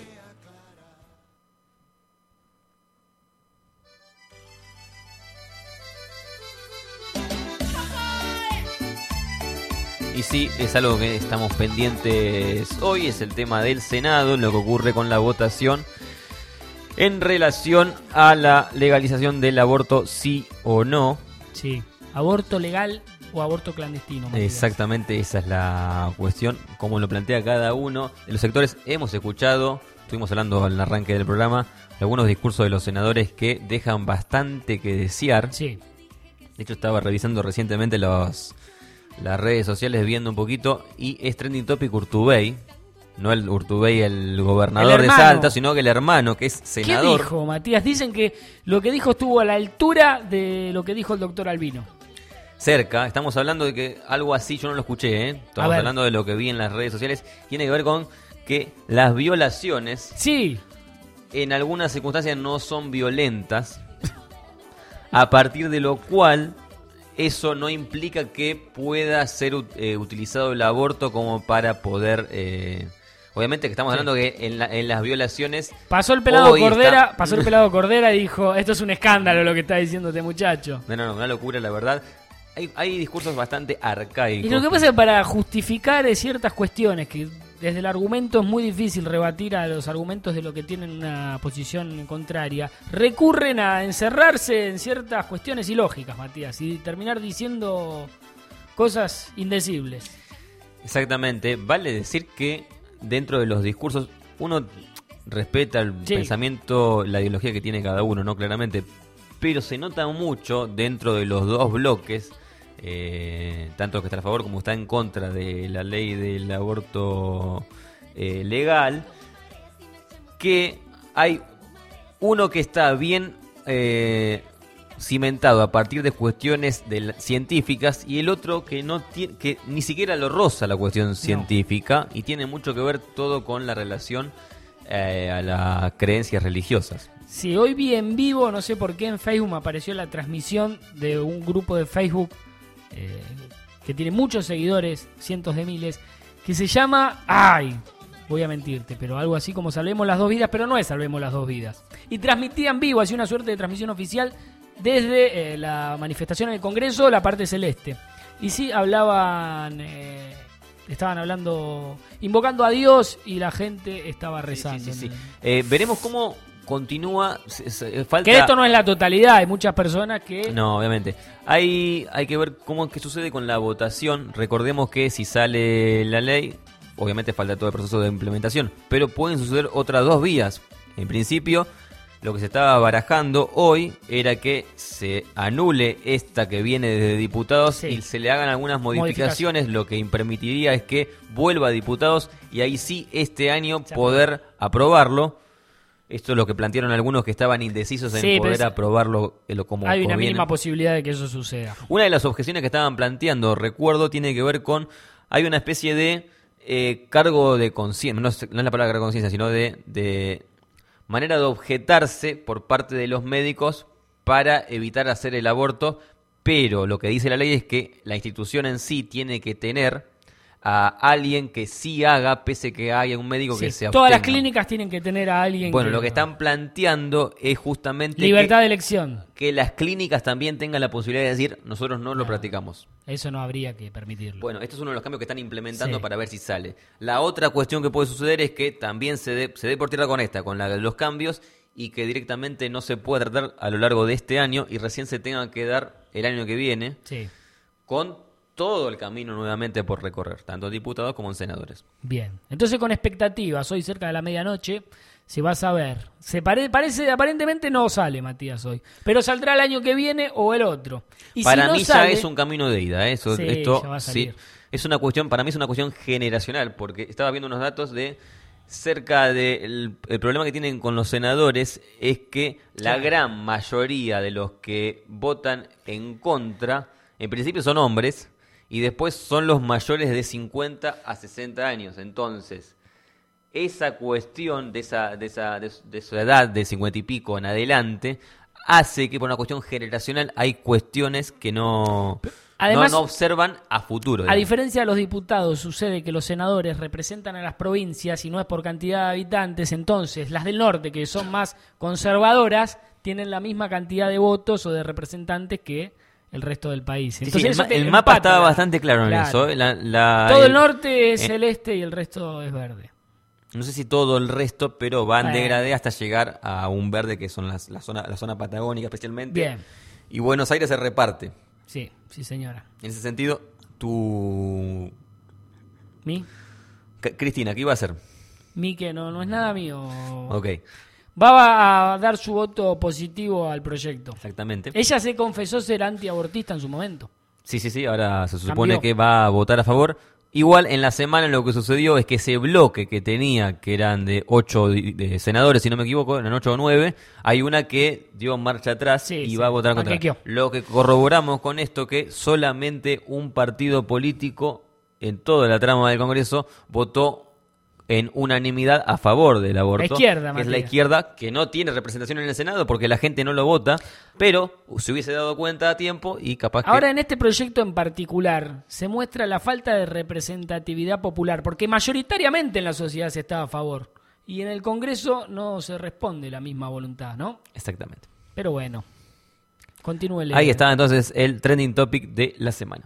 Y sí, es algo que estamos pendientes hoy, es el tema del Senado, lo que ocurre con la votación en relación a la legalización del aborto, sí o no.
Sí. ¿Aborto legal o aborto clandestino? Matías?
Exactamente, esa es la cuestión, como lo plantea cada uno de los sectores. Hemos escuchado, estuvimos hablando al arranque del programa, algunos discursos de los senadores que dejan bastante que desear.
Sí.
De hecho, estaba revisando recientemente los... las redes sociales viendo un poquito y es trending topic Urtubey, no el Urtubey el gobernador
El
de
hermano.
Salta, sino que el hermano que es
¿Qué
senador.
dijo, Matías? Dicen que lo que dijo estuvo a la altura de lo que dijo el doctor Albino.
Cerca, estamos hablando de que algo así yo no lo escuché, ¿eh? Estamos
ver.
hablando de lo que vi en las redes sociales, tiene que ver con que las violaciones
sí.
en algunas circunstancias no son violentas, a partir de lo cual eso no implica que pueda ser eh, utilizado el aborto como para poder... Eh, obviamente que estamos
Sí.
hablando que en, la- en las violaciones...
Pasó el pelado
hoy
Cordera,
está-
pasó el pelado Cordera y dijo, esto es un escándalo lo que está diciendo este muchacho.
No, no, no, una locura la verdad. Hay, hay discursos bastante arcaicos.
Y lo que pasa es que para justificar eh, ciertas cuestiones, que desde el argumento es muy difícil rebatir a los argumentos de lo que tienen una posición contraria, recurren a encerrarse en ciertas cuestiones ilógicas, Matías, y terminar diciendo cosas indecibles.
Exactamente. Vale decir que dentro de los discursos uno respeta el
Sí.
pensamiento, la ideología que tiene cada uno, ¿no? Claramente. Pero se nota mucho dentro de los dos bloques, eh, tanto que está a favor como está en contra de la ley del aborto eh, legal, que hay uno que está bien eh, cimentado a partir de cuestiones de la- científicas y el otro que no tiene, que ni siquiera lo roza la cuestión científica y tiene mucho que ver todo con la relación eh, a las creencias religiosas.
Sí, hoy vi en vivo, no sé por qué en Facebook me apareció la transmisión de un grupo de Facebook eh, que tiene muchos seguidores, cientos de miles, que se llama, ay, voy a mentirte, pero algo así como Salvemos las Dos Vidas, pero no es Salvemos las Dos Vidas. Y transmitían vivo, hacía una suerte de transmisión oficial desde eh, la manifestación en el Congreso, la parte celeste. Y sí, hablaban, eh, estaban hablando, invocando a Dios y la gente estaba rezando.
Sí, sí, sí. Eh, veremos cómo continúa. se- se- falta...
Que esto no es la totalidad, hay muchas personas que...
No, obviamente. Hay, hay que ver cómo qué sucede con la votación. Recordemos que si sale la ley, obviamente falta todo el proceso de implementación, pero pueden suceder otras dos vías. En principio, lo que se estaba barajando hoy era que se anule esta que viene desde diputados
Sí.
y se le hagan algunas modificaciones, lo que permitiría es que vuelva a diputados y ahí sí este año
Se
poder aprobarlo. Esto es lo que plantearon algunos que estaban indecisos en
Sí, pero
poder
es-
aprobarlo eh, lo- como
Hay una
conviene.
mínima posibilidad de que eso suceda.
Una de las objeciones que estaban planteando, recuerdo, tiene que ver con... Hay una especie de eh, cargo de conciencia, no, es- no es la palabra cargo de conciencia, sino de, de manera de objetarse por parte de los médicos para evitar hacer el aborto, pero lo que dice la ley es que la institución en sí tiene que tener a alguien que sí haga, pese que haya un médico que
Sí,
se
todas las
abstenga.
clínicas tienen que tener a alguien
Bueno,
que...
lo que están planteando es justamente
Libertad
que,
de elección.
que las clínicas también tengan la posibilidad de decir, nosotros no lo practicamos.
Eso no habría que permitirlo.
Bueno, este es uno de los cambios que están implementando
Sí.
para ver si sale. La otra cuestión que puede suceder es que también se dé se dé por tierra con esta, con la de los cambios, y que directamente no se pueda tratar a lo largo de este año y recién se tenga que dar el año que viene,
Sí.
con todo el camino nuevamente por recorrer, tanto en diputados como en senadores.
Bien, entonces con expectativas, hoy cerca de la medianoche se va a saber. Se pare, parece, aparentemente no sale Matías hoy, pero saldrá el año que viene o el otro. Y
para
si no
mí
sale,
ya es un camino de ida, ¿eh? Eso,
sí,
esto
ya va a salir.
sí, es una cuestión, para mí es una cuestión generacional, porque estaba viendo unos datos de cerca del el problema que tienen con los senadores es que la
Sí.
gran mayoría de los que votan en contra, en principio son hombres, y después son los mayores de cincuenta a sesenta años. Entonces, esa cuestión de esa, de esa, de, de su edad de cincuenta y pico en adelante hace que por una cuestión generacional hay cuestiones que no,
Además,
no, no observan a futuro.
A
digamos.
diferencia de los diputados, sucede que los senadores representan a las provincias y no es por cantidad de habitantes, entonces las del norte, que son más conservadoras, tienen la misma cantidad de votos o de representantes que el resto del país.
Sí,
Entonces,
sí, el,
eso
ma-
te
el mapa
empata.
estaba bastante claro en
Claro.
eso. ¿eh? La- la-
Todo el
el-
norte es
eh,
celeste y el resto es verde.
No sé si todo el resto, pero van
Bueno.
degradé hasta llegar a un verde que son las, la, zona, la zona patagónica especialmente.
Bien.
Y Buenos Aires se reparte.
Sí, sí señora.
En ese sentido, tu...
¿Mi?
C- Cristina, ¿qué iba a hacer?
Mi que no, no es nada mío.
Ok,
Va a dar su voto positivo al proyecto.
exactamente.
Ella se confesó ser antiabortista en su momento.
Sí, sí, sí, ahora se supone
Cambió.
que va a votar a favor. Igual en la semana lo que sucedió es que ese bloque que tenía, que eran de ocho di- de senadores, si no me equivoco, eran ocho o nueve, hay una que dio marcha atrás y
sí,
va a votar contra.
panquequeó.
Lo que corroboramos con esto que solamente un partido político en toda la trama del Congreso votó en unanimidad a favor del aborto.
La izquierda,
que es la
Matías.
izquierda, que no tiene representación en el Senado porque la gente no lo vota, pero se hubiese dado cuenta a tiempo y capaz que...
Ahora, en este proyecto en particular, se muestra la falta de representatividad popular, porque mayoritariamente en la sociedad se está a favor. Y en el Congreso no se responde la misma voluntad, ¿no?
Exactamente.
Pero bueno, continúe.
Ahí está entonces el trending topic de la semana.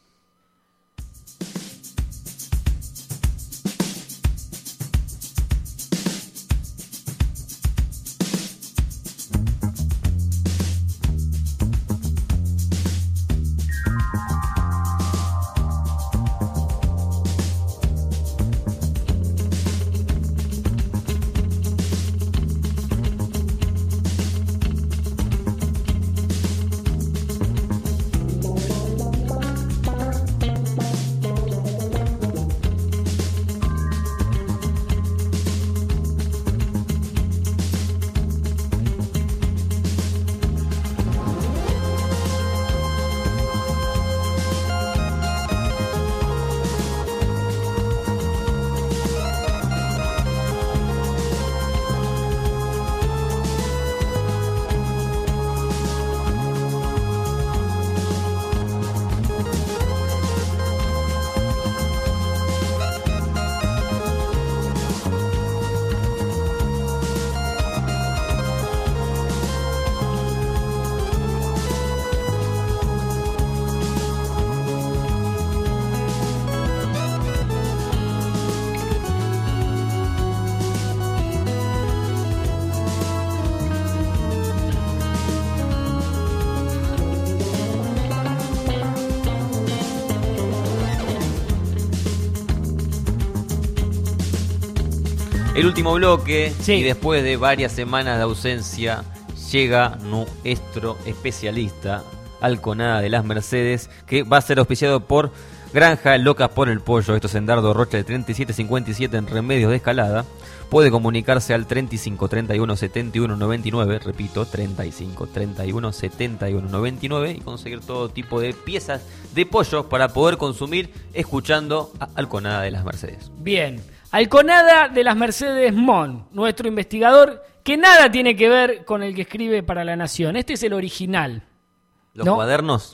El último bloque, y después de varias semanas de ausencia, llega nuestro especialista, Alconada de las Mercedes, que va a ser auspiciado por Granja Locas por el Pollo. Esto es en Dardo Rocha de treinta y siete cincuenta y siete en Remedios de Escalada. Puede comunicarse al treinta y cinco, treinta y uno, setenta y uno, noventa y nueve, repito, treinta y cinco, treinta y uno, setenta y uno, noventa y nueve, y conseguir todo tipo de piezas de pollo para poder consumir escuchando a Alconada de las Mercedes.
Bien, Alconada de las Mercedes Mon, nuestro investigador, que nada tiene que ver con el que escribe para La Nación. Este es el original.
¿Los
¿no?
cuadernos?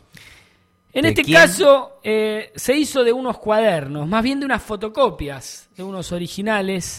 En
¿De
este
quién?
caso eh, se hizo de unos cuadernos, más bien de unas fotocopias, de unos originales,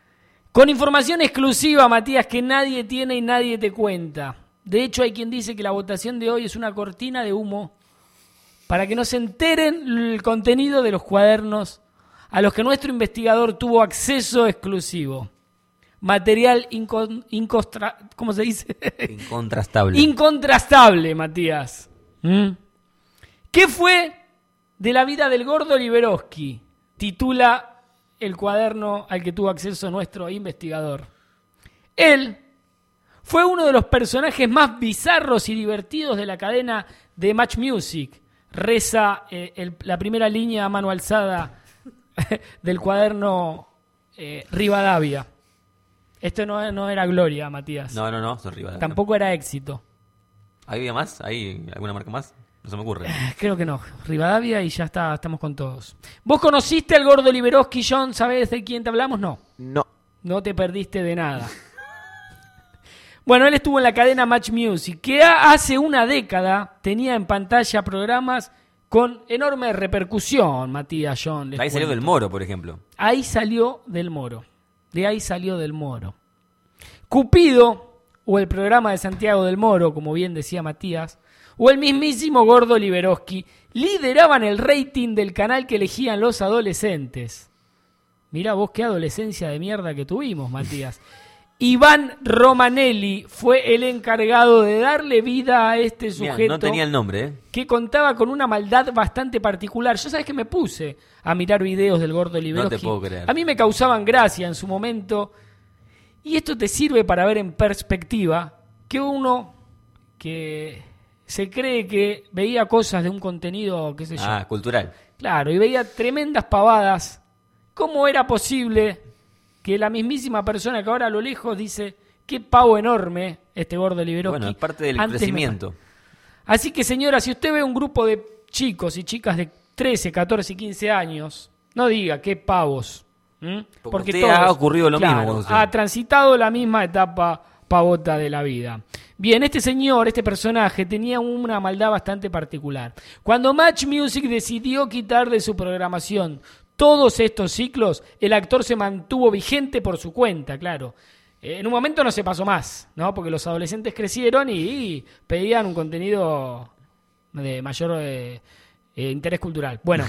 con información exclusiva, Matías, que nadie tiene y nadie te cuenta. De hecho, hay quien dice que la votación de hoy es una cortina de humo para que no se enteren el contenido de los cuadernos a los que nuestro investigador tuvo acceso exclusivo. Material incon, incostra, ¿cómo se dice?
Incontrastable.
Incontrastable, Matías. ¿Mm? ¿Qué fue de la vida del gordo Liberoski, titula el cuaderno al que tuvo acceso nuestro investigador. Él fue uno de los personajes más bizarros y divertidos de la cadena de Match Music. Reza eh, el, la primera línea a mano alzada del cuaderno eh, Rivadavia. Esto no, no era Gloria, Matías.
No, no, no, son Rivadavia.
Tampoco era Éxito.
¿Había más? ¿Hay alguna marca más? No se me ocurre.
Creo que no. Rivadavia y ya está, estamos con todos. ¿Vos conociste al gordo Liberoski, John? ¿Sabés de quién te hablamos? No.
No.
No te perdiste de nada. Bueno, él estuvo en la cadena Match Music, que hace una década tenía en pantalla programas con enorme repercusión, Matías, John.
Ahí salió del Moro, por ejemplo.
Ahí salió del Moro. De ahí salió del Moro. Cupido, o el programa de Santiago del Moro, como bien decía Matías, o el mismísimo gordo Liberoski, lideraban el rating del canal que elegían los adolescentes. Mirá vos qué adolescencia de mierda que tuvimos, Matías. Iván Romanelli fue el encargado de darle vida a este sujeto.
Mirá, no tenía el nombre, ¿eh?
Que contaba con una maldad bastante particular. Yo sabes que me puse a mirar videos del gordo Liberoski.
No te puedo creer.
A mí me causaban gracia en su momento. Y esto te sirve para ver en perspectiva que uno que se cree que veía cosas de un contenido, qué sé yo.
Ah, cultural.
Claro, y veía tremendas pavadas. ¿Cómo era posible que la mismísima persona que ahora a lo lejos dice qué pavo enorme este gordo Liberoski?
Bueno, es parte del
antes
crecimiento.
me... Así que, señora, si usted ve un grupo de chicos y chicas de trece, catorce y quince años, no diga qué pavos. ¿Mm?
Porque,
Porque
usted
todos,
ha ocurrido lo
claro,
mismo con usted.
ha transitado la misma etapa pavota de la vida. Bien, este señor, este personaje, tenía una maldad bastante particular. Cuando Match Music decidió quitar de su programación todos estos ciclos, el actor se mantuvo vigente por su cuenta, claro. En un momento no se pasó más, ¿no? Porque los adolescentes crecieron y, y pedían un contenido de mayor eh, eh, interés cultural. Bueno,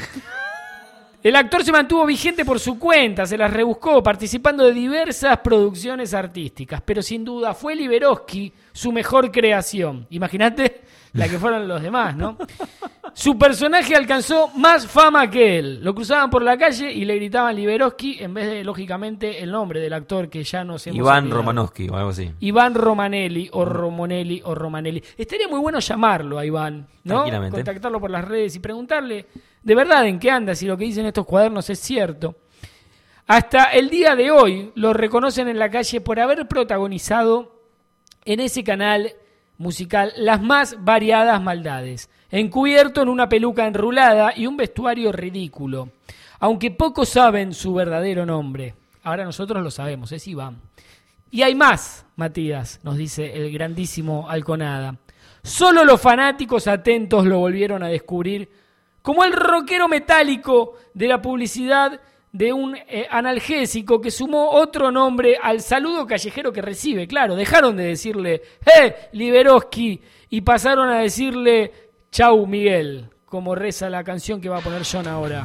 el actor se mantuvo vigente por su cuenta, se las rebuscó, participando de diversas producciones artísticas, pero sin duda fue Liberoski su mejor creación. Imagínate la que fueron los demás, ¿no? Su personaje alcanzó más fama que él. Lo cruzaban por la calle y le gritaban Liberoski en vez de, lógicamente, el nombre del actor que ya nos hemos
Iván
olvidado.
Romanowski o algo así.
Iván Romanelli o Romonelli o Romanelli. Estaría muy bueno llamarlo a Iván, ¿no?
Tranquilamente.
Contactarlo por las redes y preguntarle de verdad en qué anda, si lo que dicen estos cuadernos es cierto. Hasta el día de hoy lo reconocen en la calle por haber protagonizado en ese canal musical las más variadas maldades, encubierto en una peluca enrulada y un vestuario ridículo. Aunque pocos saben su verdadero nombre. Ahora nosotros lo sabemos, es Iván. Y hay más, Matías, nos dice el grandísimo Alconada. Solo los fanáticos atentos lo volvieron a descubrir como el rockero metálico de la publicidad de un eh, analgésico que sumó otro nombre al saludo callejero que recibe. Claro, dejaron de decirle ¡eh, Liberoski! Y pasaron a decirle ¡chau, Miguel! Como reza la canción que va a poner John ahora.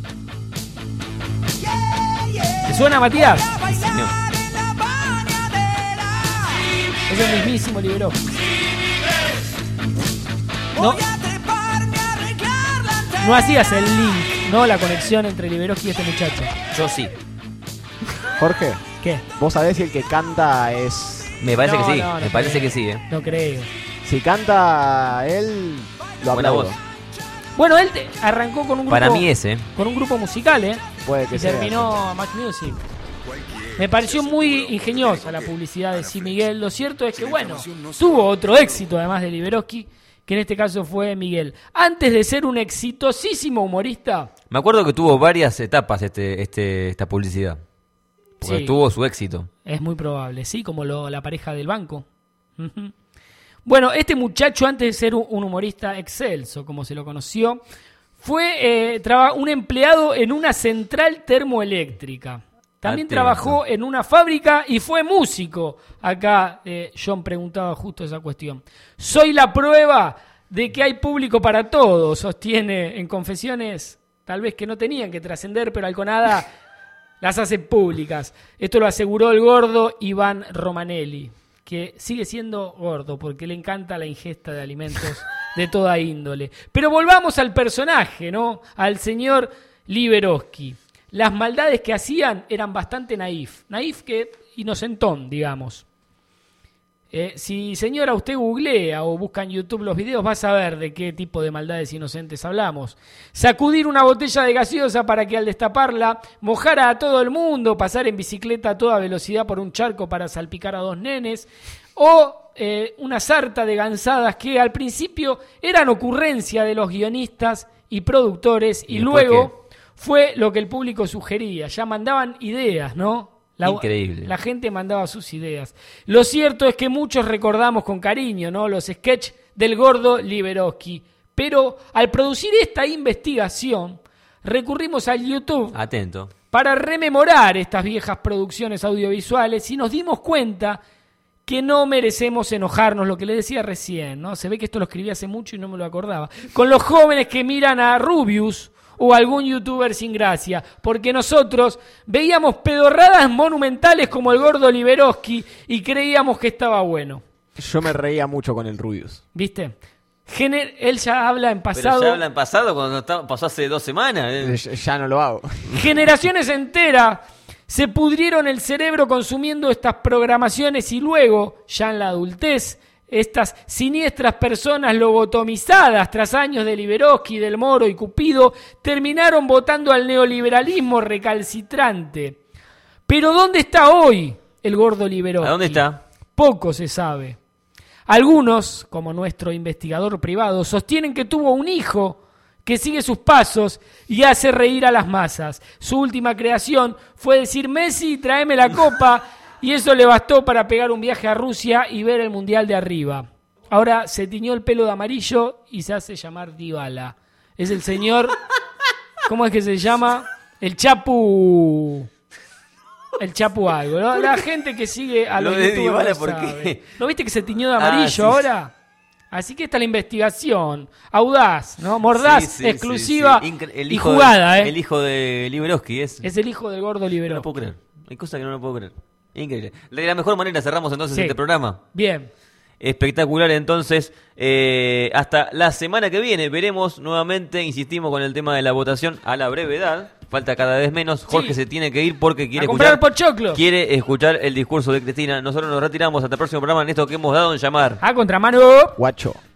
¿Te suena, Matías?
No.
Es el mismísimo Liberoski. No, no hacías el link, ¿no? La conexión entre Liberoski y este muchacho.
Yo sí.
Jorge,
¿Qué?
¿vos sabés si el que canta es...?
Me parece
No,
que sí.
no, no
Me parece
creo.
que sí, ¿eh?
No creo.
Si canta él, lo
Buena
aplaudo.
voz.
Bueno, él te- arrancó con un grupo...
Para mí ese.
Con un grupo musical, ¿eh?
Puede que
y
sea.
terminó Match Music. Me pareció muy ingeniosa la publicidad de Sí Miguel. Lo cierto es que, bueno, tuvo otro éxito además de Liberoski, que en este caso fue Miguel. Antes de ser un exitosísimo humorista...
Me acuerdo que tuvo varias etapas este, este, esta publicidad. Porque
Sí.
tuvo su éxito.
Es muy probable, sí, como lo- la pareja del banco. Ujú. Bueno, este muchacho, antes de ser un, un humorista excelso, como se lo conoció, fue eh, traba- un empleado en una central termoeléctrica. También
Atento.
trabajó en una fábrica y fue músico. Acá eh, John preguntaba justo esa cuestión. Soy la prueba de que hay público para todo, sostiene en confesiones, tal vez que no tenían que trascender, pero Alconada las hace públicas. Esto lo aseguró el gordo Iván Romanelli, que sigue siendo gordo porque le encanta la ingesta de alimentos de toda índole. Pero volvamos al personaje, ¿no? Al señor Liberoski. Las maldades que hacían eran bastante naif. Naif que inocentón, digamos. Eh, si, señora, usted googlea o busca en YouTube los videos, va a saber de qué tipo de maldades inocentes hablamos. Sacudir una botella de gaseosa para que al destaparla mojara a todo el mundo, pasar en bicicleta a toda velocidad por un charco para salpicar a dos nenes, o eh, una sarta de gansadas que al principio eran ocurrencia de los guionistas y productores y, y luego qué? Fue lo que el público sugería. Ya mandaban ideas, ¿no? La,
Increíble.
La gente mandaba sus ideas. Lo cierto es que muchos recordamos con cariño, ¿no?, los sketches del gordo Liberoski. Pero al producir esta investigación, recurrimos al YouTube.
Atento.
Para rememorar estas viejas producciones audiovisuales y nos dimos cuenta que no merecemos enojarnos, lo que le decía recién, ¿no? Se ve que esto lo escribí hace mucho y no me lo acordaba. Con los jóvenes que miran a Rubius o algún youtuber sin gracia, porque nosotros veíamos pedorradas monumentales como el gordo Liberoski y creíamos que estaba bueno.
Yo me reía mucho con el Rubius.
¿Viste? Gener- él ya habla en pasado.
Pero ya habla en pasado cuando está- pasó hace dos semanas. ¿eh?
Ya, ya no lo hago.
Generaciones enteras se pudrieron el cerebro consumiendo estas programaciones y luego, ya en la adultez, estas siniestras personas lobotomizadas tras años de Liberoski, Del Moro y Cupido terminaron votando al neoliberalismo recalcitrante. Pero ¿dónde está hoy el gordo Liberoski?
¿A dónde está?
Poco se sabe. Algunos, como nuestro investigador privado, sostienen que tuvo un hijo que sigue sus pasos y hace reír a las masas. Su última creación fue decir: Messi, tráeme la copa. Y eso le bastó para pegar un viaje a Rusia y ver el Mundial de arriba. Ahora se tiñó el pelo de amarillo y se hace llamar Dybala. Es el señor... ¿Cómo es que se llama? El Chapu... El Chapu algo, ¿no? La gente que sigue a los
Lo de
youtubers
Dybala,
no
¿por
sabe.
qué?
¿No viste que se tiñó de amarillo
Ah, sí,
ahora? Así que esta es la investigación. Audaz, ¿no? Mordaz,
Sí, sí,
exclusiva
sí, sí. Incre- el
y
hijo
jugada,
de,
¿eh?
El hijo de Liberoski es.
Es el hijo del gordo
No
Liberoski.
lo puedo creer. Hay cosas que no lo puedo creer. Increíble. De la mejor manera cerramos entonces
Sí.
este programa.
Bien.
Espectacular, entonces. Eh, hasta la semana que viene veremos nuevamente, insistimos con el tema de la votación a la brevedad. Falta cada vez menos. Jorge
Sí.
se tiene que ir porque quiere
A comprar
escuchar,
pochoclos.
quiere escuchar el discurso de Cristina. Nosotros nos retiramos hasta el próximo programa en esto que hemos dado en llamar.
A contramano.
Guacho.